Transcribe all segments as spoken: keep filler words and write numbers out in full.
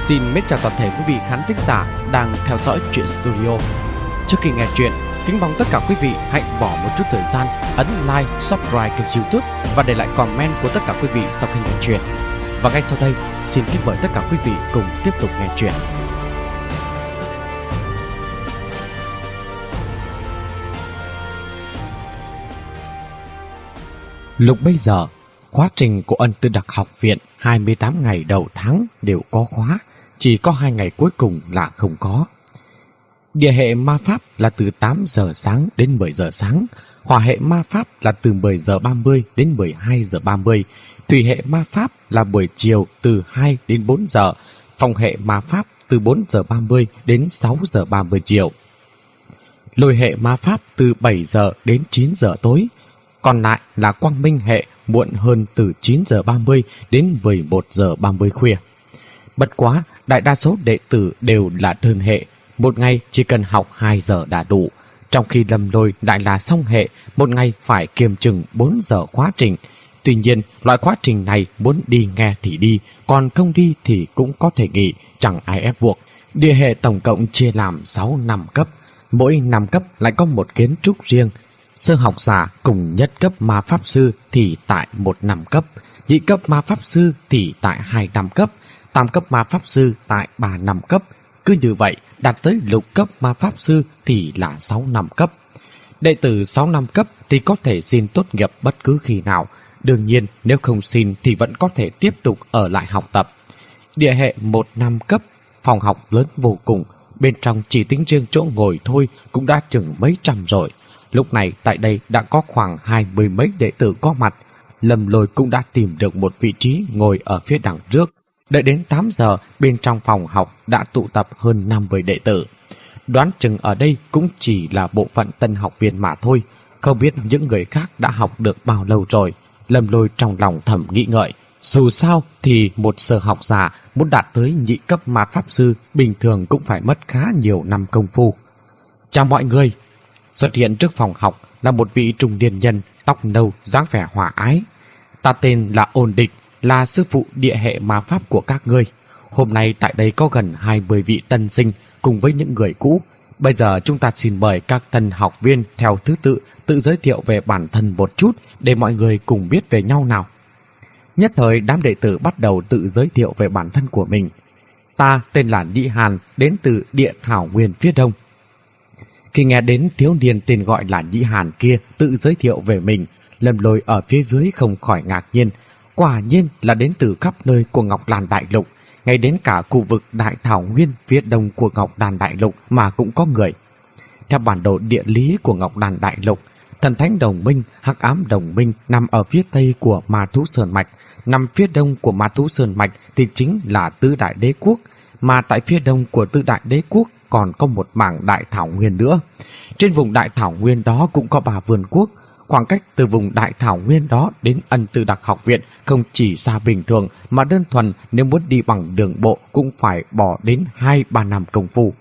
Xin mến chào toàn thể quý vị khán thính giả đang theo dõi Truyện Studio. Trước khi nghe chuyện, kính mong tất cả quý vị hãy bỏ một chút thời gian ấn like, subscribe kênh YouTube và để lại comment của tất cả quý vị sau khi nghe chuyện. Và ngay sau đây, xin kính mời tất cả quý vị cùng tiếp tục nghe chuyện. Lúc bây giờ, khóa trình của Ân Tư Đặc Học Viện hai mươi tám ngày đầu tháng đều có khóa, chỉ có hai ngày cuối cùng là không có. Địa hệ ma pháp là từ tám giờ sáng đến mười giờ sáng, hỏa hệ ma pháp là từ mười giờ ba mươi đến mười hai giờ ba mươi, thủy hệ ma pháp là buổi chiều từ hai đến bốn giờ, phong hệ ma pháp từ bốn giờ ba mươi đến sáu giờ ba mươi chiều. Lôi hệ ma pháp từ bảy giờ đến chín giờ tối, còn lại là quang minh hệ muộn hơn từ chín giờ ba mươi đến mười một giờ ba mươi khuya. Bất quá, đại đa số đệ tử đều là đơn hệ, một ngày chỉ cần học hai giờ đã đủ, trong khi Lâm Lôi lại là song hệ, một ngày phải kiềm chừng bốn giờ khóa trình. Tuy nhiên, loại khóa trình này muốn đi nghe thì đi, còn không đi thì cũng có thể nghỉ, chẳng ai ép buộc. Địa hệ tổng cộng chia làm sáu năm cấp, mỗi năm cấp lại có một kiến trúc riêng. Sơ học giả cùng nhất cấp ma pháp sư thì tại một năm cấp, nhị cấp ma pháp sư thì tại hai năm cấp, tam cấp ma pháp sư tại ba năm cấp. Cứ như vậy, đạt tới lục cấp ma pháp sư thì là sáu năm cấp. Đệ tử sáu năm cấp thì có thể xin tốt nghiệp bất cứ khi nào. Đương nhiên, nếu không xin thì vẫn có thể tiếp tục ở lại học tập. Địa hệ một năm cấp, phòng học lớn vô cùng, bên trong chỉ tính riêng chỗ ngồi thôi cũng đã chừng mấy trăm rồi. Lúc này tại đây đã có khoảng hai mươi mấy đệ tử có mặt. Lâm Lôi cũng đã tìm được một vị trí ngồi ở phía đằng trước. Đợi đến tám giờ, bên trong phòng học đã tụ tập hơn năm mươi đệ tử. Đoán chừng ở đây cũng chỉ là bộ phận tân học viên mà thôi. Không biết những người khác đã học được bao lâu rồi. Lâm Lôi trong lòng thầm nghĩ ngợi. Dù sao thì một sơ học giả muốn đạt tới nhị cấp ma pháp sư bình thường cũng phải mất khá nhiều năm công phu. Chào mọi người! Xuất hiện trước phòng học là một vị trung niên nhân, tóc nâu, dáng vẻ hòa ái. Ta tên là Ôn Địch, là sư phụ địa hệ ma pháp của các ngươi. Hôm nay tại đây có gần hai mươi vị tân sinh cùng với những người cũ. Bây giờ chúng ta xin mời các tân học viên theo thứ tự tự giới thiệu về bản thân một chút để mọi người cùng biết về nhau nào. Nhất thời đám đệ tử bắt đầu tự giới thiệu về bản thân của mình. Ta tên là Nhĩ Hàn, đến từ địa thảo nguyên phía đông. Khi nghe đến thiếu niên tên gọi là Nhĩ Hàn kia tự giới thiệu về mình, Lâm Lôi ở phía dưới không khỏi ngạc nhiên. Quả nhiên là đến từ khắp nơi của Ngọc Đàn Đại Lục, ngay đến cả khu vực Đại Thảo Nguyên phía đông của Ngọc Đàn Đại Lục mà cũng có người. Theo bản đồ địa lý của Ngọc Đàn Đại Lục, Thần Thánh Đồng Minh, Hắc Ám Đồng Minh nằm ở phía tây của Ma Thú Sơn Mạch, nằm phía đông của Ma Thú Sơn Mạch thì chính là Tứ Đại Đế Quốc, mà tại phía đông của Tứ Đại Đế Quốc còn có một mảng Đại Thảo Nguyên nữa. Trên vùng Đại Thảo Nguyên đó cũng có ba vườn quốc. Khoảng cách từ vùng Đại Thảo Nguyên đó đến Ân Tư Đặc Học Viện không chỉ xa bình thường mà đơn thuần nếu muốn đi bằng đường bộ cũng phải bỏ đến hai ba năm công phu.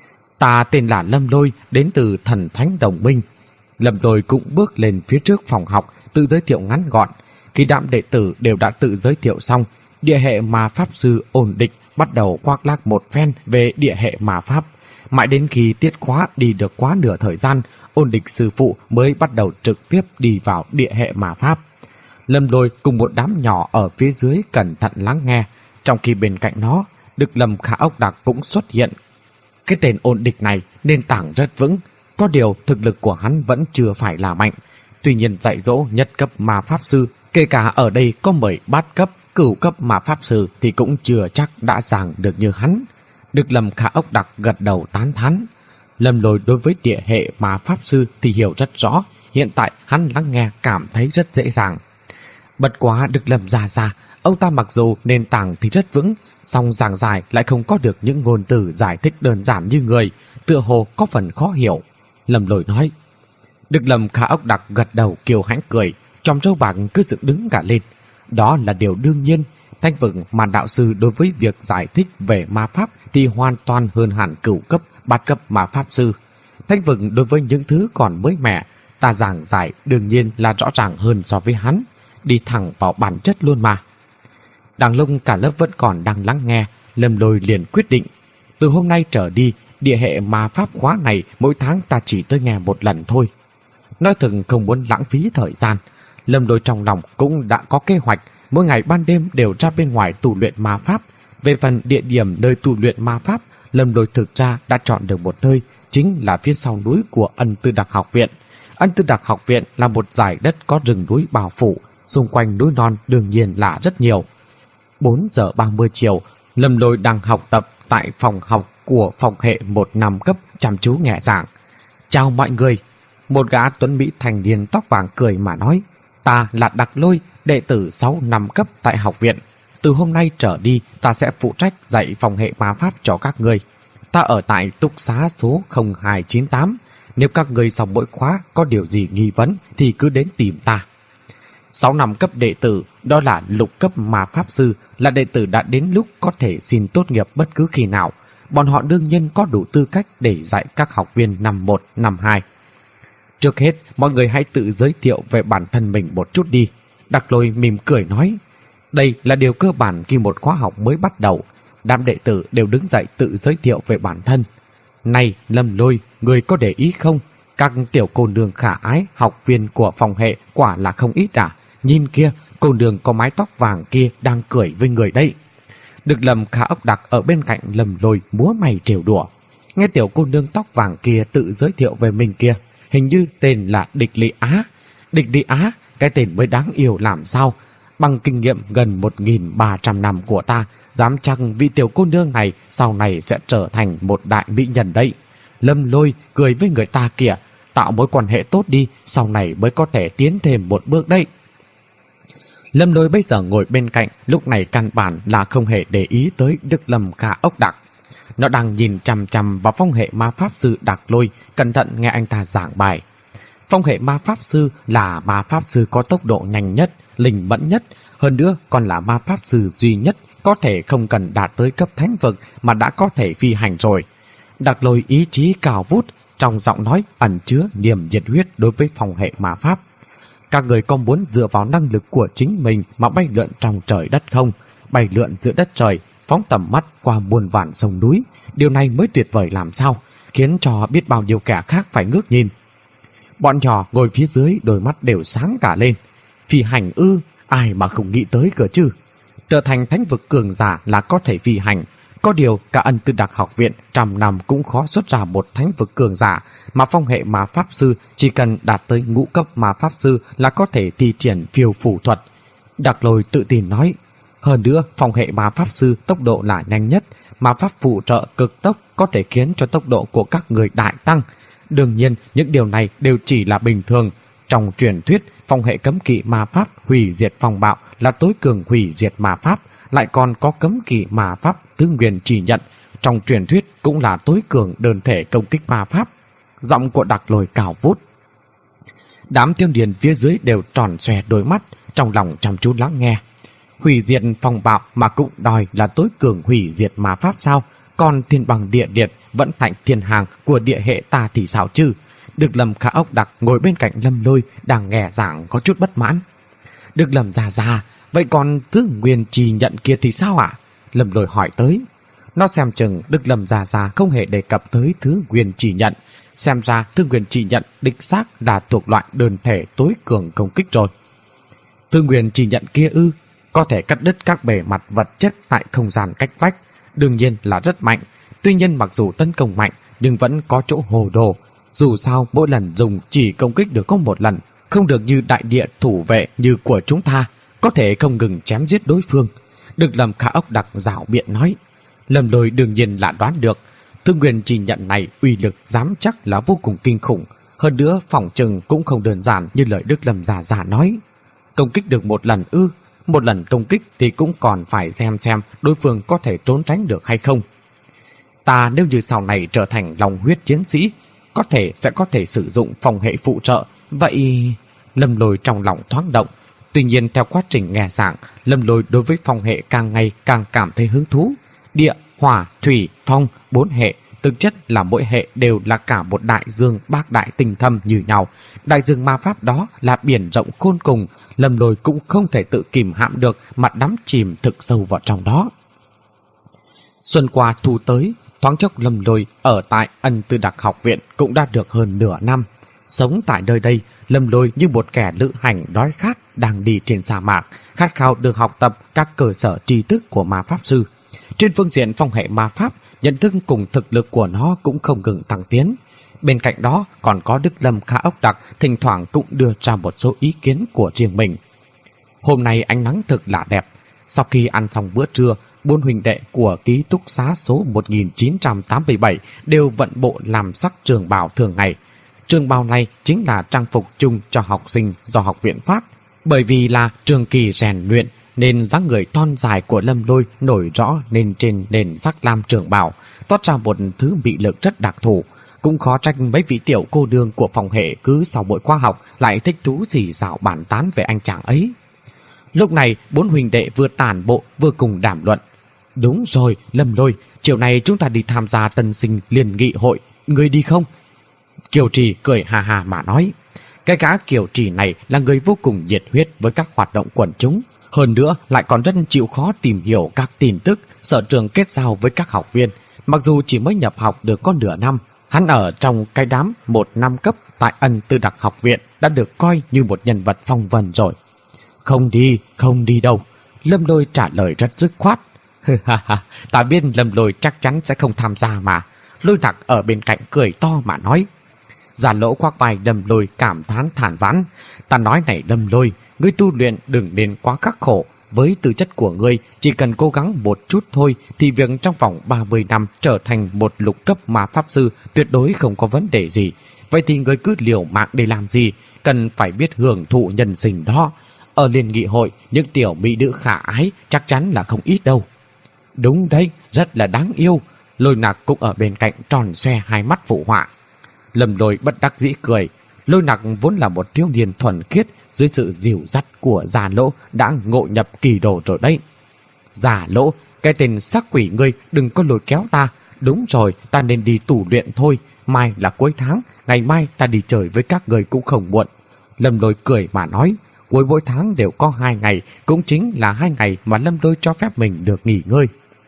Ta tên là Lâm Lôi, đến từ Thần Thánh Đồng Minh. Lâm Lôi cũng bước lên phía trước phòng học, tự giới thiệu ngắn gọn. Khi đám đệ tử đều đã tự giới thiệu xong, địa hệ ma pháp sư Ôn Địch bắt đầu khoác lác một phen về địa hệ ma pháp. Mãi đến khi tiết khóa đi được quá nửa thời gian, Ôn Địch sư phụ mới bắt đầu trực tiếp đi vào địa hệ ma pháp. Lâm Lôi cùng một đám nhỏ ở phía dưới cẩn thận lắng nghe, trong khi bên cạnh nó, Đức Lâm Khả Ốc Đặc cũng xuất hiện. Cái tên Ôn Địch này nền tảng rất vững, có điều thực lực của hắn vẫn chưa phải là mạnh. Tuy nhiên dạy dỗ nhất cấp ma pháp sư, kể cả ở đây có mười bát cấp, cửu cấp ma pháp sư thì cũng chưa chắc đã giảng được như hắn. Đức Lâm Khả Ốc Đặc gật đầu tán thán. Lâm Lôi đối với địa hệ ma pháp sư thì hiểu rất rõ, hiện tại hắn lắng nghe cảm thấy rất dễ dàng. Bất quá Đức Lâm già già, ông ta mặc dù nền tảng thì rất vững, song giảng giải lại không có được những ngôn từ giải thích đơn giản như người, tựa hồ có phần khó hiểu. Lâm Lôi nói. Đức Lâm Khả Ốc Đặc gật đầu kiêu hãnh cười, tròm râu bạc cứ dựng đứng cả lên. Đó là điều đương nhiên. Thanh vực mà đạo sư đối với việc giải thích về ma pháp thì hoàn toàn hơn hẳn cửu cấp, bát cấp ma pháp sư. Thanh vực đối với những thứ còn mới mẻ, ta giảng giải đương nhiên là rõ ràng hơn so với hắn, đi thẳng vào bản chất luôn mà. Đằng lúc cả lớp vẫn còn đang lắng nghe, Lâm Lôi liền quyết định, từ hôm nay trở đi, địa hệ ma pháp khóa này mỗi tháng ta chỉ tới nghe một lần thôi. Nói thật không muốn lãng phí thời gian, Lâm Lôi trong lòng cũng đã có kế hoạch, mỗi ngày ban đêm đều ra bên ngoài tu luyện ma pháp. Về phần địa điểm nơi tu luyện ma pháp, Lâm Lôi thực ra đã chọn được một nơi, chính là phía sau núi của Ân Tư Đặc học viện. Ân Tư Đặc học viện là một dải đất có rừng núi bao phủ, xung quanh núi non đương nhiên là rất nhiều. bốn giờ ba mươi chiều, Lâm Lôi đang học tập tại phòng học của phòng hệ một năm cấp, chăm chú nghe giảng. Chào mọi người, một gã tuấn mỹ thành niên tóc vàng cười mà nói, ta là Đặc Lôi, đệ tử sáu năm cấp tại học viện. Từ hôm nay trở đi, ta sẽ phụ trách dạy phòng hệ ma pháp cho các người. Ta ở tại túc xá số không hai chín tám. Nếu các người sau mỗi khóa có điều gì nghi vấn thì cứ đến tìm ta. sáu năm cấp đệ tử, đó là lục cấp ma pháp sư, là đệ tử đã đến lúc có thể xin tốt nghiệp bất cứ khi nào. Bọn họ đương nhiên có đủ tư cách để dạy các học viên năm một, năm hai. Trước hết, mọi người hãy tự giới thiệu về bản thân mình một chút đi. Đặc Lôi mỉm cười nói, đây là điều cơ bản khi một khóa học mới bắt đầu. Đám đệ tử đều đứng dậy tự giới thiệu về bản thân. Này Lâm Lôi, người có để ý không? Các tiểu cô nương khả ái, học viên của phòng hệ quả là không ít à? Nhìn kia, cô nương có mái tóc vàng kia đang cười với người đấy. Được Lâm Khả Ốc Đặc ở bên cạnh Lâm Lôi múa mày trêu đùa. Nghe tiểu cô nương tóc vàng kia tự giới thiệu về mình kia, hình như tên là Địch Lị Á. Địch Lị Á, cái tên mới đáng yêu làm sao? Bằng kinh nghiệm gần một nghìn ba trăm năm của ta, dám chắc vị tiểu cô nương này sau này sẽ trở thành một đại mỹ nhân đấy. Lâm Lôi cười với người ta kìa, tạo mối quan hệ tốt đi, sau này mới có thể tiến thêm một bước đấy. Lâm Lôi bây giờ ngồi bên cạnh, lúc này căn bản là không hề để ý tới Đức Lâm Khả Ốc Đặc. Nó đang nhìn chằm chằm vào phong hệ ma pháp sư Đặc Lôi, cẩn thận nghe anh ta giảng bài. Phong hệ ma pháp sư là ma pháp sư có tốc độ nhanh nhất, linh mẫn nhất, hơn nữa còn là ma pháp sư duy nhất có thể không cần đạt tới cấp thánh vực mà đã có thể phi hành rồi. Đặc Lôi ý chí cao vút, trong giọng nói ẩn chứa niềm nhiệt huyết đối với phong hệ ma pháp. Các người có muốn dựa vào năng lực của chính mình mà bay lượn trong trời đất không? Bay lượn giữa đất trời, phóng tầm mắt qua muôn vàn sông núi, điều này mới tuyệt vời làm sao, khiến cho biết bao nhiêu kẻ khác phải ngước nhìn. Bọn nhỏ ngồi phía dưới đôi mắt đều sáng cả lên. Phi hành ư, ai mà không nghĩ tới cơ chứ? Trở thành thánh vực cường giả là có thể phi hành. Có điều cả Ân Tư Đặc học viện trăm năm cũng khó xuất ra một thánh vực cường giả, mà phong hệ ma pháp sư chỉ cần đạt tới ngũ cấp ma pháp sư là có thể thi triển phiêu phù thuật. Đặc Lôi tự tin nói, hơn nữa phong hệ ma pháp sư tốc độ là nhanh nhất, ma pháp phụ trợ cực tốc có thể khiến cho tốc độ của các người đại tăng. Đương nhiên những điều này đều chỉ là bình thường. Trong truyền thuyết, phong hệ cấm kỵ ma pháp hủy diệt phong bạo là tối cường hủy diệt ma pháp, lại còn có cấm kỵ ma pháp Thứ Nguyên Chỉ Nhận, trong truyền thuyết cũng là tối cường đơn thể công kích ma pháp. Giọng của Đặc Lôi cao vút. Đám thiếu niên phía dưới đều tròn xoe đôi mắt, trong lòng chăm chú lắng nghe. Hủy diệt phong bạo mà cũng đòi là tối cường hủy diệt ma pháp sao? Còn thiên bằng địa điện vẫn thành thiên hàng của địa hệ ta thì sao chứ? Được Lâm Khả Ốc Đặc ngồi bên cạnh Lâm Lôi đang nghe giảng có chút bất mãn. Được Lâm già già, vậy còn Thứ Nguyên Chỉ Nhận kia thì sao ạ? Lâm Lôi hỏi tới. Nó xem chừng Đức Lâm già già không hề đề cập tới Thứ Nguyên Chỉ Nhận. Xem ra Thứ Nguyên Chỉ Nhận đích xác là thuộc loại đơn thể tối cường công kích rồi. Thứ Nguyên Chỉ Nhận kia ư, có thể cắt đứt các bề mặt vật chất tại không gian cách vách, đương nhiên là rất mạnh. Tuy nhiên mặc dù tấn công mạnh nhưng vẫn có chỗ hồ đồ. Dù sao mỗi lần dùng chỉ công kích được có một lần, không được như đại địa thủ vệ như của chúng ta, có thể không ngừng chém giết đối phương. Được Lâm Khả Ốc Đặc rảo biện nói. Lâm Lôi đương nhiên là đoán được Thứ Nguyên Chỉ Nhận này uy lực dám chắc là vô cùng kinh khủng. Hơn nữa phỏng chừng cũng không đơn giản như lời Đức Lâm già già nói. Công kích được một lần ư? Một lần công kích thì cũng còn phải xem xem đối phương có thể trốn tránh được hay không. Ta nếu như sau này trở thành lòng huyết chiến sĩ, có thể sẽ có thể sử dụng phòng hệ phụ trợ. Vậy... Lâm Lôi trong lòng thoáng động. Tuy nhiên theo quá trình nghe giảng, Lâm Lôi đối với phong hệ càng ngày càng cảm thấy hứng thú. Địa, hỏa, thủy, phong, bốn hệ, thực chất là mỗi hệ đều là cả một đại dương bác đại tinh thâm như nhau. Đại dương ma pháp đó là biển rộng khôn cùng, Lâm Lôi cũng không thể tự kìm hãm được mà đắm chìm thực sâu vào trong đó. Xuân qua thu tới, thoáng chốc Lâm Lôi ở tại Ân Tư Đặc học viện cũng đã được hơn nửa năm. Sống tại nơi đây, Lâm Lôi như một kẻ lữ hành đói khát đang đi trên sa mạc, khát khao được học tập các cơ sở tri thức của ma pháp sư. Trên phương diện phong hệ ma pháp, nhận thức cùng thực lực của nó cũng không ngừng tăng tiến. Bên cạnh đó còn có Đức Lâm Khả Ốc Đặc thỉnh thoảng cũng đưa ra một số ý kiến của riêng mình. Hôm nay ánh nắng thực là đẹp. Sau khi ăn xong bữa trưa, bốn huynh đệ của ký túc xá số một nghìn chín trăm tám mươi bảy đều vận bộ làm sắc trường bào thường ngày. Trường bào này chính là trang phục chung cho học sinh do học viện phát. Bởi vì là trường kỳ rèn luyện nên dáng người thon dài của Lâm Lôi nổi rõ lên trên nền sắc lam trường bào, toát ra một thứ mị lực rất đặc thù. Cũng khó trách mấy vị tiểu cô nương của phòng hệ cứ sau buổi khoa học lại thích thú rỉ rào bàn tán về anh chàng ấy. Lúc này bốn huynh đệ vừa tản bộ vừa cùng đàm luận. Đúng rồi, Lâm Lôi, chiều nay chúng ta đi tham gia tân sinh liên nghị hội, ngươi đi không? Kiều Trì cười hà hà mà nói. Cái gã Kiều Trì này là người vô cùng nhiệt huyết với các hoạt động quần chúng, hơn nữa lại còn rất chịu khó tìm hiểu các tin tức, sở trường kết giao với các học viên. Mặc dù chỉ mới nhập học được có nửa năm, hắn ở trong cái đám một năm cấp tại Ân Tư Đặc học viện đã được coi như một nhân vật phong vân rồi. Không đi, không đi đâu. Lâm Lôi trả lời rất dứt khoát. Ta biết Lâm Lôi chắc chắn sẽ không tham gia mà. Lôi Nặc ở bên cạnh cười to mà nói. Giả Lỗ khoác vai Lâm Lôi cảm thán thản vãn. Ta nói này Lâm Lôi, ngươi tu luyện đừng nên quá khắc khổ. Với tư chất của ngươi, chỉ cần cố gắng một chút thôi thì việc trong vòng ba mươi năm trở thành một lục cấp ma pháp sư tuyệt đối không có vấn đề gì. Vậy thì ngươi cứ liều mạng để làm gì? Cần phải biết hưởng thụ nhân sinh đó. Ở liên nghị hội, những tiểu mỹ nữ khả ái chắc chắn là không ít đâu. Đúng đấy, rất là đáng yêu. Lôi Nặc cũng ở bên cạnh tròn xoe hai mắt phụ họa. Lâm Lôi bất đắc dĩ cười. Lôi Nặc vốn là một thiếu niên thuần khiết, dưới sự dìu dắt của Già Lỗ đã ngộ nhập kỳ đồ rồi đấy. Già Lỗ, cái tên sắc quỷ ngươi đừng có lôi kéo ta. Đúng rồi, ta nên đi tù luyện thôi. Mai là cuối tháng, ngày mai ta đi chơi với các người cũng không muộn. Lâm Lôi cười mà nói. Cuối mỗi tháng đều có hai ngày, cũng chính là hai ngày mà Lâm Lôi cho phép mình được nghỉ ngơi.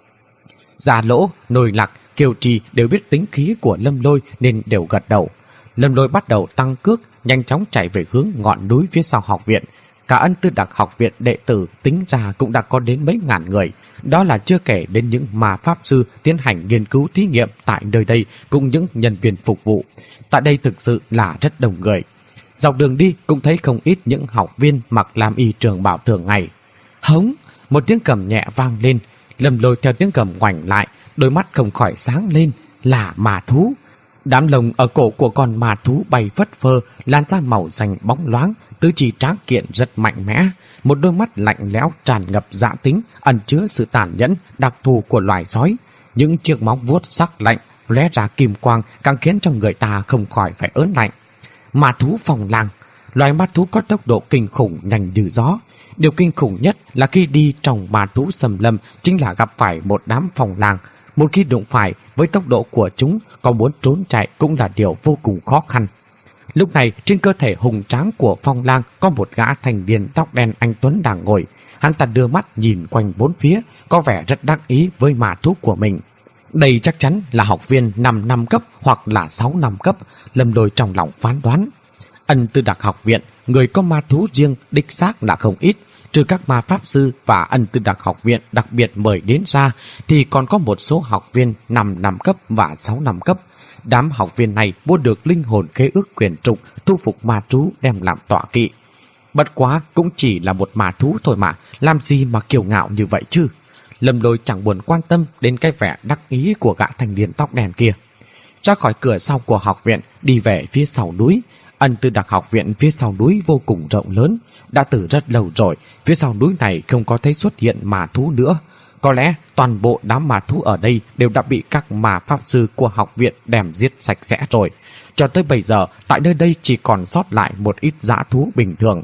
Già Lỗ, Nồi Lạc, Kiều Trì đều biết tính khí của Lâm Lôi nên đều gật đầu. Lâm Lôi bắt đầu tăng cước, nhanh chóng chạy về hướng ngọn núi phía sau học viện. Cả Ân Tư Đặc học viện đệ tử tính ra cũng đã có đến mấy ngàn người. Đó là chưa kể đến những ma pháp sư tiến hành nghiên cứu thí nghiệm tại nơi đây cùng những nhân viên phục vụ. Tại đây thực sự là rất đông người. Dọc đường đi cũng thấy không ít những học viên mặc lam y trường bào thường ngày. Hống, một tiếng cầm nhẹ vang lên. Lâm Lôi theo tiếng cầm ngoảnh lại, đôi mắt không khỏi sáng lên. Là ma thú. Đám lồng ở cổ của con ma thú bay phất phơ, lan ra màu xanh bóng loáng, tứ chi tráng kiện rất mạnh mẽ. Một đôi mắt lạnh lẽo tràn ngập dã tính, ẩn chứa sự tàn nhẫn đặc thù của loài sói. Những chiếc móng vuốt sắc lạnh lóe ra kim quang càng khiến cho người ta không khỏi phải ớn lạnh. Ma thú phòng lang, loài ma thú có tốc độ kinh khủng nhanh như gió. Điều kinh khủng nhất là khi đi trong ma thú xâm lâm chính là gặp phải một đám phòng lang. Một khi đụng phải, với tốc độ của chúng, có muốn trốn chạy cũng là điều vô cùng khó khăn. Lúc này, trên cơ thể hùng tráng của phong lang có một gã thanh niên tóc đen anh tuấn đang ngồi. Hắn ta đưa mắt nhìn quanh bốn phía, có vẻ rất đắc ý với ma thú của mình. Đây chắc chắn là học viên năm năm cấp hoặc là sáu năm cấp, Lâm Lôi trong lòng phán đoán. Ân Tư Đặc học viện, người có ma thú riêng đích xác là không ít. Trừ các ma pháp sư và Ân Tư Đặc học viện đặc biệt mời đến ra, thì còn có một số học viên năm năm cấp và sáu năm cấp. Đám học viên này mua được linh hồn khế ước quyền trục, thu phục ma thú đem làm tọa kỵ. Bất quá cũng chỉ là một ma thú thôi mà, làm gì mà kiêu ngạo như vậy chứ? Lâm Lôi chẳng buồn quan tâm đến cái vẻ đắc ý của gã thanh niên tóc đen kia. Ra khỏi cửa sau của học viện, đi về phía sau núi. Ân Tư Đặc học viện phía sau núi vô cùng rộng lớn. Đã từ rất lâu rồi, phía sau núi này không có thấy xuất hiện ma thú nữa. Có lẽ toàn bộ đám ma thú ở đây đều đã bị các ma pháp sư của học viện đem giết sạch sẽ rồi. Cho tới bây giờ, tại nơi đây chỉ còn sót lại một ít dã thú bình thường.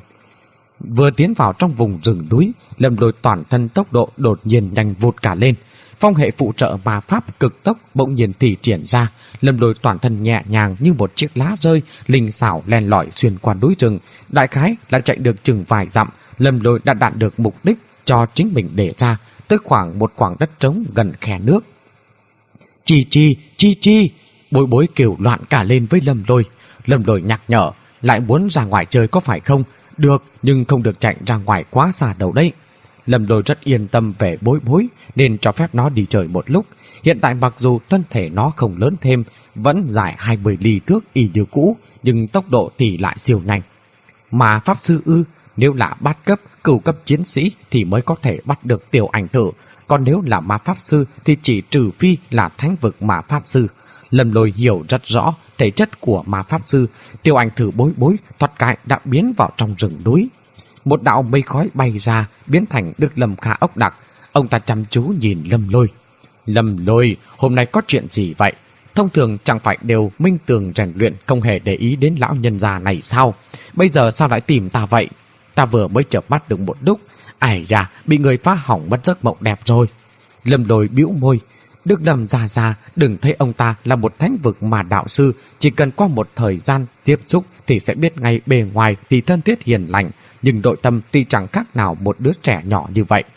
Vừa tiến vào trong vùng rừng núi, Lâm Lôi toàn thân tốc độ đột nhiên nhanh vụt cả lên. Phong hệ phụ trợ ma pháp cực tốc bỗng nhiên thì triển ra. Lâm Lôi toàn thân nhẹ nhàng như một chiếc lá rơi, linh xảo len lỏi xuyên qua núi rừng. Đại khái là chạy được chừng vài dặm, Lâm Lôi đã đạt được mục đích cho chính mình đề ra, tới khoảng một khoảng đất trống gần khe nước. Chi chi, chi chi. Bối bối kêu loạn cả lên với Lâm Lôi. Lâm Lôi nhắc nhở, lại muốn ra ngoài chơi có phải không? Được, nhưng không được chạy ra ngoài quá xa đâu đấy. Lâm Lôi rất yên tâm về bối bối nên cho phép nó đi chơi một lúc. Hiện tại mặc dù thân thể nó không lớn thêm, vẫn dài hai mươi ly thước y như cũ, nhưng tốc độ thì lại siêu nhanh. Mà pháp sư ư? Nếu là bát cấp, cửu cấp chiến sĩ thì mới có thể bắt được tiểu ảnh tử. Còn nếu là ma pháp sư thì chỉ trừ phi là thánh vực ma pháp sư. Lâm Lôi hiểu rất rõ thể chất của ma pháp sư. Tiểu ảnh tử bối bối thoát cái đã biến vào trong rừng núi. Một đạo mây khói bay ra, biến thành Đức Lâm Kha ốc đặc. Ông ta chăm chú nhìn Lâm Lôi. Lâm Lôi, hôm nay có chuyện gì vậy? Thông thường chẳng phải đều minh tường rèn luyện, không hề để ý đến lão nhân già này sao? Bây giờ sao lại tìm ta vậy? Ta vừa mới chợp mắt được một lúc. Ải da, bị người phá hỏng mất giấc mộng đẹp rồi. Lâm Lôi bĩu môi. Đức Lâm già già, đừng thấy ông ta là một thánh vực mà đạo sư, chỉ cần qua một thời gian tiếp xúc thì sẽ biết ngay bề ngoài thì thân thiết hiền lành, nhưng nội tâm thì chẳng khác nào một đứa trẻ nhỏ như vậy.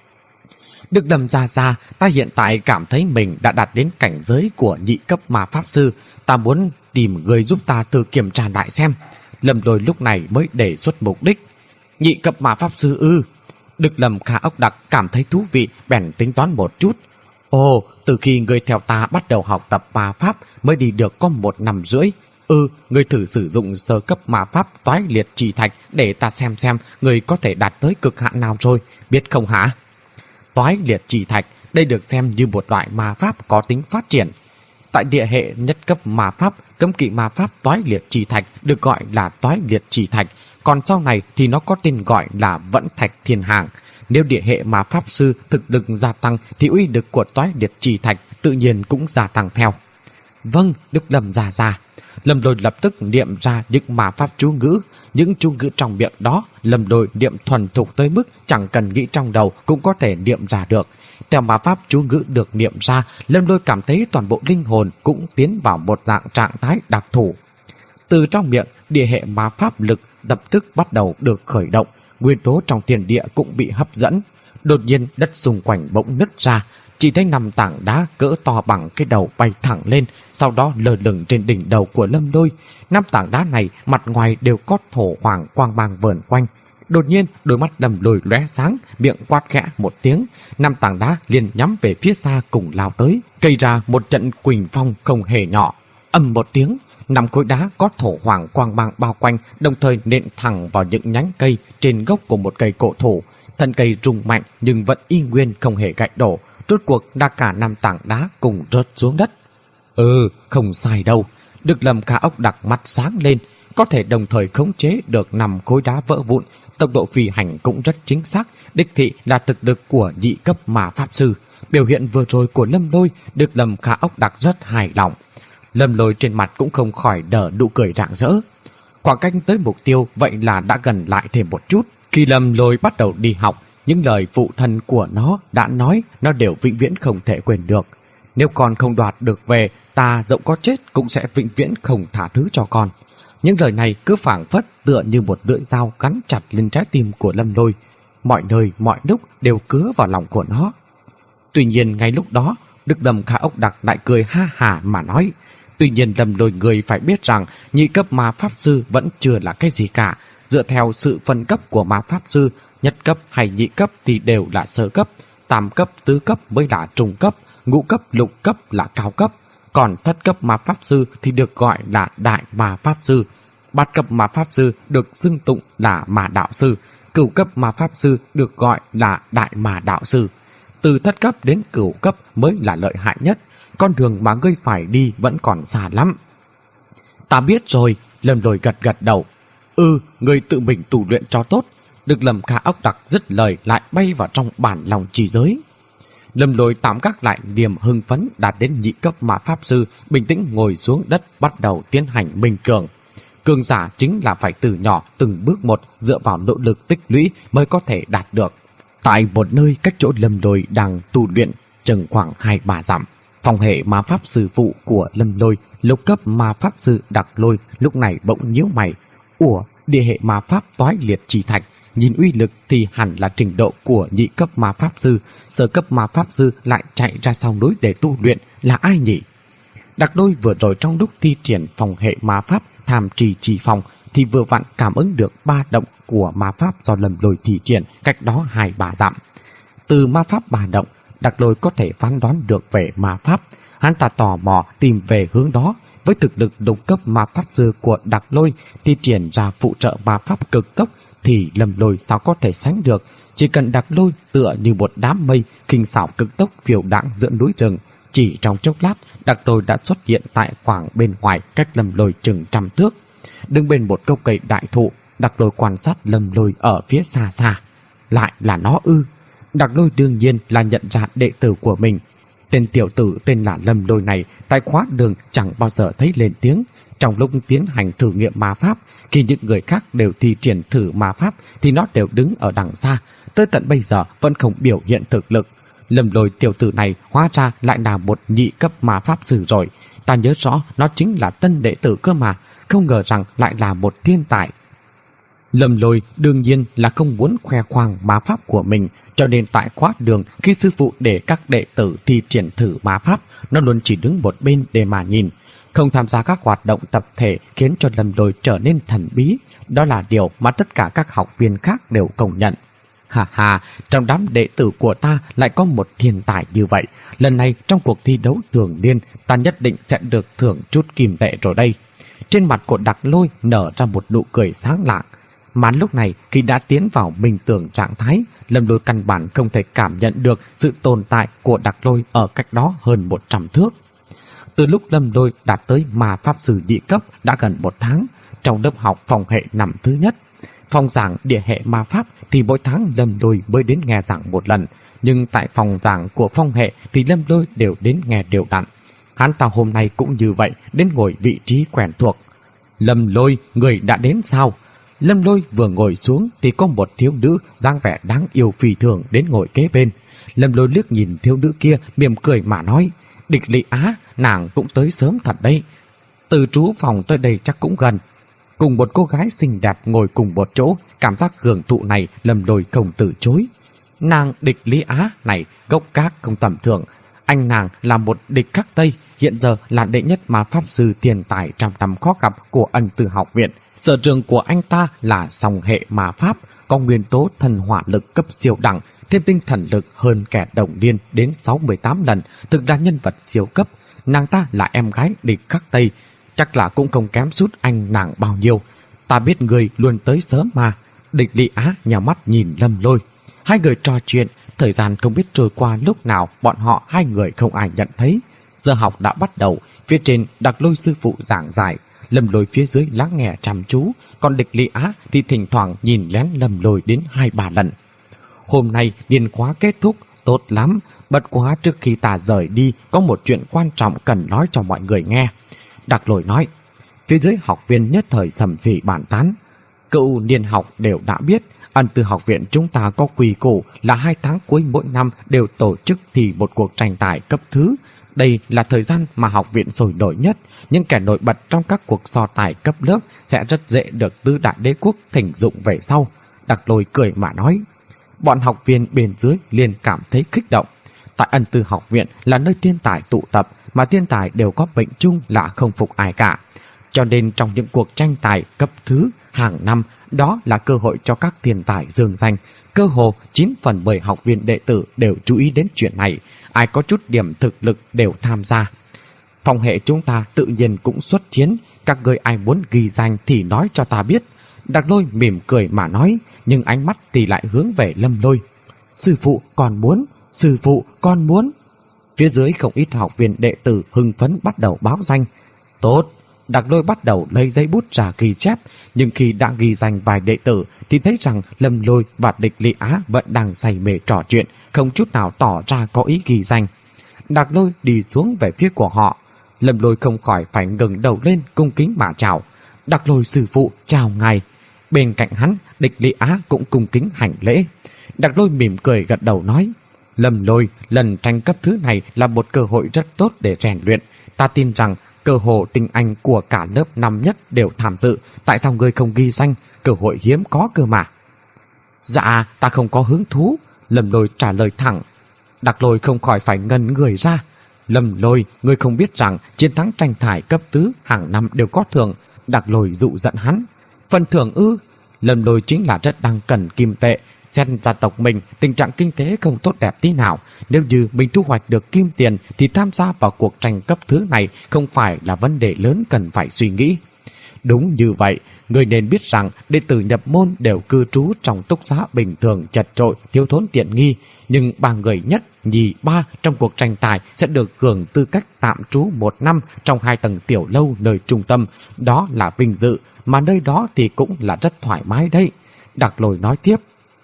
Đức Lâm già già, ta hiện tại cảm thấy mình đã đạt đến cảnh giới của nhị cấp ma pháp sư, ta muốn tìm người giúp ta thử kiểm tra lại xem. Lâm Lôi lúc này mới đề xuất mục đích. Nhị cấp ma pháp sư ư? Đức Lâm Kha ốc đặc cảm thấy thú vị, bèn tính toán một chút. Ồ, từ khi người theo ta bắt đầu học tập ma pháp mới đi được có một năm rưỡi. Ừ, người thử sử dụng sơ cấp ma pháp toái liệt trì thạch để ta xem xem người có thể đạt tới cực hạn nào rồi, biết không hả? Toái liệt trì thạch, đây được xem như một loại ma pháp có tính phát triển. Tại địa hệ nhất cấp ma pháp, cấm kỵ ma pháp toái liệt trì thạch được gọi là toái liệt trì thạch, còn sau này thì nó có tên gọi là vẫn thạch thiên hàng. Nếu địa hệ ma pháp sư thực lực gia tăng thì uy lực của toái liệt trì thạch tự nhiên cũng gia tăng theo. Vâng, Đức Lâm già già. Lâm Lôi lập tức niệm ra những ma pháp chú ngữ. Những chú ngữ trong miệng đó Lâm Lôi niệm thuần thục tới mức chẳng cần nghĩ trong đầu cũng có thể niệm ra được. Theo ma pháp chú ngữ được niệm ra, Lâm Lôi cảm thấy toàn bộ linh hồn cũng tiến vào một dạng trạng thái đặc thù. Từ trong miệng, địa hệ ma pháp lực lập tức bắt đầu được khởi động, nguyên tố trong thiên địa cũng bị hấp dẫn. Đột nhiên đất xung quanh bỗng nứt ra, chỉ thấy năm tảng đá cỡ to bằng cái đầu bay thẳng lên, sau đó lơ lửng trên đỉnh đầu của Lâm Lôi. Năm tảng đá này mặt ngoài đều có thổ hoàng quang mang vờn quanh. Đột nhiên đôi mắt Lâm Lôi lóe sáng, miệng quát khẽ một tiếng, năm tảng đá liền nhắm về phía xa cùng lao tới, gây ra một trận quỳnh phong không hề nhỏ. Ầm một tiếng, năm khối đá có thổ hoàng quang mang bao quanh, đồng thời nện thẳng vào những nhánh cây trên gốc của một cây cổ thụ. Thân cây rung mạnh nhưng vẫn y nguyên không hề gãy đổ. Rốt cuộc đã cả năm tảng đá cùng rớt xuống đất. Ừ, không sai đâu. Đức Lâm Kha ốc đặc mắt sáng lên, có thể đồng thời khống chế được năm khối đá vỡ vụn. Tốc độ phi hành cũng rất chính xác, đích thị là thực lực của nhị cấp ma pháp sư. Biểu hiện vừa rồi của Lâm Lôi, Đức Lâm Kha ốc đặc rất hài lòng. Lâm Lôi trên mặt cũng không khỏi nở nụ cười rạng rỡ. Khoảng cách tới mục tiêu vậy là đã gần lại thêm một chút. Khi Lâm Lôi bắt đầu đi học, những lời phụ thân của nó đã nói nó đều vĩnh viễn không thể quên được. Nếu con không đoạt được về, ta dẫu có chết cũng sẽ vĩnh viễn không tha thứ cho con. Những lời này cứ phảng phất tựa như một lưỡi dao cắn chặt lên trái tim của Lâm Lôi. Mọi nơi, mọi lúc đều cứa vào lòng của nó. Tuy nhiên ngay lúc đó, Đức Lâm Kha ốc đặc lại cười ha hả mà nói. Tuy nhiên Lâm Lôi người phải biết rằng nhị cấp ma pháp sư vẫn chưa là cái gì cả. Dựa theo sự phân cấp của ma pháp sư, nhất cấp hay nhị cấp thì đều là sơ cấp, tam cấp, tứ cấp mới là trung cấp, ngũ cấp, lục cấp là cao cấp. Còn thất cấp ma pháp sư thì được gọi là đại ma pháp sư. Bát cấp ma pháp sư được xưng tụng là ma đạo sư. Cửu cấp ma pháp sư được gọi là đại ma đạo sư. Từ thất cấp đến cửu cấp mới là lợi hại nhất. Con đường mà ngươi phải đi vẫn còn xa lắm. Ta biết rồi. Lâm Lôi gật gật đầu. Ừ, ngươi tự mình tu luyện cho tốt. Đức Lâm Kha ốc đặc dứt lời lại bay vào trong bản lòng trì giới. Lâm Lôi tạm gác lại niềm hưng phấn đạt đến nhị cấp ma pháp sư, bình tĩnh ngồi xuống đất bắt đầu tiến hành minh cường. Cường giả chính là phải từ nhỏ từng bước một dựa vào nỗ lực tích lũy mới có thể đạt được. Tại một nơi cách chỗ Lâm Lôi đang tu luyện chừng khoảng hai ba dặm, phòng hệ ma pháp sư phụ của Lâm Lôi, lục cấp ma pháp sư Đặc Lôi lúc này bỗng nhíu mày. Ủa, địa hệ ma pháp toái liệt trì thạch, nhìn uy lực thì hẳn là trình độ của nhị cấp ma pháp sư, sơ cấp ma pháp sư lại chạy ra sau núi để tu luyện là ai nhỉ? Đặc Lôi vừa rồi trong lúc thi triển phòng hệ ma pháp tham trì trì phòng thì vừa vặn cảm ứng được ba động của ma pháp do Lâm Lôi thi triển cách đó hai ba dặm. Từ ma pháp ba động, Đặc Lôi có thể phán đoán được về ma pháp. Hắn ta tò mò tìm về hướng đó. Với thực lực lục cấp ma pháp sư của Đặc Lôi thi triển ra phụ trợ ma pháp cực tốc thì Lâm Lôi sao có thể sánh được. Chỉ cần Đặc Lôi tựa như một đám mây khinh xảo cực tốc phiêu đãng giữa núi rừng, chỉ trong chốc lát Đặc Lôi đã xuất hiện tại khoảng bên ngoài cách Lâm Lôi chừng trăm thước. Đứng bên một gốc cây đại thụ, Đặc Lôi quan sát Lâm Lôi ở phía xa xa. Lại là nó ư? Đặc Lôi đương nhiên là nhận ra đệ tử của mình. Tên tiểu tử tên là Lâm Lôi này tại khóa đường chẳng bao giờ thấy lên tiếng. Trong lúc tiến hành thử nghiệm ma pháp, khi những người khác đều thi triển thử ma pháp thì nó đều đứng ở đằng xa, tới tận bây giờ vẫn không biểu hiện thực lực. Lâm Lôi tiểu tử này hóa ra lại là một nhị cấp ma pháp sư rồi. Ta nhớ rõ nó chính là tân đệ tử cơ mà, không ngờ rằng lại là một thiên tài. Lâm Lôi đương nhiên là không muốn khoe khoang ma pháp của mình, cho nên tại khóa đường khi sư phụ để các đệ tử thi triển thử ma pháp, nó luôn chỉ đứng một bên để mà nhìn, không tham gia các hoạt động tập thể, khiến cho Lâm Lôi trở nên thần bí. Đó là điều mà tất cả các học viên khác đều công nhận. Hà hà, trong đám đệ tử của ta lại có một thiên tài như vậy. Lần này trong cuộc thi đấu thường niên, ta nhất định sẽ được thưởng chút kim tệ rồi đây. Trên mặt của Đặc Lôi nở ra một nụ cười sáng lạng. Mà lúc này khi đã tiến vào minh tưởng trạng thái, Lâm Lôi căn bản không thể cảm nhận được sự tồn tại của Đặc Lôi ở cách đó hơn một trăm thước. Từ lúc Lâm Lôi đạt tới ma pháp sư nhị cấp đã gần một tháng, trong lớp học phòng hệ năm thứ nhất, phòng giảng địa hệ ma pháp thì mỗi tháng Lâm Lôi mới đến nghe giảng một lần, nhưng tại phòng giảng của phong hệ thì Lâm Lôi đều đến nghe đều đặn. Hắn ta hôm nay cũng như vậy, đến ngồi vị trí quen thuộc. Lâm Lôi, người đã đến sao? Lâm Lôi vừa ngồi xuống thì có một thiếu nữ dáng vẻ đáng yêu phi thường đến ngồi kế bên. Lâm Lôi liếc nhìn thiếu nữ kia mỉm cười mà nói: Địch Lị Á, nàng cũng tới sớm thật đấy. Từ trú phòng tới đây chắc cũng gần. Cùng một cô gái xinh đẹp ngồi cùng một chỗ, cảm giác hưởng thụ này Lâm Lôi không từ chối. Nàng Địch Lý Á này gốc gác không tầm thường. Anh nàng là một địch khắc Tây, hiện giờ là đệ nhất ma pháp sư tiền tài trăm năm khó gặp của Ân Tử học viện. Sở trường của anh ta là song hệ ma pháp, có nguyên tố thần hỏa lực cấp siêu đẳng, thêm tinh thần lực hơn kẻ đồng niên đến sáu mươi tám lần, thực ra nhân vật siêu cấp. Nàng ta là em gái địch khắc Tây, chắc là cũng không kém sút anh nàng bao nhiêu. Ta biết người luôn tới sớm mà. Địch Lị Á nhào mắt nhìn Lâm Lôi. Hai người trò chuyện, thời gian không biết trôi qua lúc nào, bọn họ hai người không ai nhận thấy. Giờ học đã bắt đầu, phía trên Đặc Lôi sư phụ giảng giải, Lâm Lôi phía dưới lắng nghe chăm chú, còn Địch Lị Á thì thỉnh thoảng nhìn lén Lâm Lôi đến hai ba lần. Hôm nay niên khóa kết thúc, tốt lắm, bất quá trước khi ta rời đi có một chuyện quan trọng cần nói cho mọi người nghe. Đặc Lôi nói. Phía dưới học viên nhất thời sầm rì bàn tán. Cựu niên học đều đã biết, Ân Tử học viện chúng ta có quy củ là hai tháng cuối mỗi năm đều tổ chức thì một cuộc tranh tài cấp thứ. Đây là thời gian mà học viện sôi nổi nhất, những kẻ nổi bật trong các cuộc so tài cấp lớp sẽ rất dễ được Tứ Đại Đế quốc thỉnh dụng về sau. Đặc Lôi cười mà nói. Bọn học viên bên dưới liền cảm thấy kích động. Tại Ân Tử học viện là nơi thiên tài tụ tập, mà thiên tài đều có bệnh chung là không phục ai cả. Cho nên trong những cuộc tranh tài cấp thứ hàng năm, đó là cơ hội cho các thiên tài dương danh. Cơ hồ chín phần mười học viên đệ tử đều chú ý đến chuyện này. Ai có chút điểm thực lực đều tham gia. Phòng hệ chúng ta tự nhiên cũng xuất chiến. Các người ai muốn ghi danh thì nói cho ta biết. Đặc Lôi mỉm cười mà nói, nhưng ánh mắt thì lại hướng về Lâm Lôi. Sư phụ còn muốn, sư phụ còn muốn. Phía dưới không ít học viên đệ tử hưng phấn bắt đầu báo danh. Tốt. Đặc Lôi bắt đầu lấy giấy bút ra ghi chép, nhưng khi đã ghi danh vài đệ tử thì thấy rằng Lâm Lôi và Địch Lị Á vẫn đang say mê trò chuyện, không chút nào tỏ ra có ý ghi danh. Đặc Lôi đi xuống về phía của họ. Lâm Lôi không khỏi phải ngẩng đầu lên cung kính mà chào. Đặc Lôi sư phụ chào ngài. Bên cạnh hắn, Địch Lị Á cũng cung kính hành lễ. Đặc Lôi mỉm cười gật đầu nói: Lâm Lôi, lần tranh cấp thứ này là một cơ hội rất tốt để rèn luyện. Ta tin rằng cơ hồ tinh anh của cả lớp năm nhất đều tham dự. Tại sao ngươi không ghi danh? Cơ hội hiếm có cơ mà. Dạ, ta không có hứng thú, Lâm Lôi trả lời thẳng. Đặc Lôi không khỏi phải ngần người ra. Lâm Lôi, ngươi không biết rằng chiến thắng tranh tài cấp tứ hàng năm đều có thưởng. Đặc Lôi dụ giận hắn. Phần thưởng ư? Lâm Lôi chính là rất đang cần kim tệ. Xem gia tộc mình tình trạng kinh tế không tốt đẹp tí nào. Nếu như mình thu hoạch được kim tiền thì tham gia vào cuộc tranh cấp thứ này không phải là vấn đề lớn cần phải suy nghĩ. Đúng như vậy, người nên biết rằng đệ tử nhập môn đều cư trú trong túc xá bình thường chật trội, thiếu thốn tiện nghi, nhưng ba người nhất, nhì, ba trong cuộc tranh tài sẽ được hưởng tư cách tạm trú một năm trong hai tầng tiểu lâu nơi trung tâm. Đó là vinh dự, mà nơi đó thì cũng là rất thoải mái đấy. Đặc Lôi nói tiếp.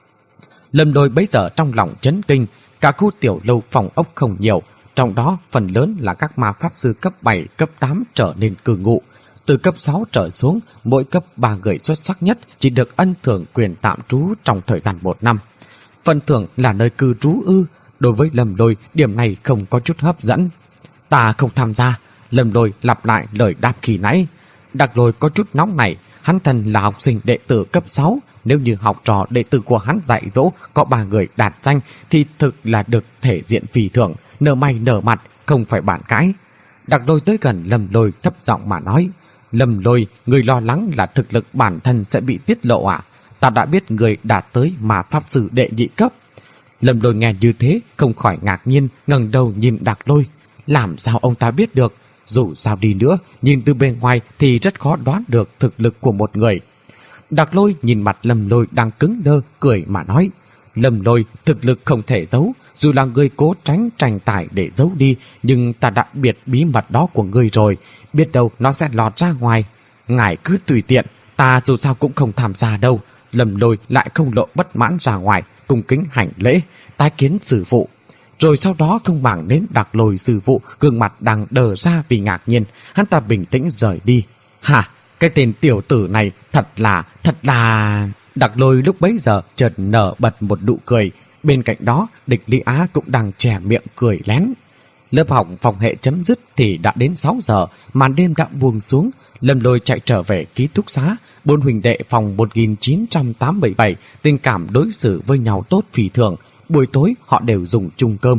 Lâm Lôi bấy giờ trong lòng chấn kinh, cả khu tiểu lâu phòng ốc không nhiều, trong đó phần lớn là các ma pháp sư cấp bảy, cấp tám trở nên cư ngụ. Từ cấp sáu trở xuống, mỗi cấp ba người xuất sắc nhất chỉ được ân thưởng quyền tạm trú trong thời gian một năm. Phần thưởng là nơi cư trú ư? Đối với Lâm Lôi, điểm này không có chút hấp dẫn. Ta không tham gia. Lâm Lôi lặp lại lời đáp khi nãy. Đặc Lôi có chút nóng này. Hắn thân là học sinh đệ tử cấp sáu. Nếu như học trò đệ tử của hắn dạy dỗ có ba người đạt danh thì thực là được thể diện phi thường, nở mày nở mặt, không phải bàn cãi. Đặc Lôi tới gần Lâm Lôi thấp giọng mà nói. Lâm Lôi, người lo lắng là thực lực bản thân sẽ bị tiết lộ à? Ta đã biết người đạt tới mà pháp sư đệ nhị cấp. Lâm Lôi nghe như thế không khỏi ngạc nhiên, ngẩng đầu nhìn Đặc Lôi. Làm sao ông ta biết được? Dù sao đi nữa, nhìn từ bên ngoài thì rất khó đoán được thực lực của một người. Đặc Lôi nhìn mặt Lâm Lôi đang cứng đơ, cười mà nói. Lâm Lôi, thực lực không thể giấu, dù là người cố tránh tranh tài để giấu đi, nhưng ta đã biết bí mật đó của người rồi, biết đâu nó sẽ lọt ra ngoài. Ngài cứ tùy tiện, ta dù sao cũng không tham gia đâu. Lâm Lôi lại không lộ bất mãn ra ngoài, cung kính hành lễ, tái kiến sư phụ. Rồi sau đó không màng đến Đặc Lôi sư phụ, gương mặt đang đờ ra vì ngạc nhiên, hắn ta bình tĩnh rời đi. Hả? Cái tên tiểu tử này thật là, thật là... Đặc Lôi lúc bấy giờ chợt nở bật một nụ cười. Bên cạnh đó, Địch Lý Á cũng đang chè miệng cười lén. Lớp học phòng hệ chấm dứt thì đã đến sáu giờ, màn đêm đã buông xuống. Lâm Lôi chạy trở về ký túc xá. Bốn huynh đệ phòng một nghìn chín trăm tám mươi bảy tình cảm đối xử với nhau tốt phi thường. Buổi tối họ đều dùng chung cơm.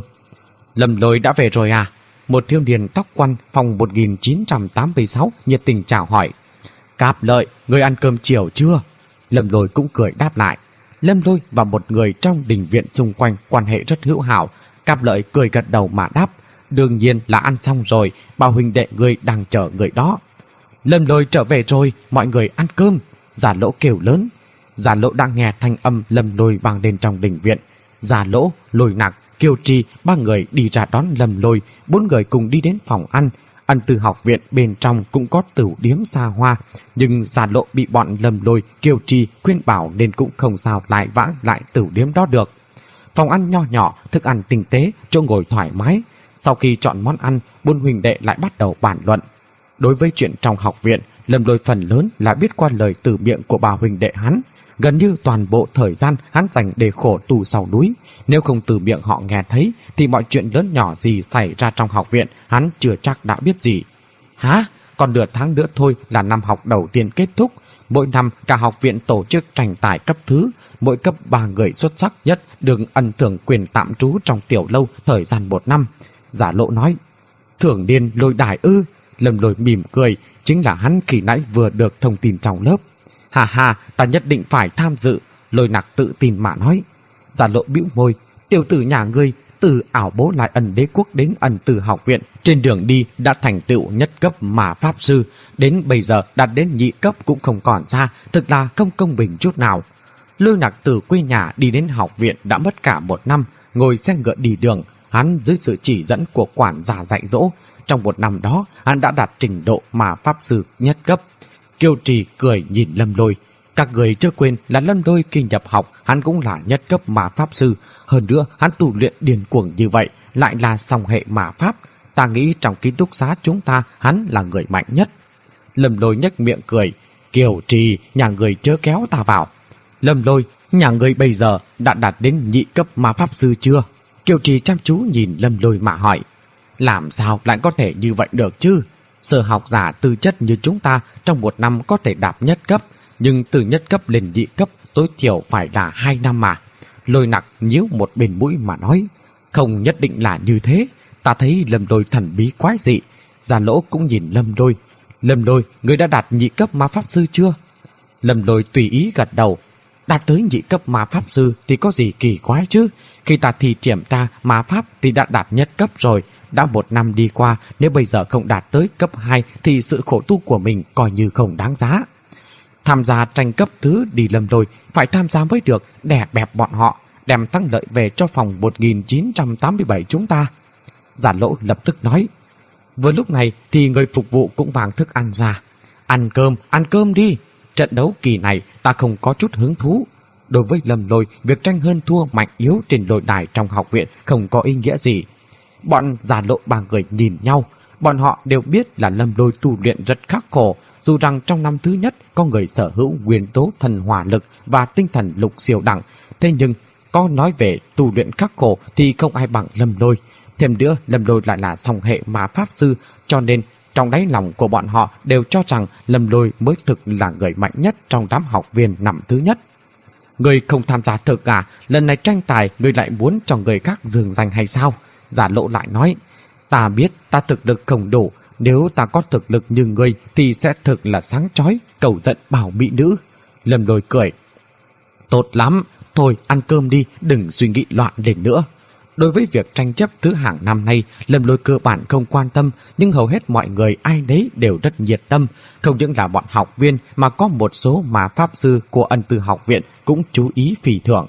Lâm Lôi đã về rồi à? Một thiếu niên tóc quăn phòng một nghìn chín trăm tám mươi sáu nhiệt tình chào hỏi. Cáp Lợi, người ăn cơm chiều chưa? Lâm Lôi cũng cười đáp lại. Lâm Lôi và một người trong đình viện xung quanh quan hệ rất hữu hảo. Cáp Lợi cười gật đầu mà đáp. Đương nhiên là ăn xong rồi, bảo huynh đệ người đang chờ người đó. Lâm Lôi trở về rồi, mọi người ăn cơm. Giả Lỗ kêu lớn. Giả Lỗ đang nghe thanh âm Lâm Lôi vang lên trong đình viện. Giả Lỗ, Lôi Nặc, Kiều Trì, ba người đi ra đón Lâm Lôi. Bốn người cùng đi đến phòng ăn. Ăn từ học viện bên trong cũng có tửu điếm xa hoa, nhưng Giả Lộ bị bọn Lâm Lôi, Kiều Trì khuyên bảo nên cũng không sao lại vãng lại tửu điếm đó được. Phòng ăn nho nhỏ, thức ăn tinh tế, chỗ ngồi thoải mái. Sau khi chọn món ăn, bốn huynh đệ lại bắt đầu bàn luận. Đối với chuyện trong học viện, Lâm Lôi phần lớn là biết qua lời từ miệng của bà huynh đệ hắn. Gần như toàn bộ thời gian hắn dành để khổ tù sau núi. Nếu không từ miệng họ nghe thấy thì mọi chuyện lớn nhỏ gì xảy ra trong học viện hắn chưa chắc đã biết gì. Hả? Còn nửa tháng nữa thôi là năm học đầu tiên kết thúc. Mỗi năm cả học viện tổ chức tranh tài cấp thứ. Mỗi cấp ba người xuất sắc nhất được ân thưởng quyền tạm trú trong tiểu lâu thời gian một năm. Giả Lộ nói. Thưởng điên Lôi đài ư? Lâm Lôi mỉm cười. Chính là hắn khi nãy vừa được thông tin trong lớp. Hà hà, ta nhất định phải tham dự. Lôi Nặc tự tin mà nói. Giả Lộ bĩu môi. Tiểu tử nhà ngươi từ ảo bố lại ẩn đế quốc đến ẩn từ học viện, trên đường đi đã thành tựu nhất cấp mà pháp sư, đến bây giờ đạt đến nhị cấp cũng không còn xa, thực là không công bình chút nào. Lôi Nặc từ quê nhà đi đến học viện đã mất cả một năm, ngồi xe ngựa đi đường, hắn dưới sự chỉ dẫn của quản gia dạy dỗ. Trong một năm đó, hắn đã đạt trình độ mà pháp sư nhất cấp. Kiều Trì cười nhìn Lâm Lôi. Các người chưa quên là Lâm Lôi khi nhập học hắn cũng là nhất cấp mà pháp sư. Hơn nữa hắn tu luyện điên cuồng như vậy, lại là song hệ mà pháp. Ta nghĩ trong ký túc xá chúng ta hắn là người mạnh nhất. Lâm Lôi nhếch miệng cười. Kiều Trì, nhà người chớ kéo ta vào. Lâm Lôi, nhà người bây giờ đã đạt đến nhị cấp mà pháp sư chưa? Kiều Trì chăm chú nhìn Lâm Lôi mà hỏi. Làm sao lại có thể như vậy được chứ? Sở học giả tư chất như chúng ta trong một năm có thể đạt nhất cấp, nhưng từ nhất cấp lên nhị cấp tối thiểu phải là hai năm mà. Lôi Nặc nhíu một bên mũi mà nói, không nhất định là như thế, ta thấy Lâm Lôi thần bí quái dị. Già Lỗ cũng nhìn Lâm Lôi. Lâm Lôi, ngươi đã đạt nhị cấp ma pháp sư chưa? Lâm Lôi tùy ý gật đầu. Đạt tới nhị cấp ma pháp sư thì có gì kỳ quái chứ? Khi ta thi triển ta ma pháp thì đã đạt nhất cấp rồi. Đã một năm đi qua, nếu bây giờ không đạt tới cấp hai thì sự khổ tu của mình coi như không đáng giá. Tham gia tranh cấp thứ đi Lâm Lôi, phải tham gia mới được, đè bẹp bọn họ, đem thắng lợi về cho phòng một nghìn chín trăm tám mươi bảy chúng ta. Già Lỗ lập tức nói. Vừa lúc này thì người phục vụ cũng mang thức ăn ra. Ăn cơm, ăn cơm đi. Trận đấu kỳ này ta không có chút hứng thú. Đối với Lâm Lôi, việc tranh hơn thua mạnh yếu trên lôi đài trong học viện không có ý nghĩa gì. Bọn Già Lộ ba người nhìn nhau. Bọn họ đều biết là Lâm Lôi tu luyện rất khắc khổ. Dù rằng trong năm thứ nhất có người sở hữu nguyên tố thần hỏa lực và tinh thần lục siêu đẳng, thế nhưng có nói về tu luyện khắc khổ thì không ai bằng Lâm Lôi. Thêm nữa, Lâm Lôi lại là song hệ ma pháp sư, cho nên trong đáy lòng của bọn họ đều cho rằng Lâm Lôi mới thực là người mạnh nhất trong đám học viên năm thứ nhất. Người không tham gia thực à? Lần này tranh tài người lại muốn cho người khác dường danh hay sao? Giả Lộ lại nói, ta biết ta thực lực không đủ, nếu ta có thực lực như người thì sẽ thực là sáng chói, cầu giận bảo mỹ nữ. Lâm Lôi cười, tốt lắm, thôi ăn cơm đi, đừng suy nghĩ loạn lên nữa. Đối với việc tranh chấp thứ hạng năm nay, Lâm Lôi cơ bản không quan tâm, nhưng hầu hết mọi người ai đấy đều rất nhiệt tâm. Không những là bọn học viên mà có một số mà pháp sư của Ân Tư học viện cũng chú ý phi thường.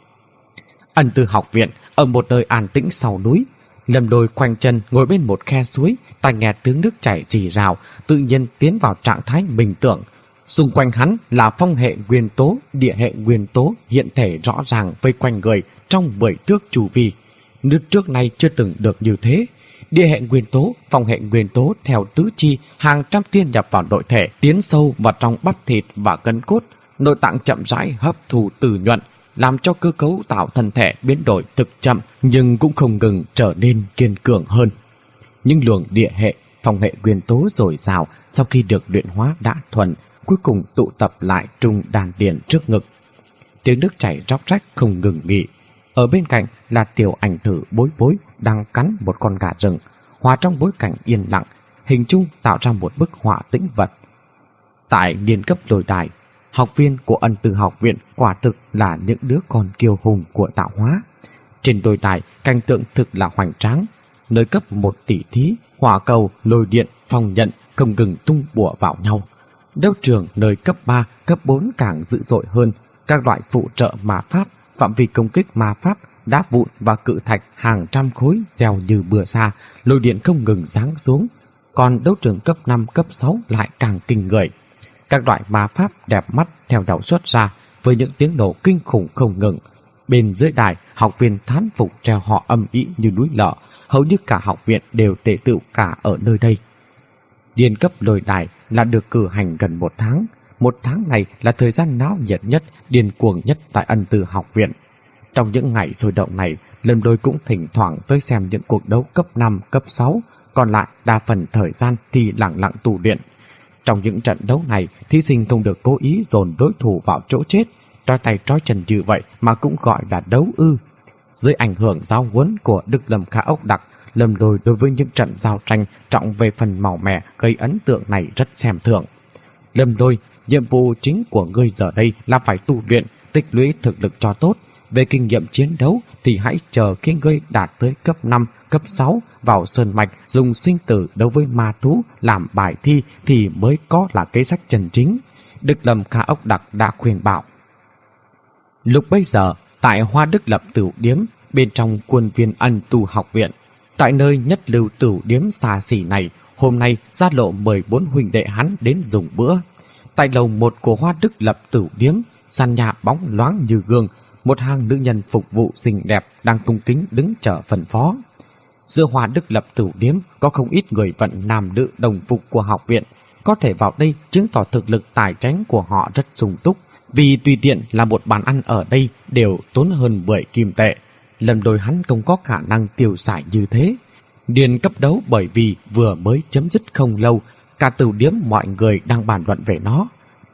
Ân Tư học viện ở một nơi an tĩnh sau núi. Lâm Lôi khoanh chân ngồi bên một khe suối, tai nghe tiếng nước chảy rì rào, tự nhiên tiến vào trạng thái bình tưởng. Xung quanh hắn là phong hệ nguyên tố, địa hệ nguyên tố hiện thể rõ ràng vây quanh người trong mười thước chu vi. Nước trước nay chưa từng được như thế. Địa hệ nguyên tố, phong hệ nguyên tố theo tứ chi, hàng trăm tiên nhập vào nội thể, tiến sâu vào trong bắp thịt và gân cốt, nội tạng chậm rãi hấp thu từ nhuận, làm cho cơ cấu tạo thân thể biến đổi thực chậm nhưng cũng không ngừng trở nên kiên cường hơn. Những luồng địa hệ, phong hệ nguyên tố dồi dào sau khi được luyện hóa đã thuần, cuối cùng tụ tập lại trung đan điền trước ngực. Tiếng nước chảy róc rách không ngừng nghỉ. Ở bên cạnh là tiểu ảnh tử Bối Bối đang cắn một con gà rừng, hòa trong bối cảnh yên lặng, hình chung tạo ra một bức họa tĩnh vật. Tại niên cấp lôi đài, học viên của Ân Tư học viện quả thực là những đứa con kiêu hùng của tạo hóa. Trên lôi đài, cảnh tượng thực là hoành tráng. Nơi cấp một tỷ thí, hỏa cầu, lôi điện, phong nhận không ngừng tung bùa vào nhau. Đấu trường nơi cấp ba, cấp bốn càng dữ dội hơn. Các loại phụ trợ ma pháp, phạm vi công kích ma pháp, đá vụn và cự thạch hàng trăm khối gieo như bừa xa, lôi điện không ngừng giáng xuống. Còn đấu trường cấp năm, cấp sáu lại càng kinh người. Các loại ma pháp đẹp mắt theo nhau xuất ra với những tiếng nổ kinh khủng không ngừng. Bên dưới đài, học viên thán phục treo họ âm ĩ như núi lở, hầu như cả học viện đều tề tựu cả ở nơi đây. Điền cấp lôi đài là được cử hành gần một tháng. Một tháng này là thời gian náo nhiệt nhất, điên cuồng nhất tại Ân Tư học viện. Trong những ngày sôi động này, Lâm Lôi cũng thỉnh thoảng tới xem những cuộc đấu cấp năm, cấp sáu, còn lại đa phần thời gian thì lặng lặng tu luyện. Trong những trận đấu này, thí sinh không được cố ý dồn đối thủ vào chỗ chết, trói tay trói chân như vậy mà cũng gọi là đấu ư. Dưới ảnh hưởng giáo huấn của Đức Lâm Khả Ốc Đặc, Lâm Lôi đối với những trận giao tranh trọng về phần màu mè gây ấn tượng này rất xem thường. Lâm Lôi, nhiệm vụ chính của ngươi giờ đây là phải tu luyện, tích lũy thực lực cho tốt. Về kinh nghiệm chiến đấu thì hãy chờ khi ngươi đạt tới cấp năm, cấp sáu vào sơn mạch dùng sinh tử đấu với ma thú làm bài thi thì mới có là kế sách chân chính. Đức Lâm Khả Ốc Đặc đã khuyên bảo. Lúc bây giờ, tại Hoa Đức Lập Tửu Điếm, bên trong khuôn viên Ân Tu học viện, tại nơi nhất lưu tửu điếm xa xỉ này, hôm nay Gia Lộ mời bốn huynh đệ hắn đến dùng bữa. Tại lầu một của Hoa Đức Lập Tửu Điếm, sàn nhà bóng loáng như gương, một hàng nữ nhân phục vụ xinh đẹp đang cung kính đứng chờ phân phó. Giữa Hoa Đức Lập Tửu Điếm có không ít người vận nam nữ đồng phục của học viện, có thể vào đây chứng tỏ thực lực tài chính của họ rất sung túc, vì tùy tiện là một bàn ăn ở đây đều tốn hơn mười kim tệ. Lâm Lôi hắn không có khả năng tiêu xài như thế. Điền cấp đấu bởi vì vừa mới chấm dứt không lâu, cả tửu điếm mọi người đang bàn luận về nó.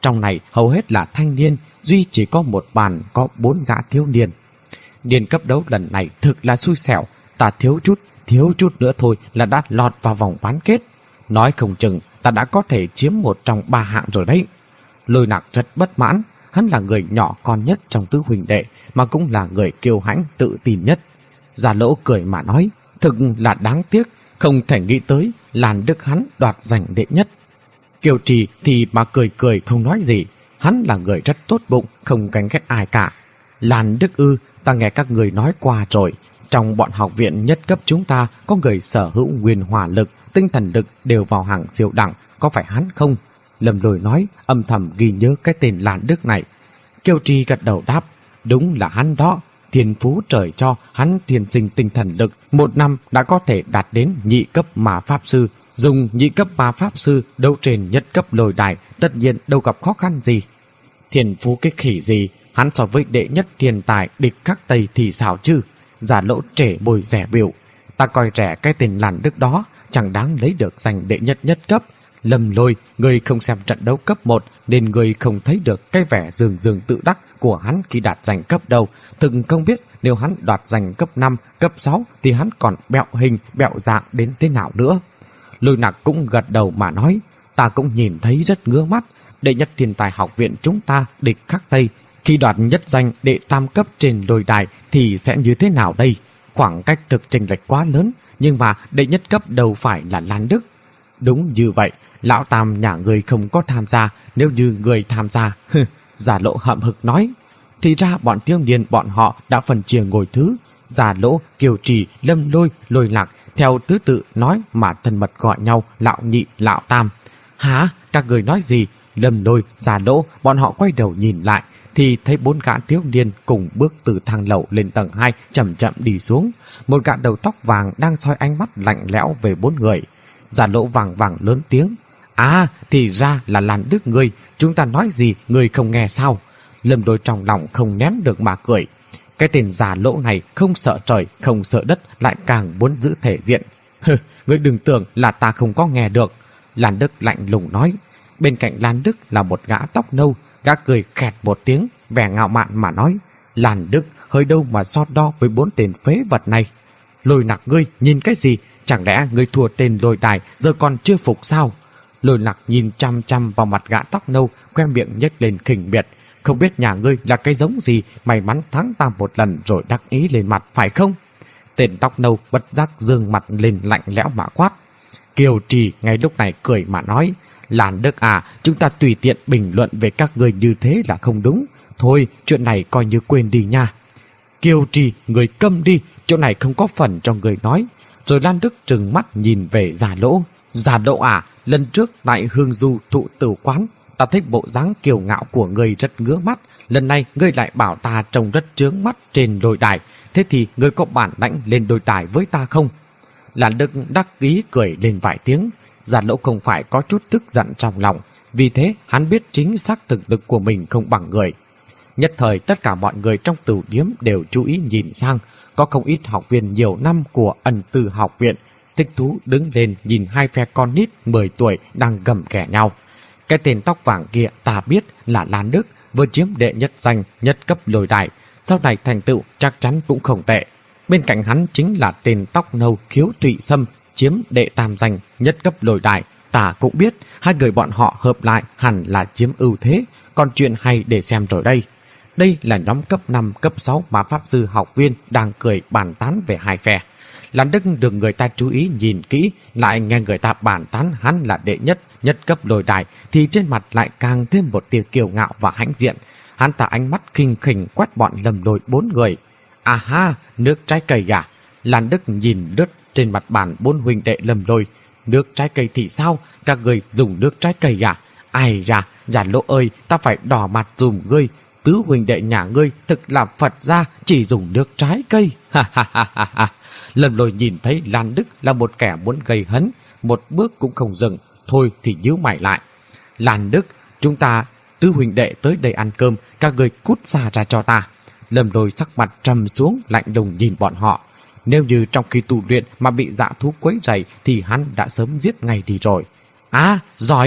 Trong này hầu hết là thanh niên, duy chỉ có một bàn có bốn gã thiếu niên. Điền cấp đấu lần này thực là xui xẻo, ta thiếu chút, thiếu chút nữa thôi là đã lọt vào vòng bán kết. Nói không chừng ta đã có thể chiếm một trong ba hạng rồi đấy. Lôi Nặc rất bất mãn, hắn là người nhỏ con nhất trong tứ huynh đệ, mà cũng là người kiêu hãnh tự tin nhất. Già Lỗ cười mà nói, thực là đáng tiếc, không thể nghĩ tới Lan Đức hắn đoạt giành đệ nhất. Kiều Trì thì mà cười cười không nói gì, hắn là người rất tốt bụng, không ganh ghét ai cả. Lan Đức ư, ta nghe các người nói qua rồi, trong bọn học viện nhất cấp chúng ta có người sở hữu nguyên hỏa lực, tinh thần lực đều vào hàng siêu đẳng, có phải hắn không? Lâm Lôi nói, âm thầm ghi nhớ cái tên Lan Đức này. Kiều Trì gật đầu đáp, đúng là hắn đó. Thiên phú trời cho hắn thiên sinh tinh thần lực, một năm đã có thể đạt đến nhị cấp ma pháp sư. Dùng nhị cấp ma pháp sư đấu trên nhất cấp lôi đài, tất nhiên đâu gặp khó khăn gì. Thiên phú cái khỉ gì, hắn so với đệ nhất thiên tài địch khắc Tây thì sao chứ? Già Lỗ trẻ bồi rẻ biểu, ta coi rẻ cái tên Lan Đức đó, chẳng đáng lấy được giành đệ nhất nhất cấp. Lâm Lôi, người không xem trận đấu cấp một nên người không thấy được cái vẻ dường dường tự đắc của hắn khi đạt giành cấp đâu. Thực không biết nếu hắn đoạt giành cấp năm, cấp sáu thì hắn còn bẹo hình, bẹo dạng đến thế nào nữa. Lôi Nặc cũng gật đầu mà nói, ta cũng nhìn thấy rất ngứa mắt. Đệ nhất thiên tài học viện chúng ta địch khắc Tây, khi đoạt nhất danh đệ tam cấp trên lôi đài thì sẽ như thế nào đây? Khoảng cách thực chênh lệch quá lớn, nhưng mà đệ nhất cấp đâu phải là Lan Đức. Đúng như vậy, lão tam nhà người không có tham gia, nếu như người tham gia, Già Lỗ hậm hực nói. Thì ra bọn thiếu niên bọn họ đã phân chia ngồi thứ, Già Lỗ, Kiều Trì, Lâm Lôi, Lôi Lạc theo thứ tự nói mà thân mật gọi nhau lão nhị, lão tam. Hả? Các người nói gì? Lâm Lôi, Già Lỗ, bọn họ quay đầu nhìn lại thì thấy bốn gã thiếu niên cùng bước từ thang lầu lên tầng hai chậm chậm đi xuống. Một gã đầu tóc vàng đang soi ánh mắt lạnh lẽo về bốn người. Già Lỗ vàng vàng lớn tiếng, à, thì ra là Lan Đức ngươi, chúng ta nói gì ngươi không nghe sao? Lâm Lôi trong lòng không nén được mà cười. Cái tên Già Lỗ này không sợ trời, không sợ đất, lại càng muốn giữ thể diện. Hừ, ngươi đừng tưởng là ta không có nghe được. Lan Đức lạnh lùng nói. Bên cạnh Lan Đức là một gã tóc nâu, gã cười khẹt một tiếng, vẻ ngạo mạn mà nói, Lan Đức hơi đâu mà so đo với bốn tên phế vật này. Lôi Nặc ngươi nhìn cái gì? Chẳng lẽ ngươi thua tên lôi đài giờ còn chưa phục sao? Lôi Nặc nhìn chăm chăm vào mặt gã tóc nâu, khoe miệng nhếch lên khinh miệt. Không biết nhà ngươi là cái giống gì, may mắn thắng ta một lần rồi đắc ý lên mặt phải không? Tên tóc nâu bất giác dương mặt lên lạnh lẽo mà quát. Kiều Trì ngay lúc này cười mà nói, Lan Đức à, chúng ta tùy tiện bình luận về các người như thế là không đúng. Thôi, chuyện này coi như quên đi nha. Kiều Trì, người câm đi, chỗ này không có phần cho người nói. Rồi Lan Đức trừng mắt nhìn về Già Lỗ. Già Lỗ à, lần trước tại Hương Du thụ tử quán, ta thấy bộ dáng kiêu ngạo của người rất ngứa mắt. Lần này ngươi lại bảo ta trông rất chướng mắt trên đồi đài. Thế thì ngươi có bản lãnh lên đồi đài với ta không? Lan Đức đắc ý cười lên vài tiếng. Già Lỗ không phải có chút tức giận trong lòng, vì thế hắn biết chính xác thực lực của mình không bằng người. Nhất thời tất cả mọi người trong tửu điếm đều chú ý nhìn sang, có không ít học viên nhiều năm của Ân Tư học viện thích thú đứng lên nhìn hai phe con nít mười tuổi đang gầm ghẻ nhau. Cái tên tóc vàng kia ta biết là Lan Đức, vừa chiếm đệ nhất danh nhất cấp lôi đài, sau này thành tựu chắc chắn cũng không tệ. Bên cạnh hắn chính là tên tóc nâu Khiếu Thụy Sâm, chiếm đệ tam danh nhất cấp lôi đài. Ta cũng biết hai người bọn họ hợp lại hẳn là chiếm ưu thế, còn chuyện hay để xem rồi đây. Đây là nhóm cấp năm, cấp sáu ma pháp sư học viên đang cười bàn tán về hai phe. Lan Đức được người ta chú ý nhìn kỹ, lại nghe người ta bàn tán hắn là đệ nhất nhất cấp lôi đài, thì trên mặt lại càng thêm một tia kiêu ngạo và hãnh diện. Hắn ta ánh mắt khinh khỉnh quét bọn Lâm Lôi bốn người. À ha, nước trái cây à? Lan Đức nhìn lướt trên mặt bàn bốn huynh đệ Lâm Lôi. Nước trái cây thì sao? Các người dùng nước trái cây à? Ai da, Già Lỗ ơi, ta phải đỏ mặt dùm ngươi. Tứ huynh đệ nhà ngươi thực là Phật gia, chỉ dùng nước trái cây. Ha ha ha ha ha. Lâm Lôi nhìn thấy Lan Đức là một kẻ muốn gây hấn, một bước cũng không dừng, thôi thì nhíu mày lại. Lan Đức, chúng ta tứ huynh đệ tới đây ăn cơm, các người cút xa ra cho ta. Lâm Lôi sắc mặt trầm xuống, lạnh lùng nhìn bọn họ. Nếu như trong khi tu luyện mà bị dã thú quấy rầy thì hắn đã sớm giết ngay đi rồi. À, giỏi!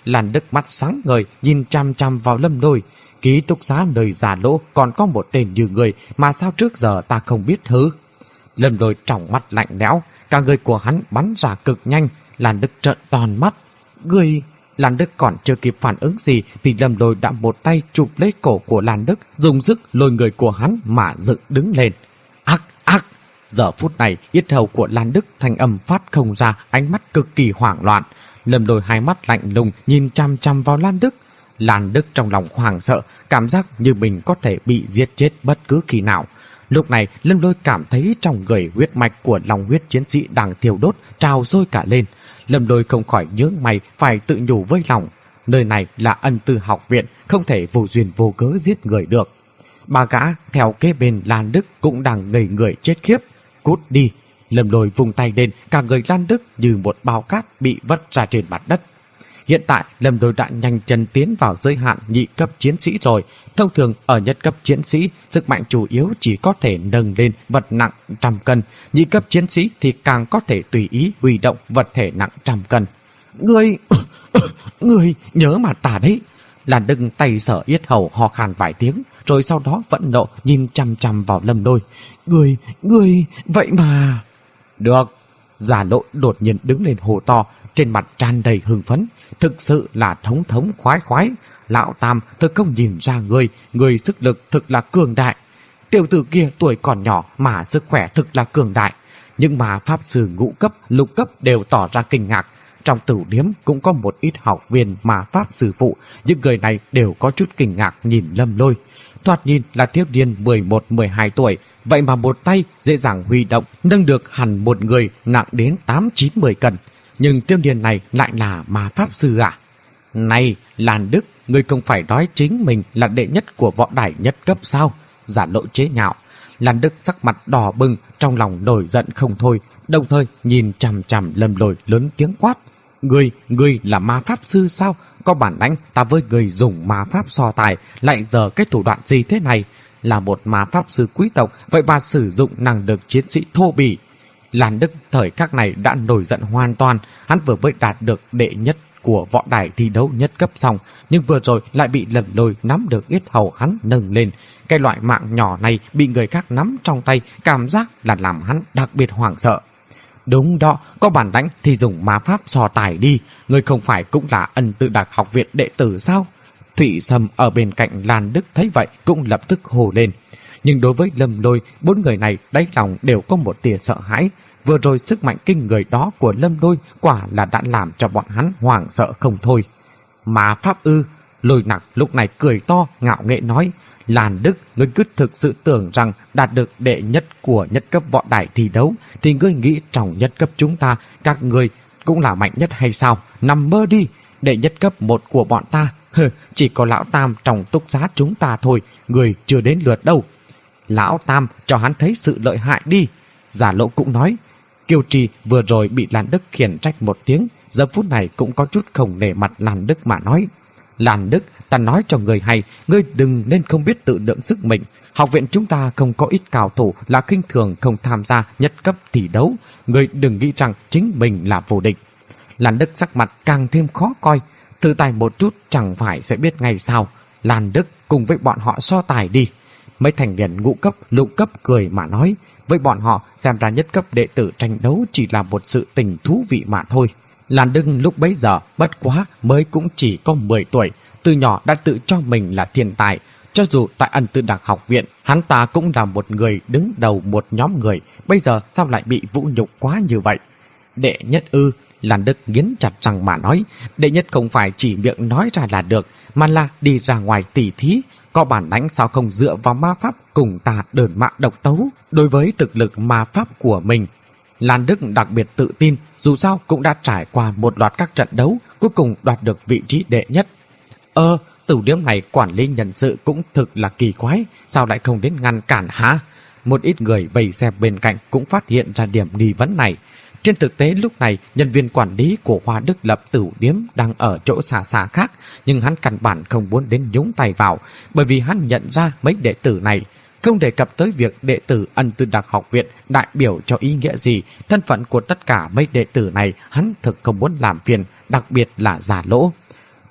Lan Đức mắt sáng ngời nhìn chăm chăm vào Lâm Lôi. Ký túc xá nơi Giả Lỗ còn có một tên như người mà sao trước giờ ta không biết thứ. Lâm Lôi tròng mắt lạnh lẽo, cả người của hắn bắn ra cực nhanh. Lan Đức trợn tròn mắt. Người... Lan Đức còn chưa kịp phản ứng gì thì Lâm Lôi đã một tay chụp lấy cổ của Lan Đức, dùng sức lôi người của hắn mà dựng đứng lên. Ác ác! Giờ phút này yết hầu của Lan Đức thanh âm phát không ra, ánh mắt cực kỳ hoảng loạn. Lâm Lôi hai mắt lạnh lùng nhìn chăm chăm vào Lan Đức. Lan Đức trong lòng hoảng sợ, cảm giác như mình có thể bị giết chết bất cứ khi nào. Lúc này Lâm Lôi cảm thấy trong người huyết mạch của lòng huyết chiến sĩ đang thiêu đốt trào sôi cả lên. Lâm Lôi không khỏi nhướng mày, phải tự nhủ với lòng, nơi này là Ân Tư học viện, không thể vô duyên vô cớ giết người được. Bà gã theo kế bên Lan Đức cũng đang ngây người chết khiếp. Cút đi! Lâm Lôi vùng tay lên, cả người Lan Đức như một bao cát bị vất ra trên mặt đất. Hiện tại Lâm Lôi đã nhanh chân tiến vào giới hạn nhị cấp chiến sĩ rồi. Thông thường ở nhất cấp chiến sĩ, sức mạnh chủ yếu chỉ có thể nâng lên vật nặng trăm cân. Nhị cấp chiến sĩ thì càng có thể tùy ý huy động vật thể nặng trăm cân. Người... Người nhớ mà ta đấy! Lan Đức tay sở yết hầu ho khan vài tiếng, rồi sau đó vẫn nộ nhìn chăm chăm vào Lâm Lôi. Người... Người... Vậy mà... Được! Giả Lộ đột nhiên đứng lên hô to, trên mặt tràn đầy hưng phấn. Thực sự là thống thống khoái khoái. Lão Tam thực không nhìn ra người, người sức lực thực là cường đại. Tiểu tử kia tuổi còn nhỏ mà sức khỏe thực là cường đại. Nhưng mà pháp sư ngũ cấp, lục cấp đều tỏ ra kinh ngạc. Trong tử điếm cũng có một ít học viên mà pháp sư phụ, những người này đều có chút kinh ngạc nhìn Lâm Lôi. Thoạt nhìn là thiếu niên mười một mười hai tuổi, vậy mà một tay dễ dàng huy động nâng được hẳn một người nặng đến tám chín mười cân. Nhưng tiêu niên này lại là ma pháp sư à? Này Lan Đức, ngươi không phải nói chính mình là đệ nhất của võ đài nhất cấp sao? Giả Lộ chế nhạo. Lan Đức sắc mặt đỏ bừng, trong lòng nổi giận không thôi, đồng thời nhìn chằm chằm Lâm Lôi lớn tiếng quát. Ngươi, ngươi là ma pháp sư sao? Có bản lãnh ta với người dùng ma pháp so tài, lại giờ cái thủ đoạn gì thế này? Là một ma pháp sư quý tộc, vậy mà sử dụng năng lực chiến sĩ thô bỉ. Lan Đức thời khắc này đã nổi giận hoàn toàn. Hắn vừa mới đạt được đệ nhất của võ đài thi đấu nhất cấp xong, nhưng vừa rồi lại bị Lâm Lôi nắm được yết hầu hắn nâng lên. Cái loại mạng nhỏ này bị người khác nắm trong tay, cảm giác là làm hắn đặc biệt hoảng sợ. Đúng đó, có bản lãnh thì dùng ma pháp so tài đi. Người không phải cũng là Ân Tư Đặc học viện đệ tử sao? Thụy Sâm ở bên cạnh Lan Đức thấy vậy cũng lập tức hô lên. Nhưng đối với Lâm Lôi, bốn người này đáy lòng đều có một tia sợ hãi. Vừa rồi sức mạnh kinh người đó của Lâm Lôi quả là đã làm cho bọn hắn hoảng sợ không thôi. Ma pháp ư? Lôi Nặc lúc này cười to, ngạo nghễ nói. Lan Đức, ngươi cứ thực sự tưởng rằng đạt được đệ nhất của nhất cấp võ đài thi đấu thì ngươi nghĩ trong nhất cấp chúng ta các ngươi cũng là mạnh nhất hay sao? Nằm mơ đi! Đệ nhất cấp một của bọn ta, hừ, chỉ có Lão Tam trong túc xá chúng ta thôi, người chưa đến lượt đâu. Lão Tam cho hắn thấy sự lợi hại đi. Giả Lộ cũng nói. Kiều Trì vừa rồi bị Lan Đức khiển trách một tiếng, giờ phút này cũng có chút không nể mặt Lan Đức mà nói. Lan Đức, ta nói cho người hay, ngươi đừng nên không biết tự lượng sức mình. Học viện chúng ta không có ít cao thủ là khinh thường không tham gia nhất cấp thi đấu. Ngươi đừng nghĩ rằng chính mình là vô địch. Lan Đức sắc mặt càng thêm khó coi. Thử tài một chút chẳng phải sẽ biết ngay sao. Lan Đức cùng với bọn họ so tài đi. Mấy thành niên ngũ cấp, lục cấp cười mà nói. Với bọn họ xem ra nhất cấp đệ tử tranh đấu chỉ là một sự tình thú vị mà thôi. Lan Đức lúc bấy giờ bất quá mới cũng chỉ có mười tuổi. Từ nhỏ đã tự cho mình là thiên tài. Cho dù tại Ân Tư Đặc học viện, hắn ta cũng là một người đứng đầu một nhóm người. Bây giờ sao lại bị vũ nhục quá như vậy? Đệ nhất ư? Lan Đức nghiến chặt răng mà nói. Đệ nhất không phải chỉ miệng nói ra là được, mà là đi ra ngoài tỉ thí. Có bản lãnh sao không dựa vào ma pháp cùng ta đơn mạ độc tấu? Đối với thực lực ma pháp của mình, Lan Đức đặc biệt tự tin, dù sao cũng đã trải qua một loạt các trận đấu, cuối cùng đoạt được vị trí đệ nhất. Ơ, tử điếm này quản lý nhân sự cũng thực là kỳ quái, sao lại không đến ngăn cản hả? Một ít người vây xem bên cạnh cũng phát hiện ra điểm nghi vấn này. Trên thực tế lúc này, nhân viên quản lý của Hoa Đức Lập tử điếm đang ở chỗ xa xa khác, nhưng hắn căn bản không muốn đến nhúng tay vào, bởi vì hắn nhận ra mấy đệ tử này. Không đề cập tới việc đệ tử Ân Tư Đặc học viện đại biểu cho ý nghĩa gì, thân phận của tất cả mấy đệ tử này hắn thực không muốn làm phiền, đặc biệt là Giả Lỗ.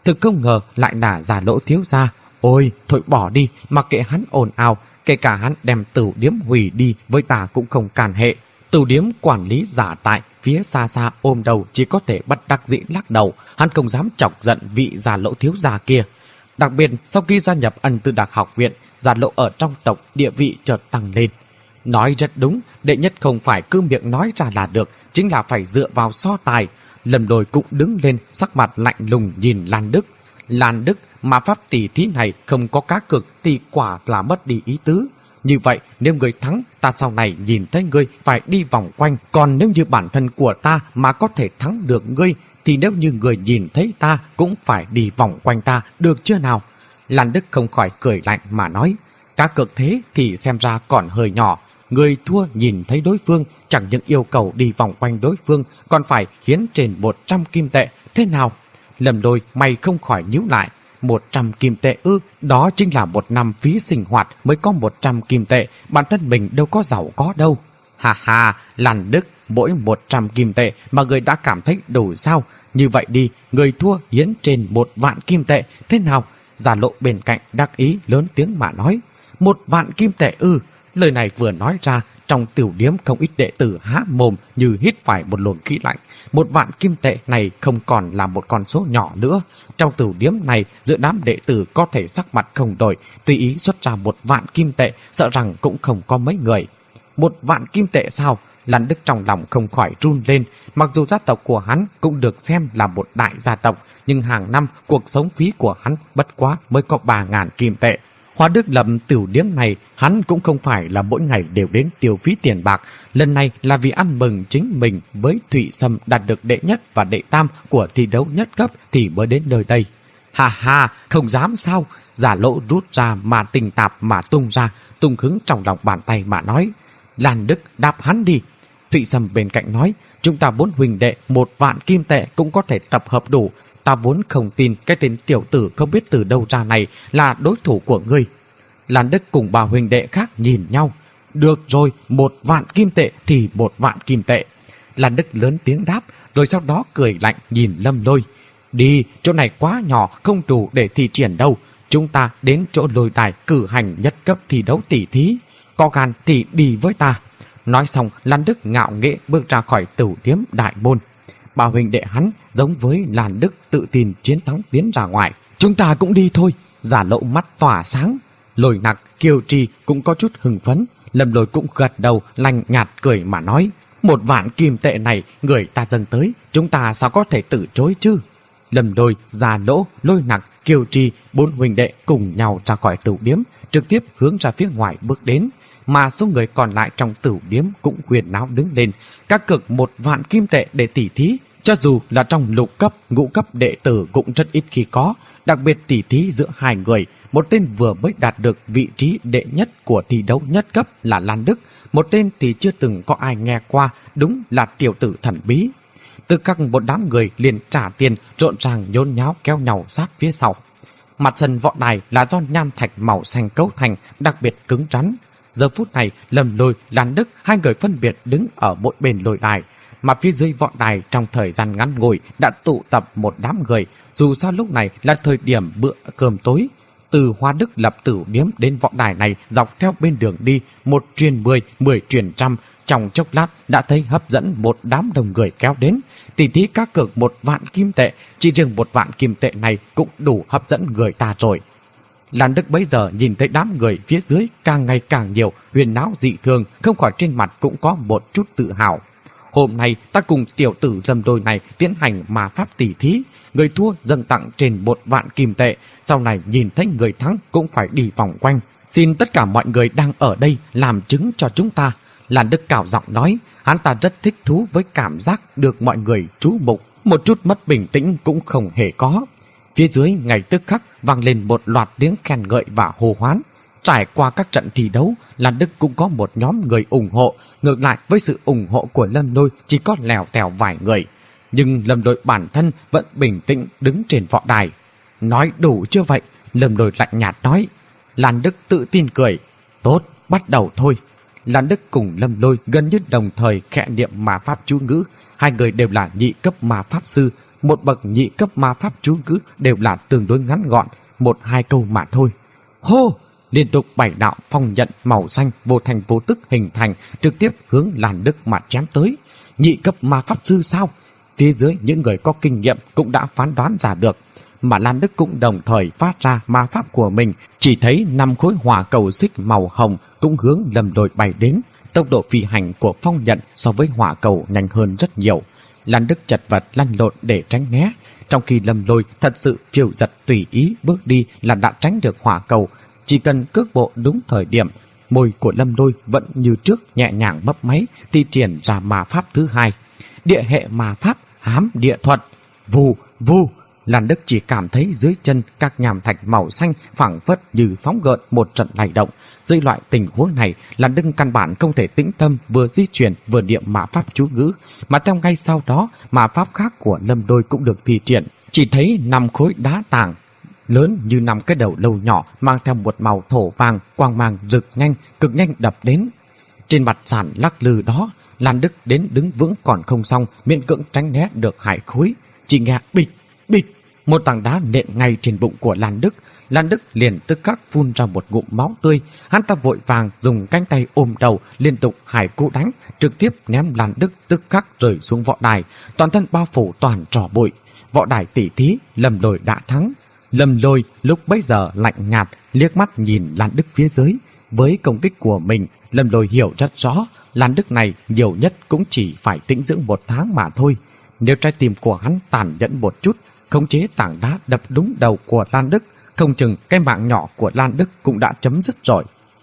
thực không ngờ lại là Giả Lỗ thiếu gia. Ôi, thôi bỏ đi, mặc kệ hắn ồn ào, kể cả hắn đem Tửu Điếm hủy đi với ta cũng không cản hệ. Tửu Điếm quản lý giả tại phía xa xa ôm đầu chỉ có thể bất đắc dĩ lắc đầu, hắn không dám chọc giận vị Giả Lỗ thiếu gia kia. Đặc biệt sau khi gia nhập Ân Tư Đạc học viện, Giả Lỗ ở trong tộc địa vị chợt tăng lên. Nói rất đúng, đệ nhất không phải cứ miệng nói ra là được, chính là phải dựa vào so tài. Lâm Đôi cũng đứng lên, sắc mặt lạnh lùng nhìn Lan Đức. Lan Đức, mà pháp tỷ thí này không có cá cược thì quả là mất đi ý tứ. Như vậy, nếu người thắng, ta sau này nhìn thấy ngươi phải đi vòng quanh. Còn nếu như bản thân của ta mà có thể thắng được ngươi, thì nếu như người nhìn thấy ta cũng phải đi vòng quanh ta, được chưa nào? Lan Đức không khỏi cười lạnh mà nói, cá cược thế thì xem ra còn hơi nhỏ. Người thua nhìn thấy đối phương, chẳng những yêu cầu đi vòng quanh đối phương, còn phải hiến trên một trăm kim tệ. Thế nào? Lâm Đôi mày không khỏi nhíu lại. Một trăm kim tệ ư? Đó chính là một năm phí sinh hoạt mới có một trăm kim tệ. Bản thân mình đâu có giàu có đâu. Hà hà, Lan Đức, mỗi một trăm kim tệ mà người đã cảm thấy đủ sao? Như vậy đi, người thua hiến trên một vạn kim tệ. Thế nào? Giả Lộ bên cạnh đắc ý lớn tiếng mà nói. Một vạn kim tệ ư? Lời này vừa nói ra, trong Tiểu Điếm không ít đệ tử há mồm như hít phải một luồng khí lạnh. Một vạn kim tệ này không còn là một con số nhỏ nữa. Trong Tiểu Điếm này, giữa đám đệ tử có thể sắc mặt không đổi, tùy ý xuất ra một vạn kim tệ, sợ rằng cũng không có mấy người. Một vạn kim tệ sao? Lan Đức trong lòng không khỏi run lên. Mặc dù gia tộc của hắn cũng được xem là một đại gia tộc, nhưng hàng năm cuộc sống phí của hắn bất quá mới có ba ngàn kim tệ. Hoa Đức Lập Tiểu Điếm này, hắn cũng không phải là mỗi ngày đều đến tiêu phí tiền bạc. Lần này là vì ăn mừng chính mình với Thụy Sâm đạt được đệ nhất và đệ tam của thi đấu nhất cấp thì mới đến nơi đây. Hà hà, không dám sao? Giả Lỗ rút ra mà tình tạp mà tung ra, tung hứng trong lòng bàn tay mà nói. Lan Đức, đáp hắn đi. Thụy Sâm bên cạnh nói, chúng ta bốn huynh đệ một vạn kim tệ cũng có thể tập hợp đủ. Ta vốn không tin cái tên tiểu tử không biết từ đâu ra này là đối thủ của ngươi. Lan Đức cùng bà huynh đệ khác nhìn nhau. Được rồi, một vạn kim tệ thì một vạn kim tệ. Lan Đức lớn tiếng đáp, rồi sau đó cười lạnh nhìn Lâm Lôi. Đi, chỗ này quá nhỏ, không đủ để thi triển đâu. Chúng ta đến chỗ lôi đài cử hành nhất cấp thi đấu tỷ thí. Có gan thì đi với ta. Nói xong, Lan Đức ngạo nghễ bước ra khỏi Tửu Điếm đại môn. Bà huynh đệ hắn giống với Lan Đức tự tin chiến thắng tiến ra ngoài. Chúng ta cũng đi thôi. Giả Lộ mắt tỏa sáng. Lôi Nặc, Kiều Trì cũng có chút hưng phấn. Lâm Lôi cũng gật đầu lạnh nhạt cười mà nói, một vạn kim tệ này người ta dâng tới, chúng ta sao có thể từ chối chứ? Lâm Lôi, Giả Lỗ, Lôi Nặc, Kiều Trì, bốn huynh đệ cùng nhau ra khỏi Tửu Điếm, trực tiếp hướng ra phía ngoài bước đến. Mà số người còn lại trong Tửu Điếm cũng huyền náo đứng lên, các cực một vạn kim tệ để tỉ thí. Cho dù là trong lục cấp, ngũ cấp đệ tử cũng rất ít khi có, đặc biệt tỉ thí giữa hai người. Một tên vừa mới đạt được vị trí đệ nhất của thi đấu nhất cấp là Lan Đức, một tên thì chưa từng có ai nghe qua, đúng là tiểu tử thần bí. Từ các một đám người liền trả tiền, rộn ràng nhốn nháo kéo nhau sát phía sau. Mặt sân võ đài là do nham thạch màu xanh cấu thành, đặc biệt cứng rắn. Giờ phút này, Lâm Lôi, Lan Đức, hai người phân biệt đứng ở mỗi bên lôi đài. Mà phía dưới võ đài trong thời gian ngắn ngủi đã tụ tập một đám người, dù sao lúc này là thời điểm bữa cơm tối. Từ Hoa Đức Lập Tửu Điếm đến võ đài này dọc theo bên đường đi, một truyền mười, mười truyền trăm, trong chốc lát đã thấy hấp dẫn một đám đông người kéo đến. Tỷ thí cá cược một vạn kim tệ, chỉ riêng một vạn kim tệ này cũng đủ hấp dẫn người ta rồi. Lan Đức bấy giờ nhìn thấy đám người phía dưới càng ngày càng nhiều, huyền náo dị thường, không khỏi trên mặt cũng có một chút tự hào. Hôm nay ta cùng tiểu tử Lâm Đôi này tiến hành ma pháp tỷ thí, người thua dâng tặng trên một vạn kim tệ, sau này nhìn thấy người thắng cũng phải đi vòng quanh. Xin tất cả mọi người đang ở đây làm chứng cho chúng ta. Lan Đức cào giọng nói, hắn ta rất thích thú với cảm giác được mọi người chú mục, một chút mất bình tĩnh cũng không hề có. Phía dưới ngay tức khắc vang lên một loạt tiếng khen ngợi và hô hoán. Trải qua các trận thi đấu, Lan Đức cũng có một nhóm người ủng hộ, ngược lại với sự ủng hộ của Lâm Lôi chỉ có lèo tèo vài người. Nhưng Lâm Lôi bản thân vẫn bình tĩnh đứng trên võ đài. Nói đủ chưa vậy? Lâm Lôi lạnh nhạt nói. Lan Đức tự tin cười. Tốt, bắt đầu thôi. Lan Đức cùng Lâm Lôi gần như đồng thời khẽ niệm ma pháp chú ngữ. Hai người đều là nhị cấp ma pháp sư, một bậc nhị cấp ma pháp chú ngữ đều là tương đối ngắn gọn, một hai câu mà thôi. Hô! Liên tục bảy đạo phong nhận màu xanh vô thành vô tức hình thành, trực tiếp hướng Lan Đức mà chém tới. Nhị cấp ma pháp sư sao? Phía dưới những người có kinh nghiệm cũng đã phán đoán ra được, mà Lan Đức cũng đồng thời phát ra ma pháp của mình. Chỉ thấy năm khối hỏa cầu xích màu hồng cũng hướng Lâm Lôi bay đến. Tốc độ phi hành của phong nhận so với hỏa cầu nhanh hơn rất nhiều. Lan Đức chật vật lăn lộn để tránh né, trong khi Lâm Lôi thật sự phiêu giật tùy ý bước đi là đã tránh được hỏa cầu. Chỉ cần cước bộ đúng thời điểm, môi của Lâm Lôi vẫn như trước nhẹ nhàng mấp máy, thi triển ra ma pháp thứ hai, địa hệ ma pháp hám địa thuật. Vù vù, Lan Đức chỉ cảm thấy dưới chân các nham thạch màu xanh phảng phất như sóng gợn một trận lay động. Dưới loại tình huống này, Lan Đức căn bản không thể tĩnh tâm vừa di chuyển vừa niệm ma pháp chú ngữ, mà theo ngay sau đó ma pháp khác của Lâm Lôi cũng được thi triển. Chỉ thấy năm khối đá tảng lớn như năm cái đầu lâu nhỏ mang theo một màu thổ vàng, quang mang rực nhanh, cực nhanh đập đến. Trên mặt sàn lắc lư đó, Lan Đức đến đứng vững còn không xong, miễn cưỡng tránh né được hải khối. Chỉ nghe bịch bịch, một tảng đá nện ngay trên bụng của Lan Đức. Lan Đức liền tức khắc phun ra một ngụm máu tươi. Hắn ta vội vàng dùng cánh tay ôm đầu, liên tục hải cú đánh, trực tiếp ném Lan Đức tức khắc rơi xuống võ đài, toàn thân bao phủ toàn trò bụi. Võ đài tỉ thí, Lâm Lôi đã thắng. Lâm Lôi lúc bấy giờ lạnh nhạt liếc mắt nhìn Lan Đức phía dưới. Với công kích của mình, Lâm Lôi hiểu rất rõ, Lan Đức này nhiều nhất cũng chỉ phải tĩnh dưỡng một tháng mà thôi. Nếu trái tim của hắn tàn nhẫn một chút, khống chế tảng đá đập đúng đầu của Lan Đức, không chừng cái mạng nhỏ của Lan Đức cũng đã chấm dứt rồi.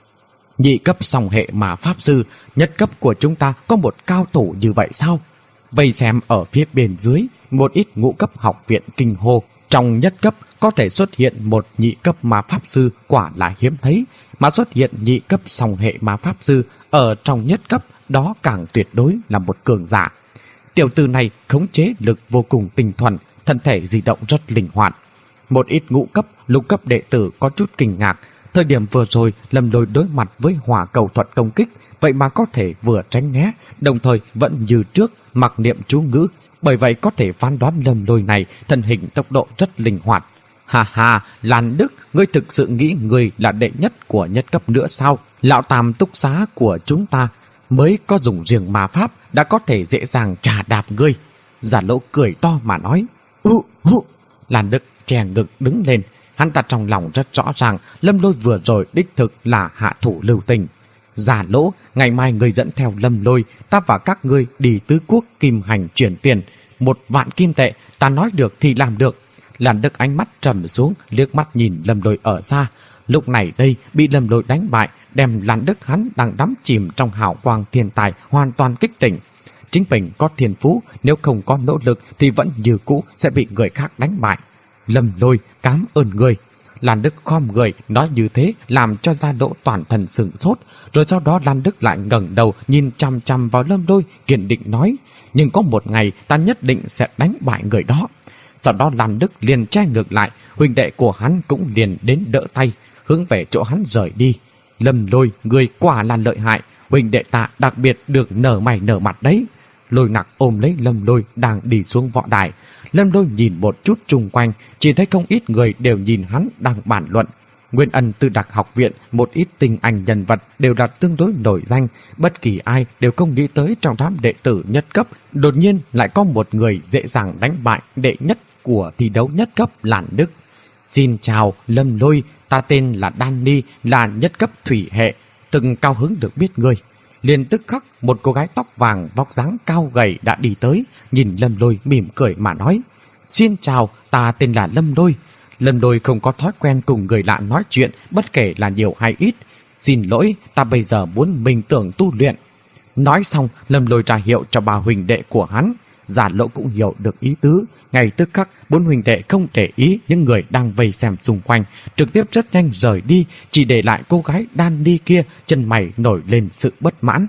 Nhị cấp song hệ mà pháp sư, nhất cấp của chúng ta có một cao thủ như vậy sao? Vây xem ở phía bên dưới, một ít ngũ cấp học viện kinh hô. Trong nhất cấp có thể xuất hiện một nhị cấp ma pháp sư quả là hiếm thấy, mà xuất hiện nhị cấp song hệ ma pháp sư ở trong nhất cấp đó càng tuyệt đối là một cường giả. Tiểu tử này khống chế lực vô cùng tinh thuần, thân thể di động rất linh hoạt. Một ít ngũ cấp, lục cấp đệ tử có chút kinh ngạc. Thời điểm vừa rồi Lâm Lôi đối mặt với hỏa cầu thuật công kích, vậy mà có thể vừa tránh né, đồng thời vẫn như trước mặc niệm chú ngữ. Bởi vậy có thể phán đoán Lâm Lôi này thân hình tốc độ rất linh hoạt. Hà hà, Lan Đức, ngươi thực sự nghĩ ngươi là đệ nhất của nhất cấp nữa sao? Lão tam túc xá của chúng ta mới có dùng riêng ma pháp đã có thể dễ dàng trà đạp ngươi. Giả Lỗ cười to mà nói. Ú hú. Lan Đức che ngực đứng lên. Hắn ta trong lòng rất rõ ràng Lâm Lôi vừa rồi đích thực là hạ thủ lưu tình. Giả Lỗ, ngày mai ngươi dẫn theo Lâm Lôi, ta và các ngươi đi tứ quốc kim hành chuyển tiền. Một vạn kim tệ, ta nói được thì làm được. Lan Đức ánh mắt trầm xuống, liếc mắt nhìn Lâm Lôi ở xa. Lúc này đây bị Lâm Lôi đánh bại, đem Lan Đức hắn đang đắm chìm trong hào quang thiên tài hoàn toàn kích tỉnh. Chính mình có thiên phú, nếu không có nỗ lực thì vẫn như cũ sẽ bị người khác đánh bại. Lâm Lôi, cám ơn người. Lan Đức khom người nói như thế làm cho Gia Lỗ toàn thân sửng sốt, rồi sau đó Lan Đức lại ngẩng đầu nhìn chằm chằm vào Lâm Lôi, kiên định nói: nhưng có một ngày ta nhất định sẽ đánh bại người đó. Sau đó Lan Đức liền che ngược lại, huynh đệ của hắn cũng liền đến đỡ tay, hướng về chỗ hắn rời đi. Lâm Lôi, người quả là lợi hại, huynh đệ ta đặc biệt được nở mày nở mặt đấy. Lôi Nặc ôm lấy Lâm Lôi đang đi xuống võ đài. Lâm Lôi nhìn một chút chung quanh, chỉ thấy không ít người đều nhìn hắn đang bàn luận. Nguyên Ân Tư Đặc học viện, một ít tinh anh nhân vật đều là tương đối nổi danh, bất kỳ ai đều không nghĩ tới trong đám đệ tử nhất cấp đột nhiên lại có một người dễ dàng đánh bại đệ nhất của thi đấu nhất cấp Lan Đức. Xin chào Lâm Lôi, ta tên là Danny, là nhất cấp thủy hệ, từng cao hứng được biết ngươi. Liền tức khắc một cô gái tóc vàng vóc dáng cao gầy đã đi tới, nhìn Lâm Lôi mỉm cười mà nói: xin chào, ta tên là Lâm Lôi. Lâm Lôi không có thói quen cùng người lạ nói chuyện, bất kể là nhiều hay ít. Xin lỗi, ta bây giờ muốn mình tưởng tu luyện. Nói xong, Lâm Lôi ra hiệu cho ba huynh đệ của hắn. Giả Lỗ cũng hiểu được ý tứ, ngay tức khắc bốn huynh đệ không để ý những người đang vây xem xung quanh, trực tiếp rất nhanh rời đi, chỉ để lại cô gái đan đi kia chân mày nổi lên sự bất mãn.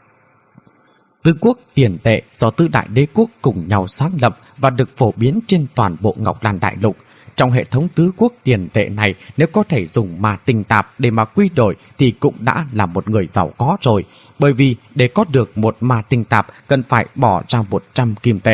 Tứ quốc tiền tệ do tứ đại đế quốc cùng nhau sáng lập và được phổ biến trên toàn bộ Ngọc Lan Đại Lục. Trong hệ thống tứ quốc tiền tệ này, nếu có thể dùng ma tinh tạp để mà quy đổi thì cũng đã là một người giàu có rồi. Bởi vì để có được một ma tinh tạp cần phải bỏ ra một trăm kim tệ.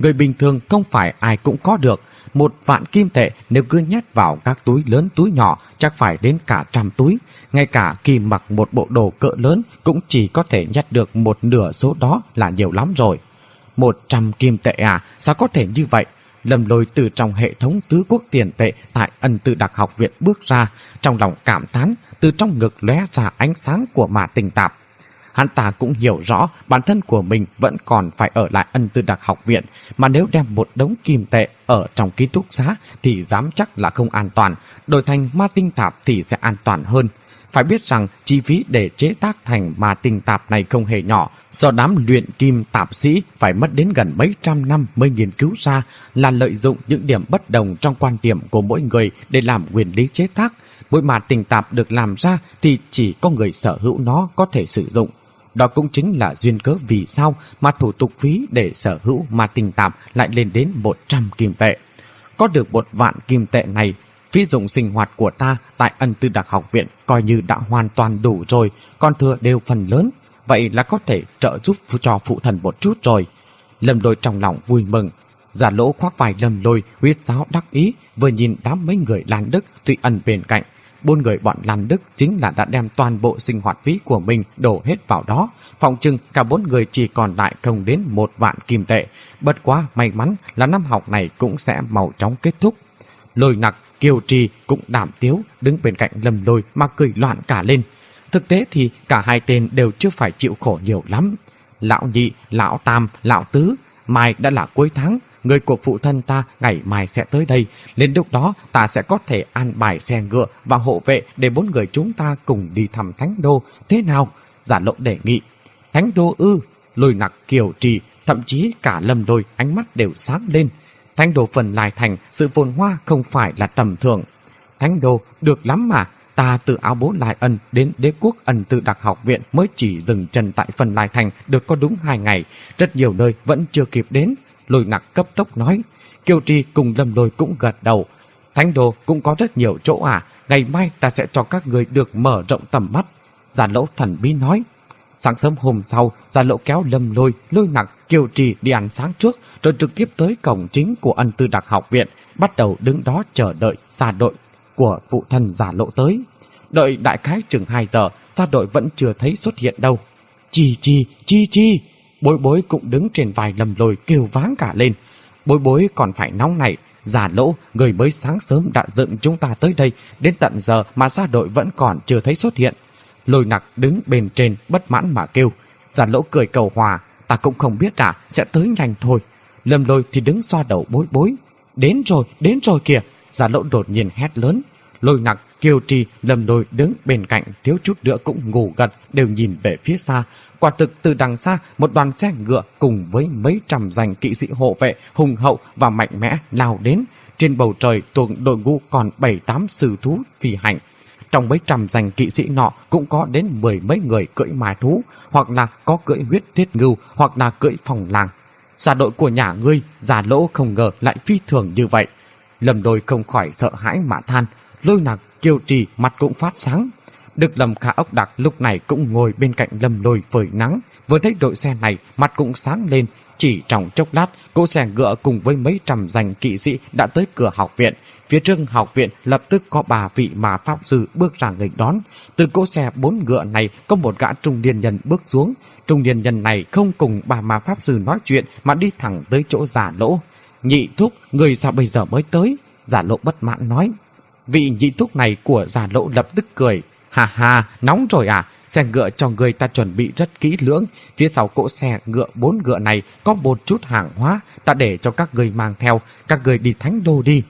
người bình thường không phải ai cũng có được. Một vạn kim tệ nếu cứ nhét vào các túi lớn túi nhỏ chắc phải đến cả trăm túi. Ngay cả khi mặc một bộ đồ cỡ lớn cũng chỉ có thể nhét được một nửa số đó là nhiều lắm rồi. Một trăm kim tệ à? Sao có thể như vậy? Lâm Lôi từ trong hệ thống tứ quốc tiền tệ tại Ân Tư Đặc Học Viện bước ra, trong lòng cảm thán, từ trong ngực lóe ra ánh sáng của Mã Tinh Tạp. Hắn ta cũng hiểu rõ bản thân của mình vẫn còn phải ở lại Ân Tư Đặc Học Viện, mà nếu đem một đống kim tệ ở trong ký túc xá thì dám chắc là không an toàn, đổi thành ma tinh tạp thì sẽ an toàn hơn. Phải biết rằng chi phí để chế tác thành ma tinh tạp này không hề nhỏ, do đám luyện kim tạp sĩ phải mất đến gần mấy trăm năm mới nghiên cứu ra, là lợi dụng những điểm bất đồng trong quan điểm của mỗi người để làm nguyên lý chế tác. Mỗi ma tinh tạp được làm ra thì chỉ có người sở hữu nó có thể sử dụng. Đó cũng chính là duyên cớ vì sao mà thủ tục phí để sở hữu ma tinh tạp lại lên đến một trăm kim tệ. Có được một vạn kim tệ này, phí dụng sinh hoạt của ta tại Ân Tư Đặc Học Viện coi như đã hoàn toàn đủ rồi, còn thừa đều phần lớn. Vậy là có thể trợ giúp cho phụ thần một chút rồi. Lâm Lôi trong lòng vui mừng. Giả Lỗ khoác vai Lâm Lôi, huyết sáo đắc ý, vừa nhìn đám mấy người Lan Đức, Thụy Ân bên cạnh. Bốn người bọn Lan Đức chính là đã đem toàn bộ sinh hoạt phí của mình đổ hết vào đó. Phòng chừng cả bốn người chỉ còn lại không đến một vạn kim tệ. Bất quá may mắn là năm học này cũng sẽ mau chóng kết thúc. Lôi Nặc, Kiều Trì cũng đảm tiếu đứng bên cạnh Lâm Lôi mà cười loạn cả lên. Thực tế thì cả hai tên đều chưa phải chịu khổ nhiều lắm. Lão Nhị, Lão Tam, Lão Tứ, mai đã là cuối tháng, người của phụ thân ta ngày mai sẽ tới đây. Đến lúc đó ta sẽ có thể an bài xe ngựa và hộ vệ để bốn người chúng ta cùng đi thăm Thánh Đô. Thế nào? Giả Lộ đề nghị. Thánh Đô ư? Lôi Nặc, Kiều Trì, thậm chí cả Lâm Lôi ánh mắt đều sáng lên. Thánh Đô Phần Lai Thành, sự phồn hoa không phải là tầm thường. Thánh Đô được lắm mà. Ta từ Áo Bố Lai Ân đến Đế Quốc Ân Tư Đặc Học Viện mới chỉ dừng chân tại Phần Lai Thành được có đúng hai ngày. Rất nhiều nơi vẫn chưa kịp đến. Lôi Nặc cấp tốc nói. Kiều Trì cùng Lâm Lôi cũng gật đầu. Thánh Đô cũng có rất nhiều chỗ à? Ngày mai ta sẽ cho các người được mở rộng tầm mắt. Giả Lỗ thần bí nói. Sáng sớm hôm sau, Giả Lộ kéo Lâm Lôi, Lôi Nặc, Kiều Trì đi ăn sáng trước, rồi trực tiếp tới cổng chính của Ân Tư Đặc Học Viện, bắt đầu đứng đó chờ đợi xa đội của phụ thân Giả Lộ tới. Đợi đại khái chừng hai giờ, xa đội vẫn chưa thấy xuất hiện đâu. Chi chi, chi chi. Bối Bối cũng đứng trên vai Lâm Lôi kêu váng cả lên. Bối Bối còn phải nóng này. Giả Lỗ, người mới sáng sớm đã dựng chúng ta tới đây, đến tận giờ mà xa đội vẫn còn chưa thấy xuất hiện. Lôi Nặc đứng bên trên bất mãn mà kêu. Giả Lỗ cười cầu hòa. Ta cũng không biết à, sẽ tới nhanh thôi. Lâm Lôi thì đứng xoa đầu Bối Bối. Đến rồi, đến rồi kìa. Giả Lỗ đột nhiên hét lớn. Lôi Nặc, Kiều Trì, Lâm Lôi đứng bên cạnh thiếu chút nữa cũng ngủ gật, đều nhìn về phía xa. Quả thực từ đằng xa, một đoàn xe ngựa cùng với mấy trăm danh kỵ sĩ hộ vệ hùng hậu và mạnh mẽ lao đến. Trên bầu trời tuồng đội ngũ còn bảy tám sử thú phi hành. Trong mấy trăm danh kỵ sĩ nọ cũng có đến mười mấy người cưỡi mái thú, hoặc là có cưỡi huyết thiết ngưu, hoặc là cưỡi phòng làng. Giả đội của nhà ngươi, Giả Lỗ không ngờ lại phi thường như vậy. Lâm Lôi không khỏi sợ hãi mà than. Lôi Nặc, Kiều Trì mặt cũng phát sáng. Được Lâm Khả Ốc Đặc lúc này cũng ngồi bên cạnh Lâm Lôi phơi nắng, vừa thấy đội xe này mặt cũng sáng lên. Chỉ trong chốc lát, cỗ xe ngựa cùng với mấy trăm danh kỵ sĩ đã tới cửa học viện. Phía trước học viện lập tức có ba vị mà pháp sư bước ra nghênh đón. Từ cỗ xe bốn ngựa này có một gã trung niên nhân bước xuống. Trung niên nhân này không cùng bà mà pháp sư nói chuyện mà đi thẳng tới chỗ Giả Lỗ. Nhị thúc, người sao bây giờ mới tới? Giả Lỗ bất mãn nói. Vị nhị thúc này của Giả Lỗ lập tức cười. Hà hà, nóng rồi à? Xe ngựa cho người ta chuẩn bị rất kỹ lưỡng. Phía sau cỗ xe ngựa bốn ngựa này có một chút hàng hóa, ta để cho các người mang theo. Các người đi Thánh Đô đi.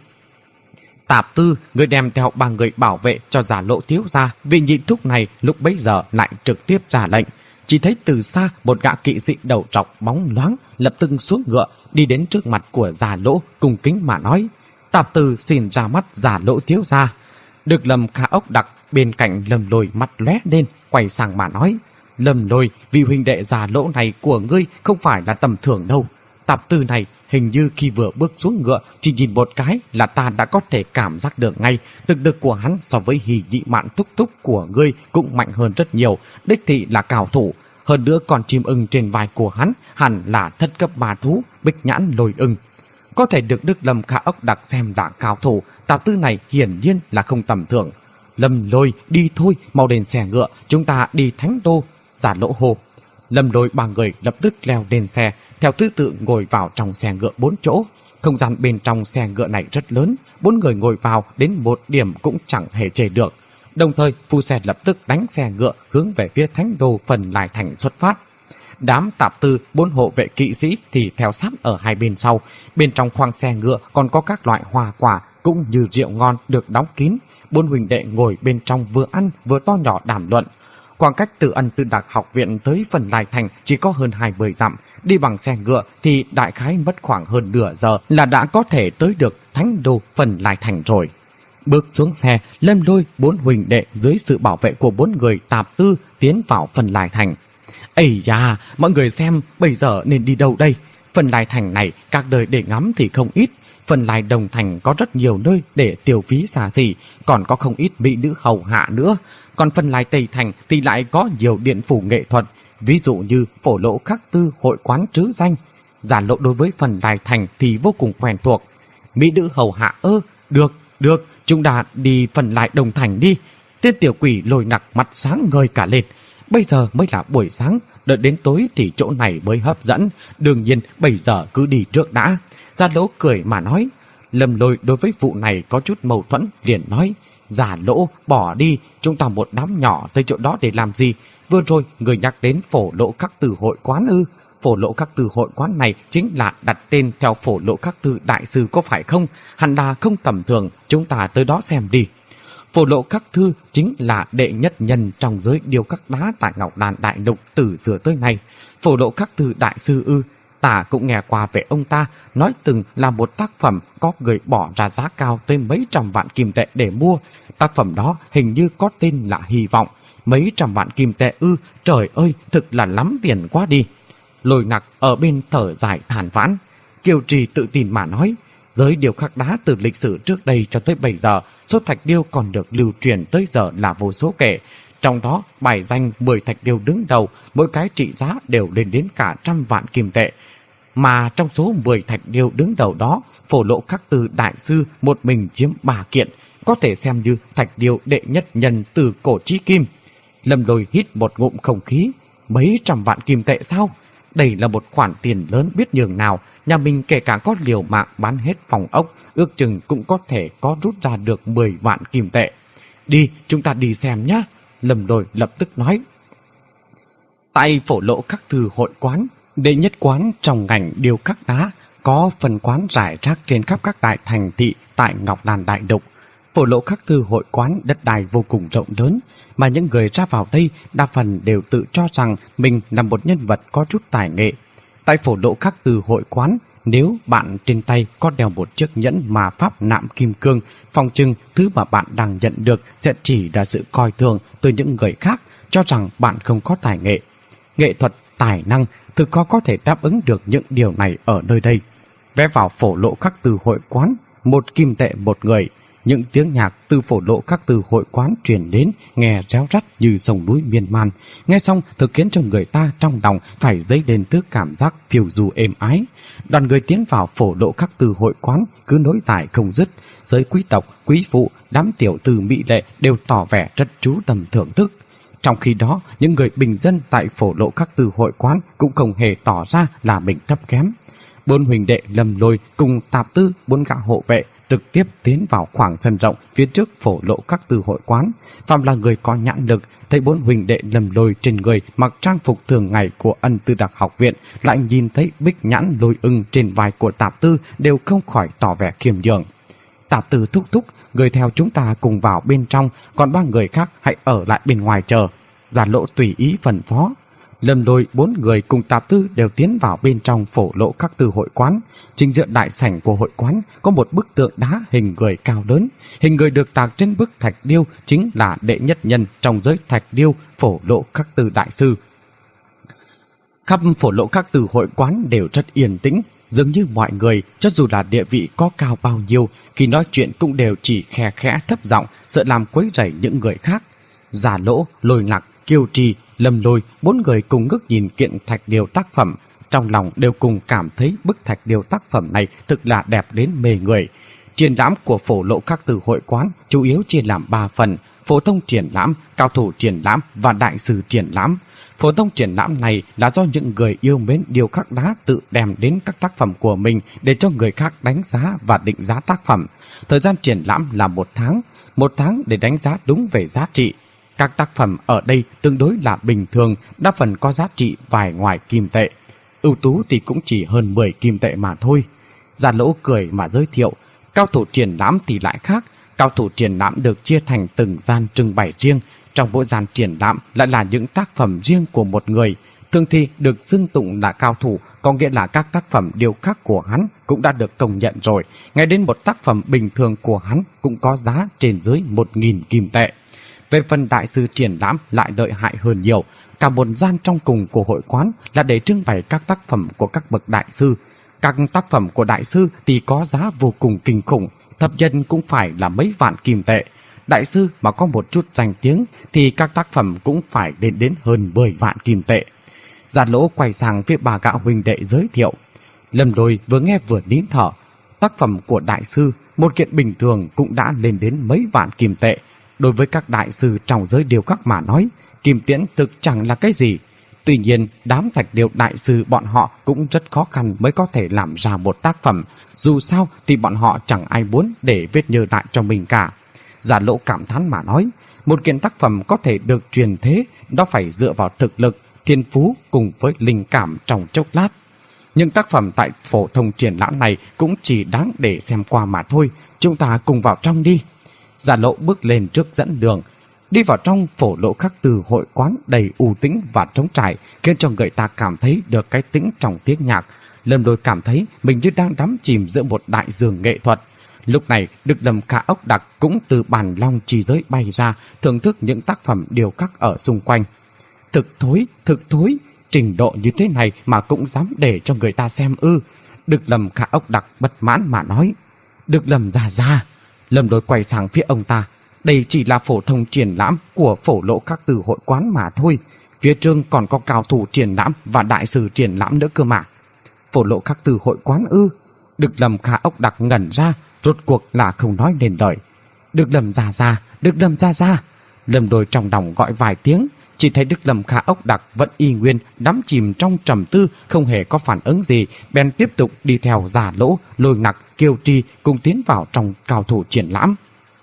Tạp Tư, người đem theo ba người bảo vệ cho Giả Lộ thiếu gia. Vị nhị thúc này lúc bấy giờ lại trực tiếp ra lệnh. Chỉ thấy từ xa một gã kỵ sĩ đầu trọc bóng loáng lập tức xuống ngựa, đi đến trước mặt của Giả Lỗ cung kính mà nói. Tạp Tư xin ra mắt Giả Lỗ thiếu gia. Được Lâm Khả Ốc Đặc bên cạnh Lâm Lôi mặt lóe lên, quay sang mà nói. Lâm Lôi, vị huynh đệ Giả Lỗ này của ngươi không phải là tầm thường đâu. Tạp Tư này hình như khi vừa bước xuống ngựa, chỉ nhìn một cái là ta đã có thể cảm giác được ngay. Thực lực của hắn so với Hỉ Nhị Mạn thúc thúc của ngươi cũng mạnh hơn rất nhiều. Đích thị là cao thủ. Hơn nữa còn chim ưng trên vai của hắn hẳn là thất cấp ma thú Bích Nhãn Lôi Ưng. Có thể được Đức Lâm Khả Ốc đặt xem là cao thủ, Tạp Tư này hiển nhiên là không tầm thường. Lâm Lôi, đi thôi, mau đến xe ngựa, chúng ta đi Thánh Đô. Giả Lỗ hô. Lâm Lôi ba người lập tức leo lên xe, theo thứ tự ngồi vào trong xe ngựa bốn chỗ. Không gian bên trong xe ngựa này rất lớn, bốn người ngồi vào đến một điểm cũng chẳng hề chê được. Đồng thời, phu xe lập tức đánh xe ngựa hướng về phía Thánh Đô Phần Lai Thành xuất phát. Đám Tạp Tư, bốn hộ vệ kỵ sĩ thì theo sát ở hai bên sau. Bên trong khoang xe ngựa còn có các loại hoa quả cũng như rượu ngon được đóng kín. Bốn huynh đệ ngồi bên trong vừa ăn vừa to nhỏ đàm luận. Khoảng cách từ Ân Tư Đặc học viện tới Phần Lai Thành chỉ có hơn hai mươi dặm. Đi bằng xe ngựa thì đại khái mất khoảng hơn nửa giờ là đã có thể tới được Thánh Đô Phần Lai Thành rồi. Bước xuống xe, Lâm Lôi bốn huynh đệ dưới sự bảo vệ của bốn người Tạp Tư tiến vào Phần Lai Thành. Ây da, mọi người xem bây giờ nên đi đâu đây? Phần Lai Thành này các đời để ngắm thì không ít. Phần Lai Đồng Thành có rất nhiều nơi để tiêu phí xa xỉ, còn có không ít mỹ nữ hầu hạ nữa. Còn Phần Lai Tây Thành thì lại có nhiều điện phủ nghệ thuật, ví dụ như Phổ Lộ Khắc Tư hội quán trứ danh. Giả Lộ đối với Phần Lai Thành thì vô cùng quen thuộc. Mỹ nữ hầu hạ ơ, được, được, chúng ta đi Phần Lai Đồng Thành đi. Tên tiểu quỷ Lôi Nặc mặt sáng ngời cả lên. Bây giờ mới là buổi sáng, đợi đến tối thì chỗ này mới hấp dẫn. Đương nhiên bây giờ cứ đi trước đã. Giả Lỗ cười mà nói. Lâm Lôi đối với vụ này có chút mâu thuẫn, liền nói: Giả Lỗ, bỏ đi, chúng ta một đám nhỏ tới chỗ đó để làm gì? Vừa rồi người nhắc đến Phổ Lộ Khắc Tư hội quán ư? Phổ Lộ Khắc Tư hội quán này chính là đặt tên theo Phổ Lộ Khắc Tư đại sư có phải không? Hẳn là không tầm thường, chúng ta tới đó xem đi. Phổ Lộ Khắc Thư chính là đệ nhất nhân trong giới điêu khắc đá tại Ngọc Đàn Đại Lục từ xưa tới nay. Phổ Lộ Khắc Thư đại sư ư? Ta cũng nghe qua về ông ta, nói từng là một tác phẩm có người bỏ ra giá cao tới mấy trăm vạn kim tệ để mua. Tác phẩm đó hình như có tên là Hy Vọng. Mấy trăm vạn kim tệ ư? Trời ơi, thực là lắm tiền quá đi. Lôi Nặc ở bên thở dài than vãn. Kiều Trì tự tin mà nói, giới điêu khắc đá từ lịch sử trước đây cho tới bây giờ, số thạch điêu còn được lưu truyền tới giờ là vô số kể. Trong đó bài danh mười thạch điêu đứng đầu, mỗi cái trị giá đều lên đến cả trăm vạn kim tệ. Mà trong số mười thạch điêu đứng đầu đó, Phổ Lộ Khắc Tư đại sư một mình chiếm ba kiện, có thể xem như thạch điêu đệ nhất nhân từ cổ chí kim. Lâm Lôi hít một ngụm không khí. Mấy trăm vạn kim tệ sao? Đây là một khoản tiền lớn biết nhường nào. Nhà mình kể cả có liều mạng bán hết phòng ốc, ước chừng cũng có thể có rút ra được mười vạn kim tệ. Đi, chúng ta đi xem nhé. Lâm Lôi lập tức nói. Tại Phổ Lộ Khắc Tư hội quán, đệ nhất quán trong ngành điêu khắc đá, có phần quán rải rác trên khắp các đại thành thị tại Ngọc Đàn Đại Lục. Phổ Lộ Khắc Tư hội quán đất đai vô cùng rộng lớn, mà những người ra vào đây đa phần đều tự cho rằng mình là một nhân vật có chút tài nghệ. Tại Phổ Lộ Khắc Tư hội quán, nếu bạn trên tay có đeo một chiếc nhẫn mà pháp nạm kim cương, phòng trưng thứ mà bạn đang nhận được sẽ chỉ là sự coi thường từ những người khác, cho rằng bạn không có tài nghệ. Nghệ thuật, tài năng thực khó có thể đáp ứng được những điều này ở nơi đây. Vé vào Phổ Lộ Khắc Tư hội quán, một kim tệ một người. Những tiếng nhạc từ Phổ Lộ Khắc Tư hội quán truyền đến nghe réo rắt như sông núi miên man. Nghe xong thực khiến cho người ta trong lòng phải dấy lên thứ cảm giác phiêu du êm ái. Đoàn người tiến vào Phổ Lộ Khắc Tư hội quán cứ nối dài không dứt. Giới quý tộc, quý phụ, đám tiểu thư mỹ lệ đều tỏ vẻ rất chú tâm thưởng thức. Trong khi đó, những người bình dân tại Phổ Lộ Khắc Tư hội quán cũng không hề tỏ ra là mình thấp kém. Bốn huynh đệ Lâm Lôi cùng Tạp Tư, bốn gã hộ vệ trực tiếp tiến vào khoảng sân rộng phía trước Phổ Lộ Khắc Tư hội quán. Phạm là người có nhãn lực, thấy bốn huynh đệ Lâm Lôi trên người mặc trang phục thường ngày của Ân Tư Đặc học viện, lại nhìn thấy Bích Nhãn Lôi Ưng trên vai của Tạp Tư, đều không khỏi tỏ vẻ khiêm nhường. Tạp Tư thúc thúc, người theo chúng ta cùng vào bên trong, còn ba người khác hãy ở lại bên ngoài chờ. Giả Lộ tùy ý phân phó. Lâm Lôi bốn người cùng Tạp Tư đều tiến vào bên trong Phổ Lộ Khắc Tư hội quán. Chính giữa đại sảnh của hội quán có một bức tượng đá hình người cao lớn. Hình người được tạc trên bức thạch điêu chính là đệ nhất nhân trong giới thạch điêu Phổ Lộ Khắc Tư đại sư. Khắp Phổ Lộ Khắc Tư hội quán đều rất yên tĩnh, dường như mọi người, cho dù là địa vị có cao bao nhiêu, khi nói chuyện cũng đều chỉ khe khẽ thấp giọng, sợ làm quấy rầy những người khác. Giả Lỗ, Lôi Nặc, Kiều Trì, Lâm Lôi, bốn người cùng ngước nhìn kiện thạch điêu tác phẩm, trong lòng đều cùng cảm thấy bức thạch điêu tác phẩm này thực là đẹp đến mê người. Triển lãm của Phổ Lộ Các Từ hội quán chủ yếu chia làm ba phần: phổ thông triển lãm, cao thủ triển lãm và đại sư triển lãm. Phổ thông triển lãm này là do những người yêu mến điêu khắc đá tự đem đến các tác phẩm của mình để cho người khác đánh giá và định giá tác phẩm. Thời gian triển lãm là một tháng, một tháng để đánh giá đúng về giá trị. Các tác phẩm ở đây tương đối là bình thường, đa phần có giá trị vài ngoài kim tệ. Ưu tú thì cũng chỉ hơn mười kim tệ mà thôi. Gia Lỗ cười mà giới thiệu. Cao thủ triển lãm thì lại khác. Cao thủ triển lãm được chia thành từng gian trưng bày riêng. Trong mỗi gian triển lãm lại là những tác phẩm riêng của một người. Thường thì được xưng tụng là cao thủ, có nghĩa là các tác phẩm điêu khắc của hắn cũng đã được công nhận rồi. Ngay đến một tác phẩm bình thường của hắn cũng có giá trên dưới một nghìn kim tệ. Về phần đại sư triển lãm lại lợi hại hơn nhiều. Cả một gian trong cùng của hội quán là để trưng bày các tác phẩm của các bậc đại sư. Các tác phẩm của đại sư thì có giá vô cùng kinh khủng, thấp nhân cũng phải là mấy vạn kim tệ. Đại sư mà có một chút danh tiếng thì các tác phẩm cũng phải đến đến hơn mười vạn kim tệ. Gia Lỗ quay sang phía bà gã huynh đệ giới thiệu. Lâm Lôi vừa nghe vừa nín thở. Tác phẩm của đại sư, một kiện bình thường cũng đã lên đến mấy vạn kim tệ. Đối với các đại sư trong giới điêu khắc mà nói, kim tiễn thực chẳng là cái gì. Tuy nhiên, đám thạch điêu đại sư bọn họ cũng rất khó khăn mới có thể làm ra một tác phẩm. Dù sao thì bọn họ chẳng ai muốn để vết nhơ lại cho mình cả. Gia Lỗ cảm thán mà nói, một kiện tác phẩm có thể được truyền thế, đó phải dựa vào thực lực, thiên phú cùng với linh cảm trong chốc lát. Những tác phẩm tại phổ thông triển lãm này cũng chỉ đáng để xem qua mà thôi. Chúng ta cùng vào trong đi. Gia Lỗ bước lên trước dẫn đường. Đi vào trong Phổ Lộ Các Từ hội quán đầy u tĩnh và trống trải, khiến cho người ta cảm thấy được cái tĩnh trong tiếng nhạc. Lâm Lôi cảm thấy mình như đang đắm chìm giữa một đại dương nghệ thuật. Lúc này, Đức Lâm Khả Ốc Đặc cũng từ bàn long chi giới bay ra, thưởng thức những tác phẩm điêu khắc ở xung quanh. Thực thối, thực thối, trình độ như thế này mà cũng dám để cho người ta xem ư? Đức Lâm Khả Ốc Đặc bất mãn mà nói. Đức Lâm già già. Lâm Lôi quay sang phía ông ta. Đây chỉ là phổ thông triển lãm của Phổ Lộ Các Từ hội quán mà thôi. Phía trên còn có cao thủ triển lãm và đại sư triển lãm nữa cơ mà. Phổ Lộ Các Từ hội quán ư? Đức Lâm Khả Ốc Đặc ngẩn ra, rốt cuộc là không nói nên lời. Đức Lâm già già, Đức Lâm già già. Lâm Lôi trong lòng gọi vài tiếng, chỉ thấy Đức Lâm Khả Ốc Đặc vẫn y nguyên đắm chìm trong trầm tư, không hề có phản ứng gì, bèn tiếp tục đi theo Gia Lỗ, Lôi Nặc, Kiều Tri cùng tiến vào trong cao thủ triển lãm.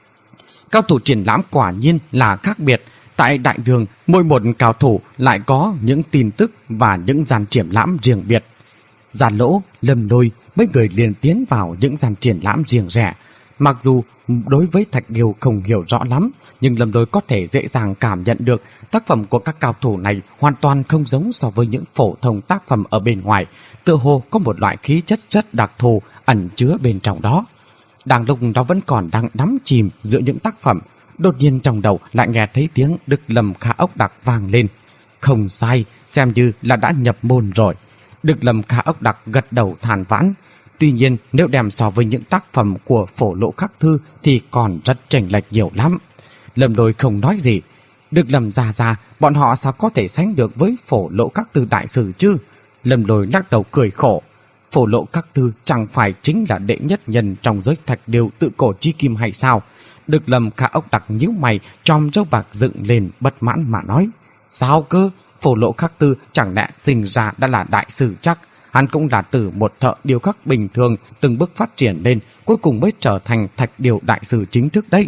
Cao thủ triển lãm quả nhiên là khác biệt. Tại đại đường, mỗi một cao thủ lại có những tin tức và những gian triển lãm riêng biệt. Gia Lỗ, Lâm Lôi, mấy người liền tiến vào những gian triển lãm riêng rẽ. Mặc dù đối với thạch điêu không hiểu rõ lắm, nhưng Lâm Lôi có thể dễ dàng cảm nhận được tác phẩm của các cao thủ này hoàn toàn không giống so với những phổ thông tác phẩm ở bên ngoài. Tựa hồ có một loại khí chất rất đặc thù ẩn chứa bên trong đó. Đang lúc đó vẫn còn đang đắm chìm giữa những tác phẩm, đột nhiên trong đầu lại nghe thấy tiếng Đức Lâm Khả Ốc Đặc vang lên. Không sai, xem như là đã nhập môn rồi. Đức Lâm Khả Ốc Đặc gật đầu than vãn. Tuy nhiên, nếu đem so với những tác phẩm của Phổ Lộ Khắc Thư thì còn rất chênh lệch nhiều lắm. Lâm Lôi không nói gì. Đức Lâm già già, bọn họ sao có thể sánh được với Phổ Lộ Khắc Thư đại sử chứ? Lâm Lôi lắc đầu cười khổ. Phổ Lộ Khắc Thư chẳng phải chính là đệ nhất nhân trong giới thạch điêu tự cổ chi kim hay sao? Đức Lâm Khả Ốc Đặc nhíu mày, chòm râu bạc dựng lên bất mãn mà nói. Sao cơ? Phổ Lộ Khắc Thư chẳng lẽ sinh ra đã là đại sử chắc? Hắn cũng là từ một thợ điêu khắc bình thường từng bước phát triển lên, cuối cùng mới trở thành thạch điêu đại sư chính thức đấy.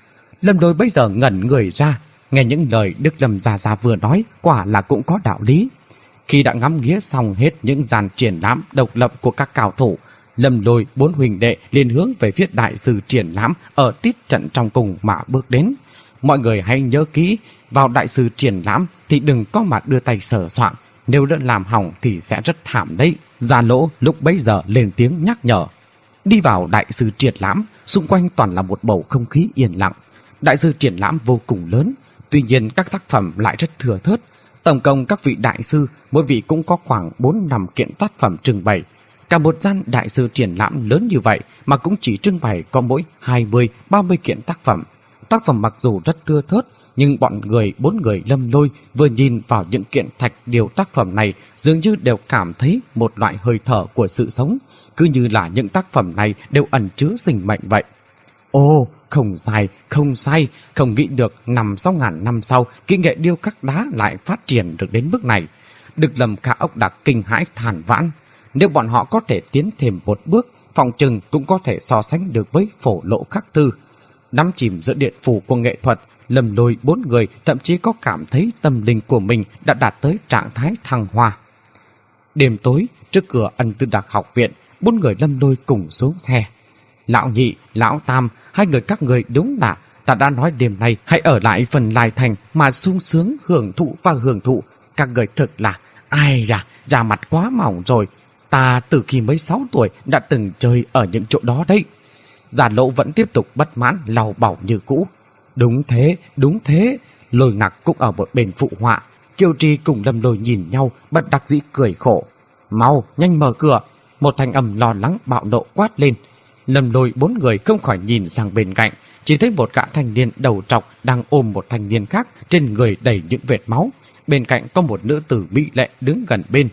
Lâm Lôi bây giờ ngẩn người ra, nghe những lời Đức Lâm già già vừa nói quả là cũng có đạo lý. Khi đã ngắm nghía xong hết những dàn triển lãm độc lập của các cao thủ, Lâm Lôi bốn huynh đệ liền hướng về phía đại sư triển lãm ở tít trận trong cùng mà bước đến. Mọi người hãy nhớ kỹ, vào đại sư triển lãm thì đừng có mà đưa tay sờ soạng, nếu đã làm hỏng thì sẽ rất thảm đấy. Gia Lỗ lúc bấy giờ lên tiếng nhắc nhở. Đi vào đại sư triển lãm, xung quanh toàn là một bầu không khí yên lặng. Đại sư triển lãm vô cùng lớn, tuy nhiên các tác phẩm lại rất thừa thớt. Tổng cộng các vị đại sư, mỗi vị cũng có khoảng bốn năm kiện tác phẩm trưng bày. Cả một gian đại sư triển lãm lớn như vậy mà cũng chỉ trưng bày có mỗi hai mươi ba mươi kiện tác phẩm. Tác phẩm mặc dù rất thưa thớt, Nhưng bọn người bốn người Lâm Lôi vừa nhìn vào những kiện thạch điêu tác phẩm này dường như đều cảm thấy một loại hơi thở của sự sống, cứ như là những tác phẩm này đều ẩn chứa sinh mệnh vậy. Ồ, không sai, không sai, không nghĩ được năm sáu ngàn năm sau, kỹ nghệ điêu khắc đá lại phát triển được đến mức này. Được lầm Khả Ốc Đạc kinh hãi than vãn. Nếu bọn họ có thể tiến thêm một bước, phòng chừng cũng có thể so sánh được với Phổ Lộ Khắc Thư. Đắm chìm giữa điện phủ của nghệ thuật, Lâm Lôi bốn người thậm chí có cảm thấy tâm linh của mình đã đạt tới trạng thái thăng hoa. Đêm tối, trước cửa Ân Tư Đạc học viện, bốn người Lâm Lôi cùng xuống xe. Lão Nhị, Lão Tam, hai người các người đúng là ta đã nói đêm nay hãy ở lại phần Lai Thành mà sung sướng hưởng thụ và hưởng thụ. Các người thật là, ai da, da mặt quá mỏng rồi. Ta từ khi mới sáu tuổi đã từng chơi ở những chỗ đó đấy. Giả Lỗ vẫn tiếp tục bất mãn lau bảo như cũ. Đúng thế, đúng thế. Lôi Nặc cũng ở một bên phụ họa. Kiều Trì cùng Lâm Lôi nhìn nhau, bất đắc dĩ cười khổ. Mau, nhanh mở cửa. Một thanh âm lo lắng bạo nộ quát lên. Lâm Lôi bốn người không khỏi nhìn sang bên cạnh, chỉ thấy một gã thanh niên đầu trọc đang ôm một thanh niên khác, trên người đầy những vệt máu. Bên cạnh có một nữ tử mỹ lệ đứng gần bên.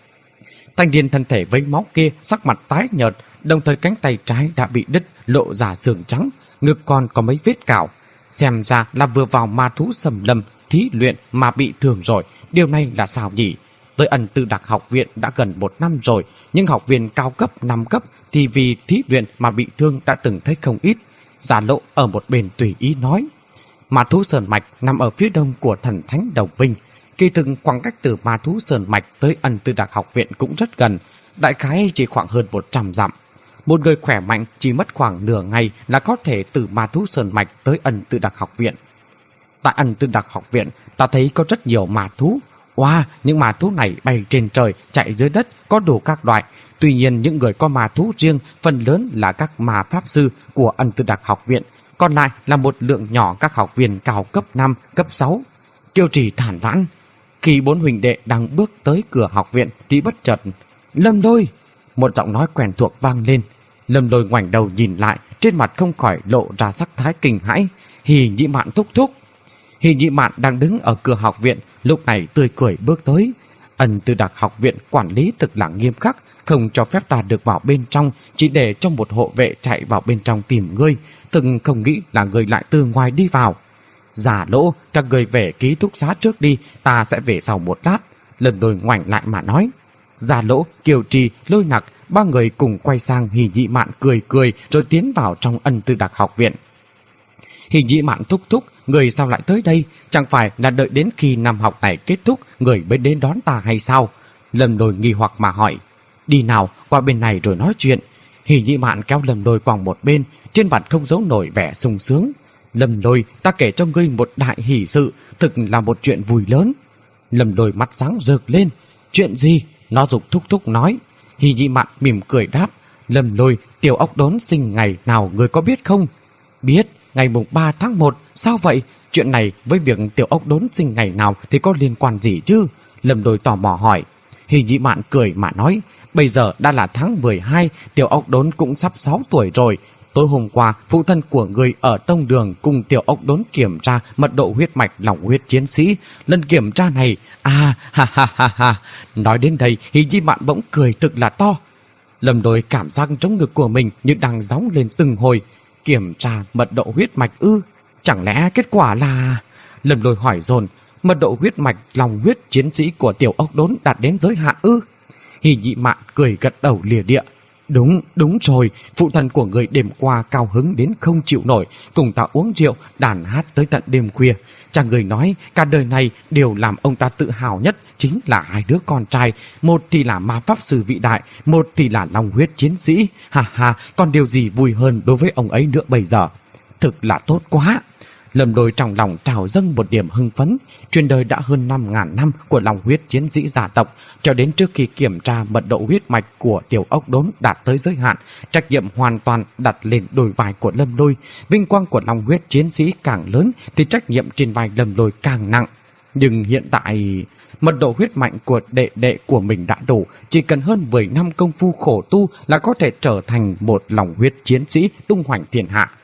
Thanh niên thân thể vấy máu kia sắc mặt tái nhợt, đồng thời cánh tay trái đã bị đứt, lộ ra xương trắng, ngực còn có mấy vết cào. Xem ra là vừa vào ma thú xâm lâm thí luyện mà bị thương rồi. Điều này là sao nhỉ? Tới Ân Tư Đạc học viện đã gần một năm rồi, nhưng học viên cao cấp năm cấp thì vì thí luyện mà bị thương đã từng thấy không ít. Giả Lộ ở một bên tùy ý nói. Ma thú Sơn Mạch nằm ở phía đông của Thần Thánh Đồng Minh. Kỳ thực khoảng cách từ Ma thú Sơn Mạch tới Ân Tư Đạc học viện cũng rất gần, đại khái chỉ khoảng hơn một trăm dặm. Một người khỏe mạnh chỉ mất khoảng nửa ngày là có thể từ Ma thú Sơn Mạch tới Ân Tư Đạc học viện. Tại Ân Tư Đạc học viện, ta thấy có rất nhiều ma thú. Wow, những ma thú này bay trên trời, chạy dưới đất, có đủ các loại. Tuy nhiên những người có ma thú riêng phần lớn là các ma pháp sư của Ân Tư Đạc học viện, còn lại là một lượng nhỏ các học viên cao cấp năm, cấp sáu. Kiều Trì thản vãn. Khi bốn huynh đệ đang bước tới cửa học viện thì bất chợt, Lâm Lôi! Một giọng nói quen thuộc vang lên. Lâm Lôi ngoảnh đầu nhìn lại, trên mặt không khỏi lộ ra sắc thái kinh hãi. Hỉ Nhị Mạn thúc thúc. Hỉ Nhị Mạn đang đứng ở cửa học viện, lúc này tươi cười bước tới. Ân Tư Đạc học viện quản lý thực là nghiêm khắc, không cho phép ta được vào bên trong, chỉ để cho một hộ vệ chạy vào bên trong tìm ngươi. Từng không nghĩ là ngươi lại từ ngoài đi vào. Giả Lỗ, các người về ký túc xá trước đi, ta sẽ về sau một lát. Lần Lôi ngoảnh lại mà nói. Giả Lỗ, Kiều Trì, Lôi Nặc, ba người cùng quay sang Hỉ Nhị Mạn cười cười rồi tiến vào trong Ân Tư Đạc học viện. Hỉ Nhị Mạn thúc thúc, người sao lại tới đây? Chẳng phải là đợi đến khi năm học này kết thúc người mới đến đón ta hay sao? Lâm Lôi nghi hoặc mà hỏi. Đi nào, qua bên này rồi nói chuyện. Hỉ Nhị Mạn kéo Lâm Lôi qua một bên, trên mặt không giấu nổi vẻ sung sướng. Lâm Lôi, ta kể cho ngươi một đại hỷ sự, thực là một chuyện vui lớn. Lâm Lôi mắt sáng rực lên. Chuyện gì? Nó dục thúc thúc nói. Hỉ Nhị Mạn mỉm cười đáp. Lâm Lôi, Tiểu Ốc Đốn sinh ngày nào ngươi có biết không? Biết, ngày mùng ba tháng một. Sao vậy? Chuyện này với việc Tiểu Ốc Đốn sinh ngày nào thì có liên quan gì chứ? Lâm Lôi tò mò hỏi. Hỉ Nhị Mạn cười mà nói. Bây giờ đã là tháng mười hai, Tiểu Ốc Đốn cũng sắp sáu tuổi rồi. Tối hôm qua, phụ thân của người ở tông đường cùng Tiểu Ốc Đốn kiểm tra mật độ huyết mạch lòng huyết chiến sĩ. Lần kiểm tra này, à ha ha ha ha. Nói đến đây, Hỉ Nhị Mạn bỗng cười thực là to. Lâm Lôi cảm giác trong ngực của mình như đang gióng lên từng hồi. Kiểm tra mật độ huyết mạch ư? Chẳng lẽ kết quả là... Lâm Lôi hỏi dồn. Mật độ huyết mạch lòng huyết chiến sĩ của Tiểu Ốc Đốn đạt đến giới hạn ư? Hỉ Nhị Mạn cười gật đầu lìa địa. Đúng, đúng rồi, phụ thân của người đêm qua cao hứng đến không chịu nổi, cùng ta uống rượu, đàn hát tới tận đêm khuya. Cha người nói cả đời này điều làm ông ta tự hào nhất chính là hai đứa con trai, một thì là ma pháp sư vĩ đại, một thì là long huyết chiến sĩ. Ha ha, còn điều gì vui hơn đối với ông ấy nữa bây giờ? Thực là tốt quá. Lâm Lôi trong lòng trào dâng một điểm hưng phấn. Truyền đời đã hơn năm ngàn năm của lòng huyết chiến sĩ gia tộc, cho đến trước khi kiểm tra mật độ huyết mạch của Tiểu Ốc Đốn đạt tới giới hạn, trách nhiệm hoàn toàn đặt lên đôi vai của Lâm Lôi. Vinh quang của lòng huyết chiến sĩ càng lớn thì trách nhiệm trên vai Lâm Lôi càng nặng. Nhưng hiện tại mật độ huyết mạch của đệ đệ của mình đã đủ, chỉ cần hơn mười năm công phu khổ tu là có thể trở thành một lòng huyết chiến sĩ tung hoành thiên hạ.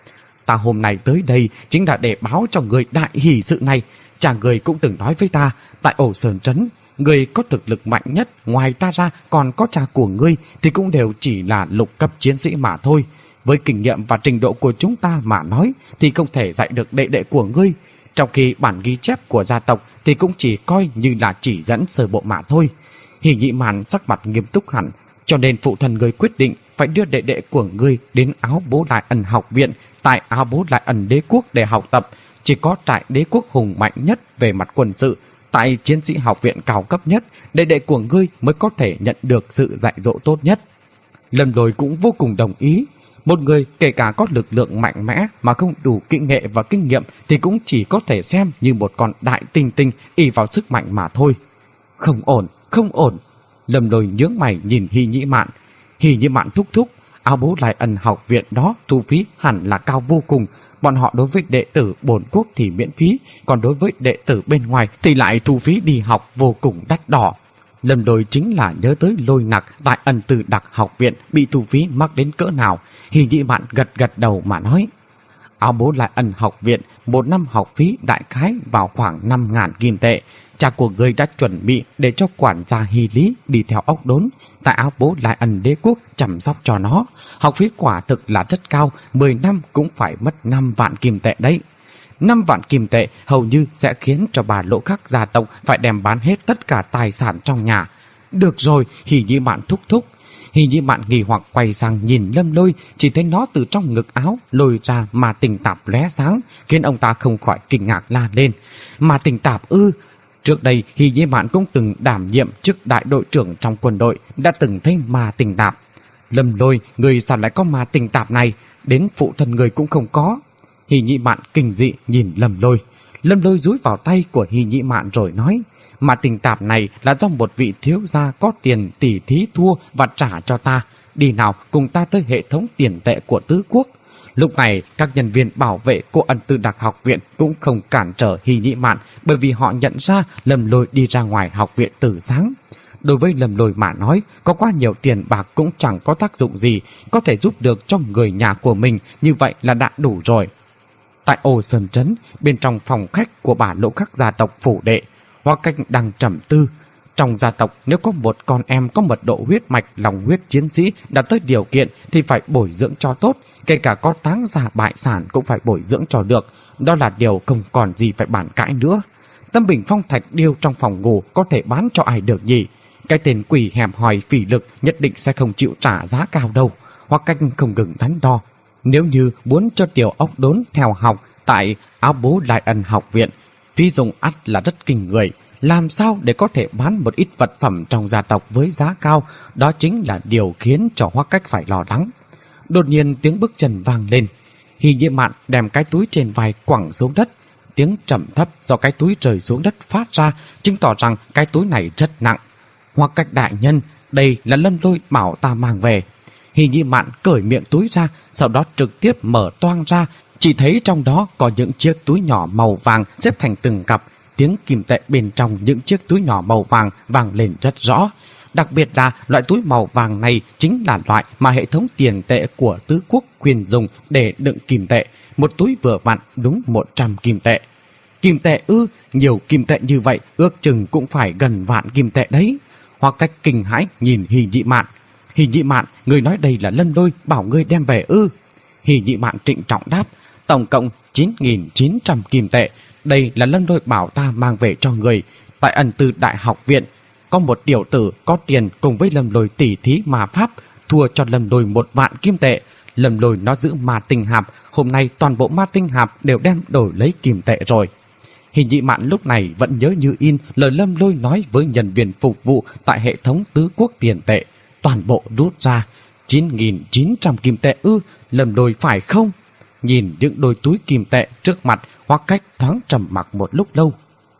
Ta hôm nay tới đây chính là để báo cho người đại hỷ sự này. Cha người cũng từng nói với ta, tại Ổ Sơn Trấn, người có thực lực mạnh nhất ngoài ta ra còn có cha của ngươi thì cũng đều chỉ là lục cấp chiến sĩ mà thôi. Với kinh nghiệm và trình độ của chúng ta mà nói thì không thể dạy được đệ đệ của ngươi. Trong khi bản ghi chép của gia tộc thì cũng chỉ coi như là chỉ dẫn sơ bộ mà thôi. Hỉ Nhị Mạn sắc mặt nghiêm túc hẳn, cho nên phụ thân ngươi quyết định phải đưa đệ đệ của ngươi đến Áo Bố Lại Ẩn học viện tại Áo Bố Lại Ẩn đế quốc để học tập. Chỉ có trại đế quốc hùng mạnh nhất về mặt quân sự, tại chiến sĩ học viện cao cấp nhất, đệ đệ của ngươi mới có thể nhận được sự dạy dỗ tốt nhất. Lâm Lôi cũng vô cùng đồng ý. Một người kể cả có lực lượng mạnh mẽ mà không đủ kỹ nghệ và kinh nghiệm thì cũng chỉ có thể xem như một con đại tinh tinh ỷ vào sức mạnh mà thôi. Không ổn, không ổn. Lâm Lôi nhướng mày nhìn Hỉ Nhị Mạn. Hỉ Nhị Mạn thúc thúc, Áo Bố Lại Ẩn học viện đó thu phí hẳn là cao vô cùng. Bọn họ đối với đệ tử bổn quốc thì miễn phí, còn đối với đệ tử bên ngoài thì lại thu phí đi học vô cùng đắt đỏ. Lâm Lôi chính là nhớ tới Lôi Nặc tại Ẩn Từ Đặc học viện bị thu phí mắc đến cỡ nào. Hỉ Nhị Mạn gật gật đầu mà nói, Áo Bố Lại Ẩn học viện một năm học phí đại khái vào khoảng năm ngàn kim tệ. Cha của ngươi đã chuẩn bị để cho quản gia Hy Lý đi theo ốc đốn tại Áo Bố Lại Ẩn đế quốc chăm sóc cho nó. Học phí quả thực là rất cao, mười năm cũng phải mất năm vạn kim tệ đấy. năm vạn kim tệ hầu như sẽ khiến cho bà Lỗ Khắc gia tộc phải đem bán hết tất cả tài sản trong nhà. Được rồi, Hỉ Nhị Mạn thúc thúc. Hỉ Nhị Mạn nghi hoặc quay sang nhìn Lâm Lôi, chỉ thấy nó từ trong ngực áo lôi ra mà tình tạp lóe sáng, khiến ông ta không khỏi kinh ngạc la lên. Mà tình tạp ư? Trước đây Hỉ Nhị Mạn cũng từng đảm nhiệm chức đại đội trưởng trong quân đội, đã từng thấy ma tình tạp. Lâm Lôi, người sao lại có ma tình tạp này? Đến phụ thân người cũng không có. Hỉ Nhị Mạn kinh dị nhìn Lâm Lôi. Lâm Lôi dúi vào tay của Hỉ Nhị Mạn rồi nói, mà tình tạp này là do một vị thiếu gia có tiền tỉ thí thua và trả cho ta. Đi nào cùng ta tới hệ thống tiền tệ của tứ quốc. Lúc này các nhân viên bảo vệ của Ẩn Từ Đặc học viện cũng không cản trở Hỉ Nhị Mạn, bởi vì họ nhận ra Lâm Lôi đi ra ngoài học viện từ sáng. Đối với Lâm Lôi mà nói, có quá nhiều tiền bạc cũng chẳng có tác dụng gì, có thể giúp được cho người nhà của mình như vậy là đã đủ rồi. Tại Ổ Sơn Trấn, bên trong phòng khách của bà Lỗ Khắc gia tộc phủ đệ, Hoa Cách đang trầm tư. Trong gia tộc, nếu có một con em có mật độ huyết mạch lòng huyết chiến sĩ đạt tới điều kiện thì phải bồi dưỡng cho tốt, kể cả có táng gia bại sản cũng phải bồi dưỡng cho được. Đó là điều không còn gì phải bàn cãi nữa. Tâm bình phong thạch điêu trong phòng ngủ có thể bán cho ai được nhỉ? Cái tên quỷ hẻm hòi phỉ lực nhất định sẽ không chịu trả giá cao đâu. Hoa Cách không ngừng đắn đo. Nếu như muốn cho tiểu ốc đốn theo học tại Áo Bố Lại Ẩn học viện, phí dùng ắt là rất kinh người. Làm sao để có thể bán một ít vật phẩm trong gia tộc với giá cao, đó chính là điều khiến cho Hoa Cách phải lo lắng. Đột nhiên tiếng bước chân vang lên. Hỉ Nhị Mạn đem cái túi trên vai quẳng xuống đất. Tiếng trầm thấp do cái túi rơi xuống đất phát ra, chứng tỏ rằng cái túi này rất nặng. Hoa Cách đại nhân, đây là Lâm Lôi bảo ta mang về. Hỉ Nhị Mạn cởi miệng túi ra, sau đó trực tiếp mở toang ra. Chỉ thấy trong đó có những chiếc túi nhỏ màu vàng xếp thành từng cặp. Tiếng kim tệ bên trong những chiếc túi nhỏ màu vàng vang lên rất rõ. Đặc biệt là loại túi màu vàng này chính là loại mà hệ thống tiền tệ của tứ quốc khuyên dùng để đựng kim tệ. Một túi vừa vặn đúng một trăm kim tệ. Kim tệ ư? Nhiều kim tệ như vậy ước chừng cũng phải gần vạn kim tệ đấy. Hoa Cách kinh hãi nhìn Hỉ Nhị Mạn. Hỉ Nhị Mạn, người nói đây là Lâm Lôi bảo ngươi đem về ư? Hỉ Nhị Mạn trịnh trọng đáp, tổng cộng chín nghìn chín trăm kim tệ. Đây là Lâm Lôi bảo ta mang về cho người. Tại Ẩn Từ Đại học viện, có một tiểu tử có tiền cùng với Lâm Lôi tỉ thí ma pháp, thua cho Lâm Lôi một vạn kim tệ. Lâm Lôi nó giữ ma tinh hạp, hôm nay toàn bộ ma tinh hạp đều đem đổi lấy kim tệ rồi. Hỉ Nhị Mạn lúc này vẫn nhớ như in lời Lâm Lôi nói với nhân viên phục vụ tại hệ thống tứ quốc tiền tệ. Toàn bộ rút ra. chín nghìn chín trăm kim tệ ư? Lâm Lôi phải không? Nhìn những đôi túi kim tệ trước mặt, Hoa Cách thoáng trầm mặc một lúc lâu.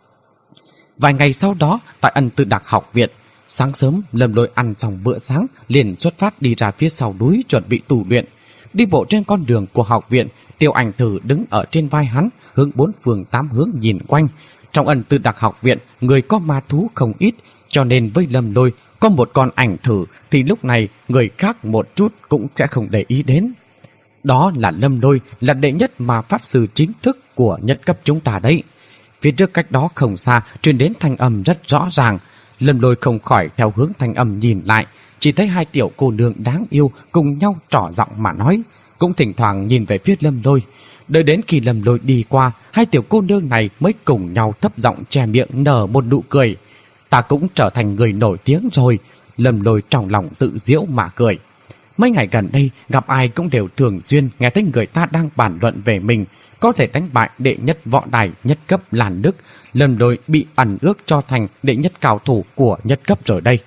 Vài ngày sau đó, tại Ẩn Từ Đặc học viện, sáng sớm Lâm Lôi ăn xong bữa sáng liền xuất phát đi ra phía sau núi chuẩn bị tù luyện. Đi bộ trên con đường của học viện, Tiêu Ảnh Thử đứng ở trên vai hắn, hướng bốn phương tám hướng nhìn quanh. Trong Ẩn Từ Đặc học viện, người có ma thú không ít, cho nên với Lâm Lôi có một con ảnh thử thì lúc này người khác một chút cũng sẽ không để ý đến. Đó là Lâm Lôi, là đệ nhất ma pháp sư chính thức của nhất cấp chúng ta đấy. Phía trước cách đó không xa truyền đến thanh âm rất rõ ràng. Lâm Lôi không khỏi theo hướng thanh âm nhìn lại, chỉ thấy hai tiểu cô nương đáng yêu cùng nhau trỏ giọng mà nói, cũng thỉnh thoảng nhìn về phía Lâm Lôi. Đợi đến khi Lâm Lôi đi qua, hai tiểu cô nương này mới cùng nhau thấp giọng che miệng nở một nụ cười. Ta cũng trở thành người nổi tiếng rồi. Lâm Lôi trong lòng tự giễu mà cười. Mấy ngày gần đây gặp ai cũng đều thường xuyên nghe thấy người ta đang bàn luận về mình có thể đánh bại đệ nhất võ đài nhất cấp Lan Đức. Lâm Lôi bị ẩn ước cho thành đệ nhất cao thủ của nhất cấp rồi đây.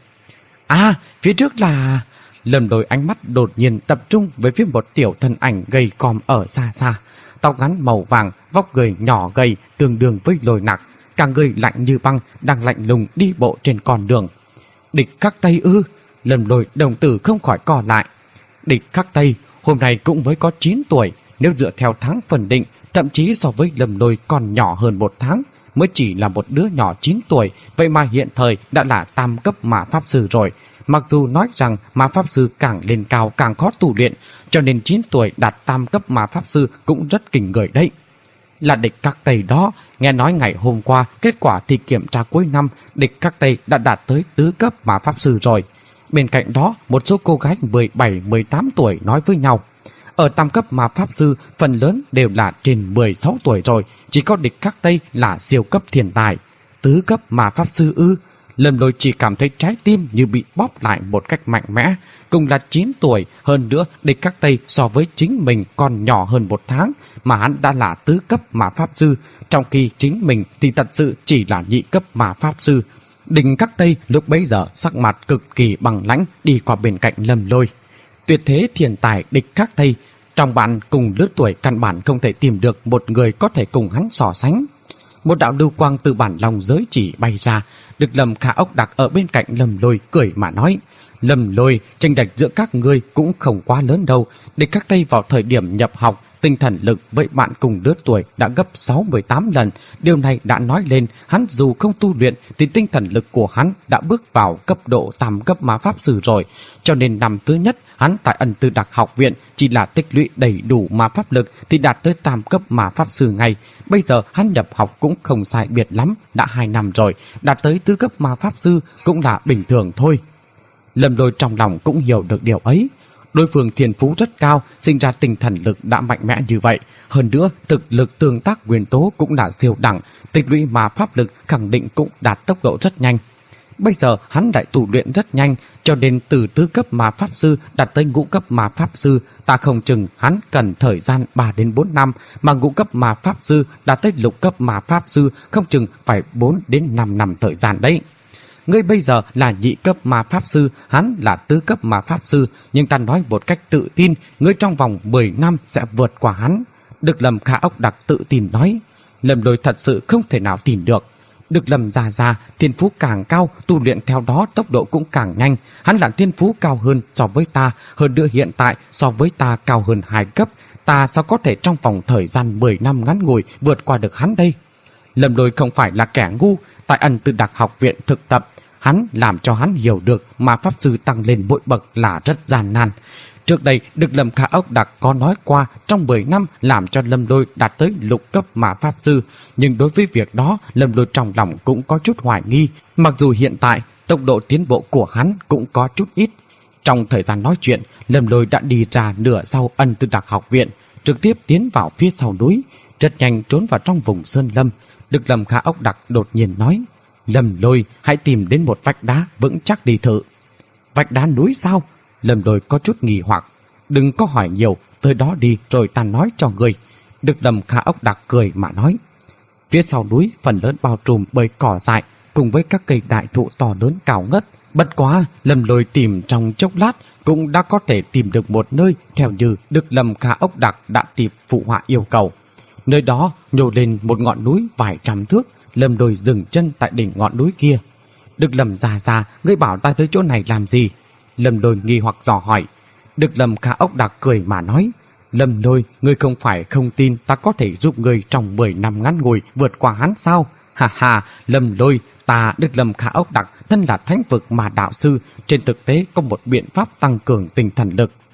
À, phía trước là... Lâm Lôi ánh mắt đột nhiên tập trung về phía một tiểu thân ảnh gầy còm ở xa xa. Tóc ngắn màu vàng, vóc người nhỏ gầy tương đương với Lôi Nặc, cả người lạnh như băng, đang lạnh lùng đi bộ trên con đường. Địch Khắc Tây ư? Lâm Lôi đồng tử không khỏi co lại. Địch Khắc Tây hôm nay cũng mới có chín tuổi, nếu dựa theo tháng phần định, thậm chí so với Lâm Lôi còn nhỏ hơn một tháng, mới chỉ là một đứa nhỏ chín tuổi, vậy mà hiện thời đã là tam cấp ma pháp sư rồi. Mặc dù nói rằng ma pháp sư càng lên cao càng khó tu luyện, cho nên chín tuổi đạt tam cấp ma pháp sư cũng rất kinh người đấy. Là Địch Khắc Tây đó, nghe nói ngày hôm qua kết quả thi kiểm tra cuối năm, Địch Khắc Tây đã đạt tới tứ cấp ma pháp sư rồi. Bên cạnh đó, một số cô gái mười bảy mười tám tuổi nói với nhau. Ở tam cấp ma pháp sư, phần lớn đều là trên mười sáu tuổi rồi, chỉ có Địch Khắc Tây là siêu cấp thiên tài. Tứ cấp ma pháp sư ư? Lâm Lôi chỉ cảm thấy trái tim như bị bóp lại một cách mạnh mẽ. Cùng là chín tuổi, hơn nữa Địch Khắc Tây so với chính mình còn nhỏ hơn một tháng, mà hắn đã là tứ cấp ma pháp sư, trong khi chính mình thì thật sự chỉ là nhị cấp ma pháp sư. Địch Khắc Tây lúc bấy giờ sắc mặt cực kỳ bằng lãnh đi qua bên cạnh Lâm Lôi. Tuyệt thế thiên tài Địch Khắc Tây, trong bạn cùng lứa tuổi căn bản không thể tìm được một người có thể cùng hắn so sánh. Một đạo lưu quang từ bản lòng giới chỉ bay ra, được Lâm Khả Ốc đặt ở bên cạnh Lâm Lôi cười mà nói. Lâm Lôi, chênh lệch giữa các ngươi cũng không quá lớn đâu. Địch Khắc Tây vào thời điểm nhập học, tinh thần lực với bạn cùng lứa tuổi đã gấp sáu mươi tám lần. Điều này đã nói lên hắn dù không tu luyện thì tinh thần lực của hắn đã bước vào cấp độ tam cấp ma pháp sư rồi. Cho nên năm thứ nhất hắn tại Ân Tư Đặc học viện chỉ là tích lũy đầy đủ ma pháp lực thì đạt tới tam cấp ma pháp sư ngay. Bây giờ hắn nhập học cũng không sai biệt lắm, đã hai năm rồi, đạt tới tứ cấp ma pháp sư cũng là bình thường thôi. Lâm Lôi trong lòng cũng hiểu được điều ấy. Đối phương thiên phú rất cao, sinh ra tinh thần lực đã mạnh mẽ như vậy. Hơn nữa, thực lực tương tác nguyên tố cũng là siêu đẳng, tích lũy ma pháp lực khẳng định cũng đạt tốc độ rất nhanh. Bây giờ hắn lại tu luyện rất nhanh, cho nên từ tứ cấp ma pháp sư đạt tới ngũ cấp ma pháp sư, ta không chừng hắn cần thời gian ba đến bốn năm, mà ngũ cấp ma pháp sư đạt tới lục cấp ma pháp sư không chừng phải bốn đến năm năm thời gian đấy. Ngươi bây giờ là nhị cấp ma pháp sư, hắn là tứ cấp ma pháp sư, nhưng ta nói một cách tự tin, ngươi trong vòng mười năm sẽ vượt qua hắn. Được Lâm Khả Ốc Đặc tự tin nói. Lâm Lôi thật sự không thể nào tin được. Được Lâm già già, thiên phú càng cao, tu luyện theo đó tốc độ cũng càng nhanh. Hắn là thiên phú cao hơn so với ta, hơn nữa hiện tại so với ta cao hơn hai cấp. Ta sao có thể trong vòng thời gian mười năm ngắn ngủi vượt qua được hắn đây? Lâm Lôi không phải là kẻ ngu, tại Ân Tư Đặc học viện thực tập, hắn làm cho hắn hiểu được mà pháp sư tăng lên mỗi bậc là rất gian nan. Trước đây, được Lâm Khả Ốc Đặc có nói qua trong mười năm làm cho Lâm Lôi đạt tới lục cấp ma pháp sư, nhưng đối với việc đó, Lâm Lôi trong lòng cũng có chút hoài nghi, mặc dù hiện tại tốc độ tiến bộ của hắn cũng có chút ít. Trong thời gian nói chuyện, Lâm Lôi đã đi ra nửa sau Ân Tư Đặc học viện, trực tiếp tiến vào phía sau núi, rất nhanh trốn vào trong vùng sơn lâm. Được Lâm Khả Ốc Đặc đột nhiên nói, Lâm Lôi, hãy tìm đến một vách đá vững chắc đi thử. Vách đá núi sao? Lâm Lôi có chút nghi hoặc. Đừng có hỏi nhiều, tới đó đi rồi ta nói cho người. Được Lâm Khả Ốc Đặc cười mà nói. Phía sau núi phần lớn bao trùm bởi cỏ dại cùng với các cây đại thụ to lớn cao ngất. Bất quá, Lâm Lôi tìm trong chốc lát cũng đã có thể tìm được một nơi theo như Được Lâm Khả Ốc Đặc đã tìm phụ họa yêu cầu. Nơi đó nhô lên một ngọn núi vài trăm thước. Lâm Lôi dừng chân tại đỉnh ngọn núi kia. Được Lâm già già, ngươi bảo ta tới chỗ này làm gì? Lâm Lôi nghi hoặc dò hỏi. Được Lâm Khả Ốc Đặc cười mà nói, Lâm Lôi, ngươi không phải không tin ta có thể giúp ngươi trong mười năm ngắn ngủi vượt qua hắn sao? Ha ha, Lâm Lôi, ta Được Lâm Khả Ốc Đặc thân là thánh vực mà đạo sư, trên thực tế có một biện pháp tăng cường tinh thần lực.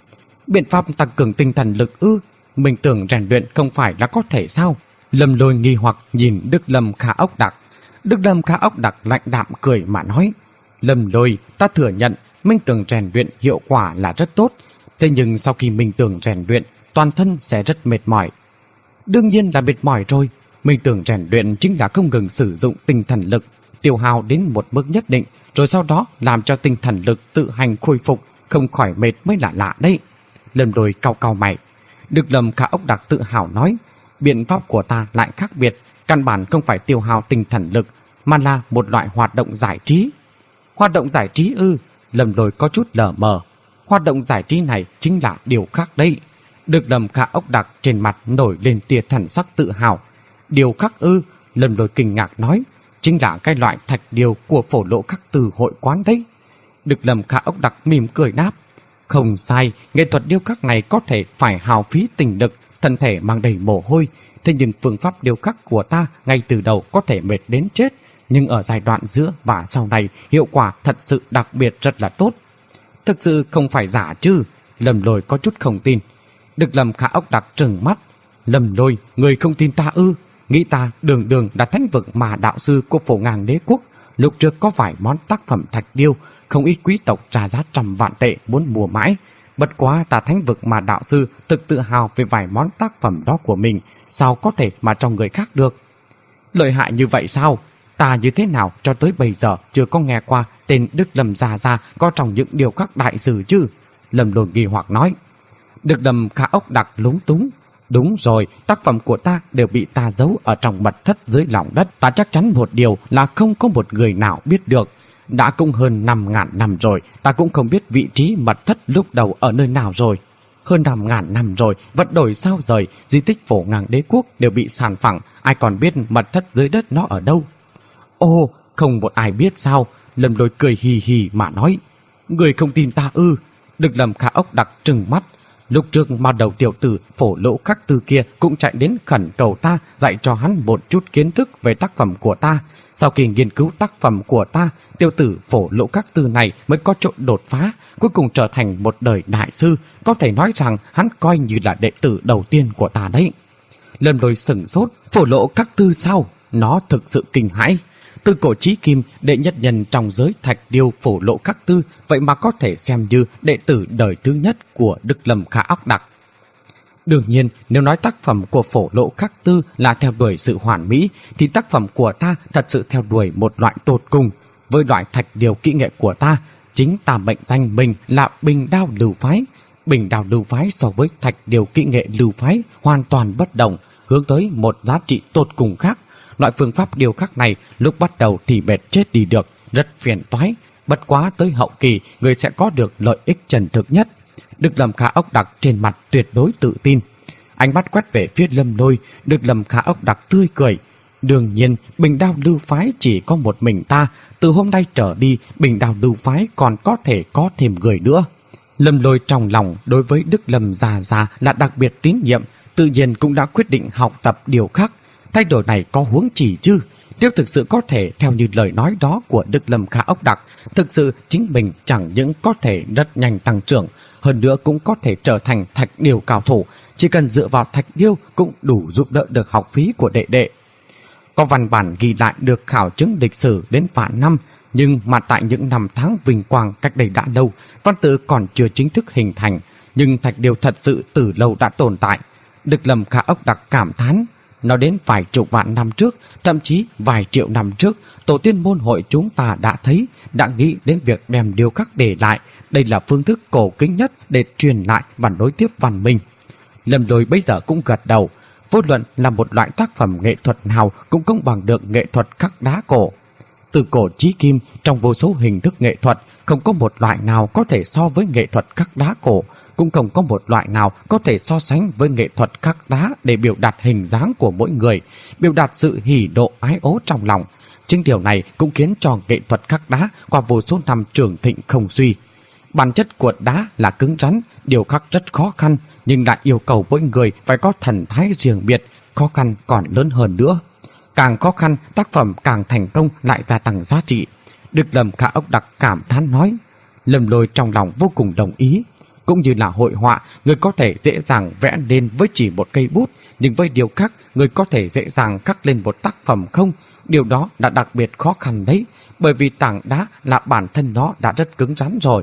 Biện pháp tăng cường tinh thần lực ư? Mình tưởng rèn luyện không phải là có thể sao? Lâm Lôi nghi hoặc nhìn Đức Lâm Khả Ốc Đặc. Đức Lâm Khả Ốc Đặc lạnh đạm cười mà nói: Lâm Lôi, ta thừa nhận minh tưởng rèn luyện hiệu quả là rất tốt, thế nhưng sau khi minh tưởng rèn luyện, toàn thân sẽ rất mệt mỏi. Đương nhiên là mệt mỏi rồi. Minh tưởng rèn luyện chính là không ngừng sử dụng tinh thần lực, tiêu hao đến một mức nhất định, rồi sau đó làm cho tinh thần lực tự hành khôi phục, không khỏi mệt mới là lạ đấy. Lâm Lôi cau cau mày. Đức Lâm Khả Ốc Đặc tự hào nói: biện pháp của ta lại khác biệt, căn bản không phải tiêu hao tinh thần lực, mà là một loại hoạt động giải trí. Hoạt động giải trí ư? Lâm Lôi có chút lờ mờ. Hoạt động giải trí này chính là điều khác đây. Đức Lâm Khả Ốc Đặc trên mặt nổi lên tia thần sắc tự hào. Điều khác ư? Lâm Lôi kinh ngạc nói: chính là cái loại thạch điêu của Phổ Lộ Khắc Tư hội quán đấy. Đức Lâm Khả Ốc Đặc mỉm cười đáp: không sai, nghệ thuật điêu khắc này có thể phải hao phí tình lực, thân thể mang đầy mồ hôi, thế nhưng phương pháp điêu khắc của ta ngay từ đầu có thể mệt đến chết, nhưng ở giai đoạn giữa và sau này hiệu quả thật sự đặc biệt rất là tốt. Thực sự không phải giả chứ? Lâm Lôi có chút không tin. Đức Lâm Khả Ốc Đặc trừng mắt: Lâm Lôi, người không tin ta ư? Nghĩ ta đường đường là thánh vực mà đạo sư của Phổ Ngang Đế Quốc, lúc trước có vài món tác phẩm thạch điêu, không ít quý tộc trả giá trăm vạn tệ muốn mua mãi. Bất quá ta thánh vực mà đạo sư thực tự hào về vài món tác phẩm đó của mình, sao có thể mà cho người khác được? Lợi hại như vậy sao? Ta như thế nào cho tới bây giờ chưa có nghe qua tên Đức Lâm Gia Gia có trong những điều khắc đại sử chứ? Lâm Lôi nghi hoặc nói. Đức Lâm Khả Ốc Đặc lúng túng: đúng rồi, tác phẩm của ta đều bị ta giấu ở trong mật thất dưới lòng đất. Ta chắc chắn một điều là không có một người nào biết được. Đã cũng hơn năm ngàn năm rồi, ta cũng không biết vị trí mật thất lúc đầu ở nơi nào rồi. Hơn năm ngàn năm rồi, vật đổi sao rời, di tích Phổ Ngang Đế Quốc đều bị sàn phẳng, ai còn biết mật thất dưới đất nó ở đâu? Ồ, không một ai biết sao? Lâm Lôi cười hì hì mà nói: người không tin ta ư? Đức Lâm Khả Ốc Đặc trừng mắt. Lúc trước mà đầu tiểu tử Phổ Lộ Khắc Tư kia cũng chạy đến khẩn cầu ta dạy cho hắn một chút kiến thức về tác phẩm của ta. Sau khi nghiên cứu tác phẩm của ta, tiểu tử Phổ Lộ Khắc Tư này mới có chỗ đột phá, cuối cùng trở thành một đời đại sư. Có thể nói rằng hắn coi như là đệ tử đầu tiên của ta đấy. Lâm Lôi sửng sốt. Phổ Lộ Khắc Tư sao? Nó thực sự kinh hãi. Từ cổ chí kim, đệ nhất nhân trong giới thạch điêu Phổ Lộ Khắc Tư, vậy mà có thể xem như đệ tử đời thứ nhất của Đức Lâm Khả Ốc Đặc. Đương nhiên, nếu nói tác phẩm của Phổ Lộ Khắc Tư là theo đuổi sự hoàn mỹ, thì tác phẩm của ta thật sự theo đuổi một loại tột cùng. Với loại thạch điêu kỹ nghệ của ta, chính ta mệnh danh mình là Bình Đao Lưu Phái. Bình Đao Lưu Phái so với thạch điêu kỹ nghệ Lưu Phái hoàn toàn bất đồng, hướng tới một giá trị tột cùng khác. Loại phương pháp điêu khắc này lúc bắt đầu thì mệt chết đi được, rất phiền toái. Bất quá tới hậu kỳ, người sẽ có được lợi ích chân thực nhất. Đức Lâm Khả Ốc Đặc trên mặt tuyệt đối tự tin. Ánh mắt quét về phía Lâm Lôi, Đức Lâm Khả Ốc Đặc tươi cười. Đương nhiên, Bình Đao Lưu Phái chỉ có một mình ta. Từ hôm nay trở đi, Bình Đao Lưu Phái còn có thể có thêm người nữa. Lâm Lôi trong lòng đối với Đức Lâm Gia Gia là đặc biệt tín nhiệm, tự nhiên cũng đã quyết định học tập điều khác. Thay đổi này có huống chỉ chứ? Nếu thực sự có thể theo như lời nói đó của Đức Lâm Khả Ốc Đặc, thực sự chính mình chẳng những có thể rất nhanh tăng trưởng, hơn nữa cũng có thể trở thành thạch điêu cao thủ. Chỉ cần dựa vào thạch điêu cũng đủ giúp đỡ được học phí của đệ đệ. Có văn bản ghi lại được khảo chứng lịch sử đến vạn năm, nhưng mà tại những năm tháng vinh quang cách đây đã lâu, văn tự còn chưa chính thức hình thành, nhưng thạch điêu thật sự từ lâu đã tồn tại. Đức Lâm Khả Ốc Đặc cảm thán. Nó đến vài chục vạn năm trước, thậm chí vài triệu năm trước, tổ tiên môn hội chúng ta đã thấy, đã nghĩ đến việc đem điêu khắc để lại. Đây là phương thức cổ kính nhất để truyền lại và nối tiếp văn minh. Lâm Lôi bây giờ cũng gật đầu. Vô luận là một loại tác phẩm nghệ thuật nào cũng không bằng được nghệ thuật khắc đá cổ. Từ cổ chí kim, trong vô số hình thức nghệ thuật, không có một loại nào có thể so với nghệ thuật khắc đá cổ, cũng không có một loại nào có thể so sánh với nghệ thuật khắc đá để biểu đạt hình dáng của mỗi người, biểu đạt sự hỉ độ ái ố trong lòng. Chính điều này cũng khiến cho nghệ thuật khắc đá qua vô số năm trường thịnh không suy. Bản chất của đá là cứng rắn, điều khắc rất khó khăn, nhưng lại yêu cầu mỗi người phải có thần thái riêng biệt, khó khăn còn lớn hơn nữa. Càng khó khăn, tác phẩm càng thành công lại gia tăng giá trị. Đức Lâm Khả Ốc Đặc cảm thán nói. Lâm Lôi trong lòng vô cùng đồng ý. cũng như là hội họa, người có thể dễ dàng vẽ lên với chỉ một cây bút, nhưng với điêu khắc, người có thể dễ dàng khắc lên một tác phẩm không. Điều đó đã đặc biệt khó khăn đấy, bởi vì tảng đá là bản thân nó đã rất cứng rắn rồi.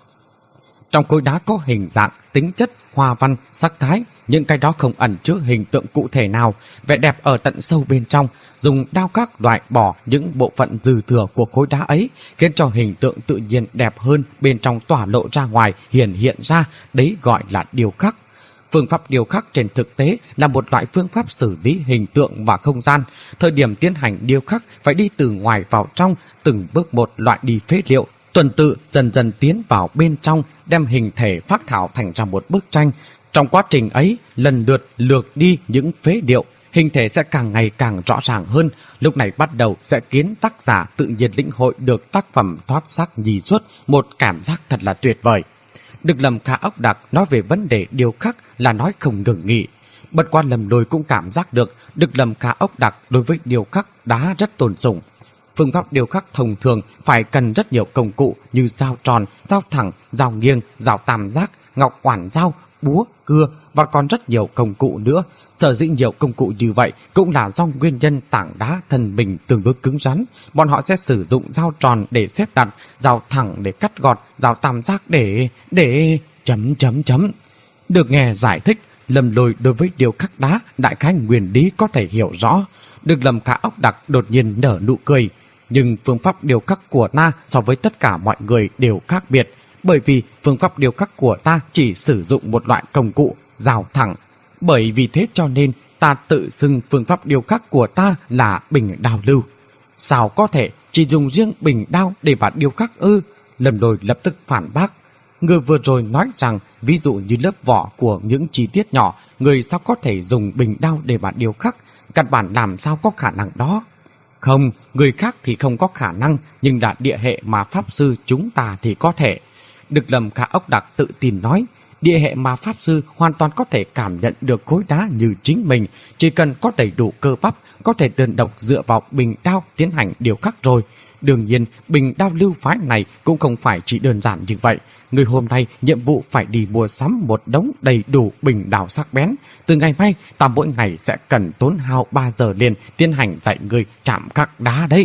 Trong khối đá có hình dạng, tính chất, hoa văn, sắc thái, những cái đó không ẩn chứa hình tượng cụ thể nào, vẻ đẹp ở tận sâu bên trong, dùng đao khắc loại bỏ những bộ phận dư thừa của khối đá ấy, khiến cho hình tượng tự nhiên đẹp hơn, bên trong tỏa lộ ra ngoài, hiển hiện ra, đấy gọi là điêu khắc. Phương pháp điêu khắc trên thực tế là một loại phương pháp xử lý hình tượng và không gian. Thời điểm tiến hành điêu khắc phải đi từ ngoài vào trong, từng bước một loại đi phế liệu, tuần tự dần dần tiến vào bên trong, đem hình thể phác thảo thành ra một bức tranh. Trong quá trình ấy, lần lượt lược đi những phế liệu, hình thể sẽ càng ngày càng rõ ràng hơn. Lúc này bắt đầu sẽ khiến tác giả tự nhiên lĩnh hội được tác phẩm thoát sắc nhì xuất, một cảm giác thật là tuyệt vời. Được Lâm Kha Ốc Đặc nói về vấn đề điêu khắc là nói không ngừng nghỉ. Bất qua Lâm Lôi cũng cảm giác được Được Lâm Kha Ốc Đặc đối với điêu khắc đá rất tôn sùng. Phương pháp điêu khắc thông thường phải cần rất nhiều công cụ như dao tròn, dao thẳng, dao nghiêng, dao tam giác, ngọc oản dao, búa, cưa và còn rất nhiều công cụ nữa. Sở dĩ nhiều công cụ như vậy cũng là do nguyên nhân tảng đá thân mình tương đối cứng rắn. Bọn họ sẽ sử dụng dao tròn để xếp đặt, dao thẳng để cắt gọt, dao tam giác để... để... chấm chấm chấm. Được nghe giải thích, Lâm Lôi đối với điêu khắc đá đại khái nguyên lý có thể hiểu rõ. Được Lâm Kha Ốc Đặc đột nhiên nở nụ cười. Nhưng phương pháp điêu khắc của ta so với tất cả mọi người đều khác biệt, bởi vì phương pháp điêu khắc của ta chỉ sử dụng một loại công cụ, dao thẳng. Bởi vì thế cho nên ta tự xưng phương pháp điêu khắc của ta là bình đao lưu. Sao có thể chỉ dùng riêng bình đao để mà điêu khắc ư? Lâm Lôi lập tức phản bác. Người vừa rồi nói rằng ví dụ như lớp vỏ của những chi tiết nhỏ, người sao có thể dùng bình đao để mà điêu khắc? Căn bản làm sao có khả năng đó? Không, người khác thì không có khả năng, nhưng là địa hệ mà pháp sư chúng ta thì có thể. Được Lâm Kha Ốc Đặc tự tin nói, địa hệ mà pháp sư hoàn toàn có thể cảm nhận được khối đá như chính mình, chỉ cần có đầy đủ cơ bắp, có thể đơn độc dựa vào bình đao tiến hành điêu khắc rồi. Đương nhiên, bình đao lưu phái này cũng không phải chỉ đơn giản như vậy. Người hôm nay nhiệm vụ phải đi mua sắm một đống đầy đủ bình đao sắc bén. Từ ngày mai, ta mỗi ngày sẽ cần tốn hao ba giờ liền tiến hành dạy người chạm khắc đá đấy.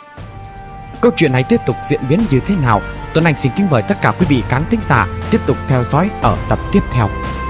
Câu chuyện này tiếp tục diễn biến như thế nào? Tuấn Anh xin kính mời tất cả quý vị khán thính giả tiếp tục theo dõi ở tập tiếp theo.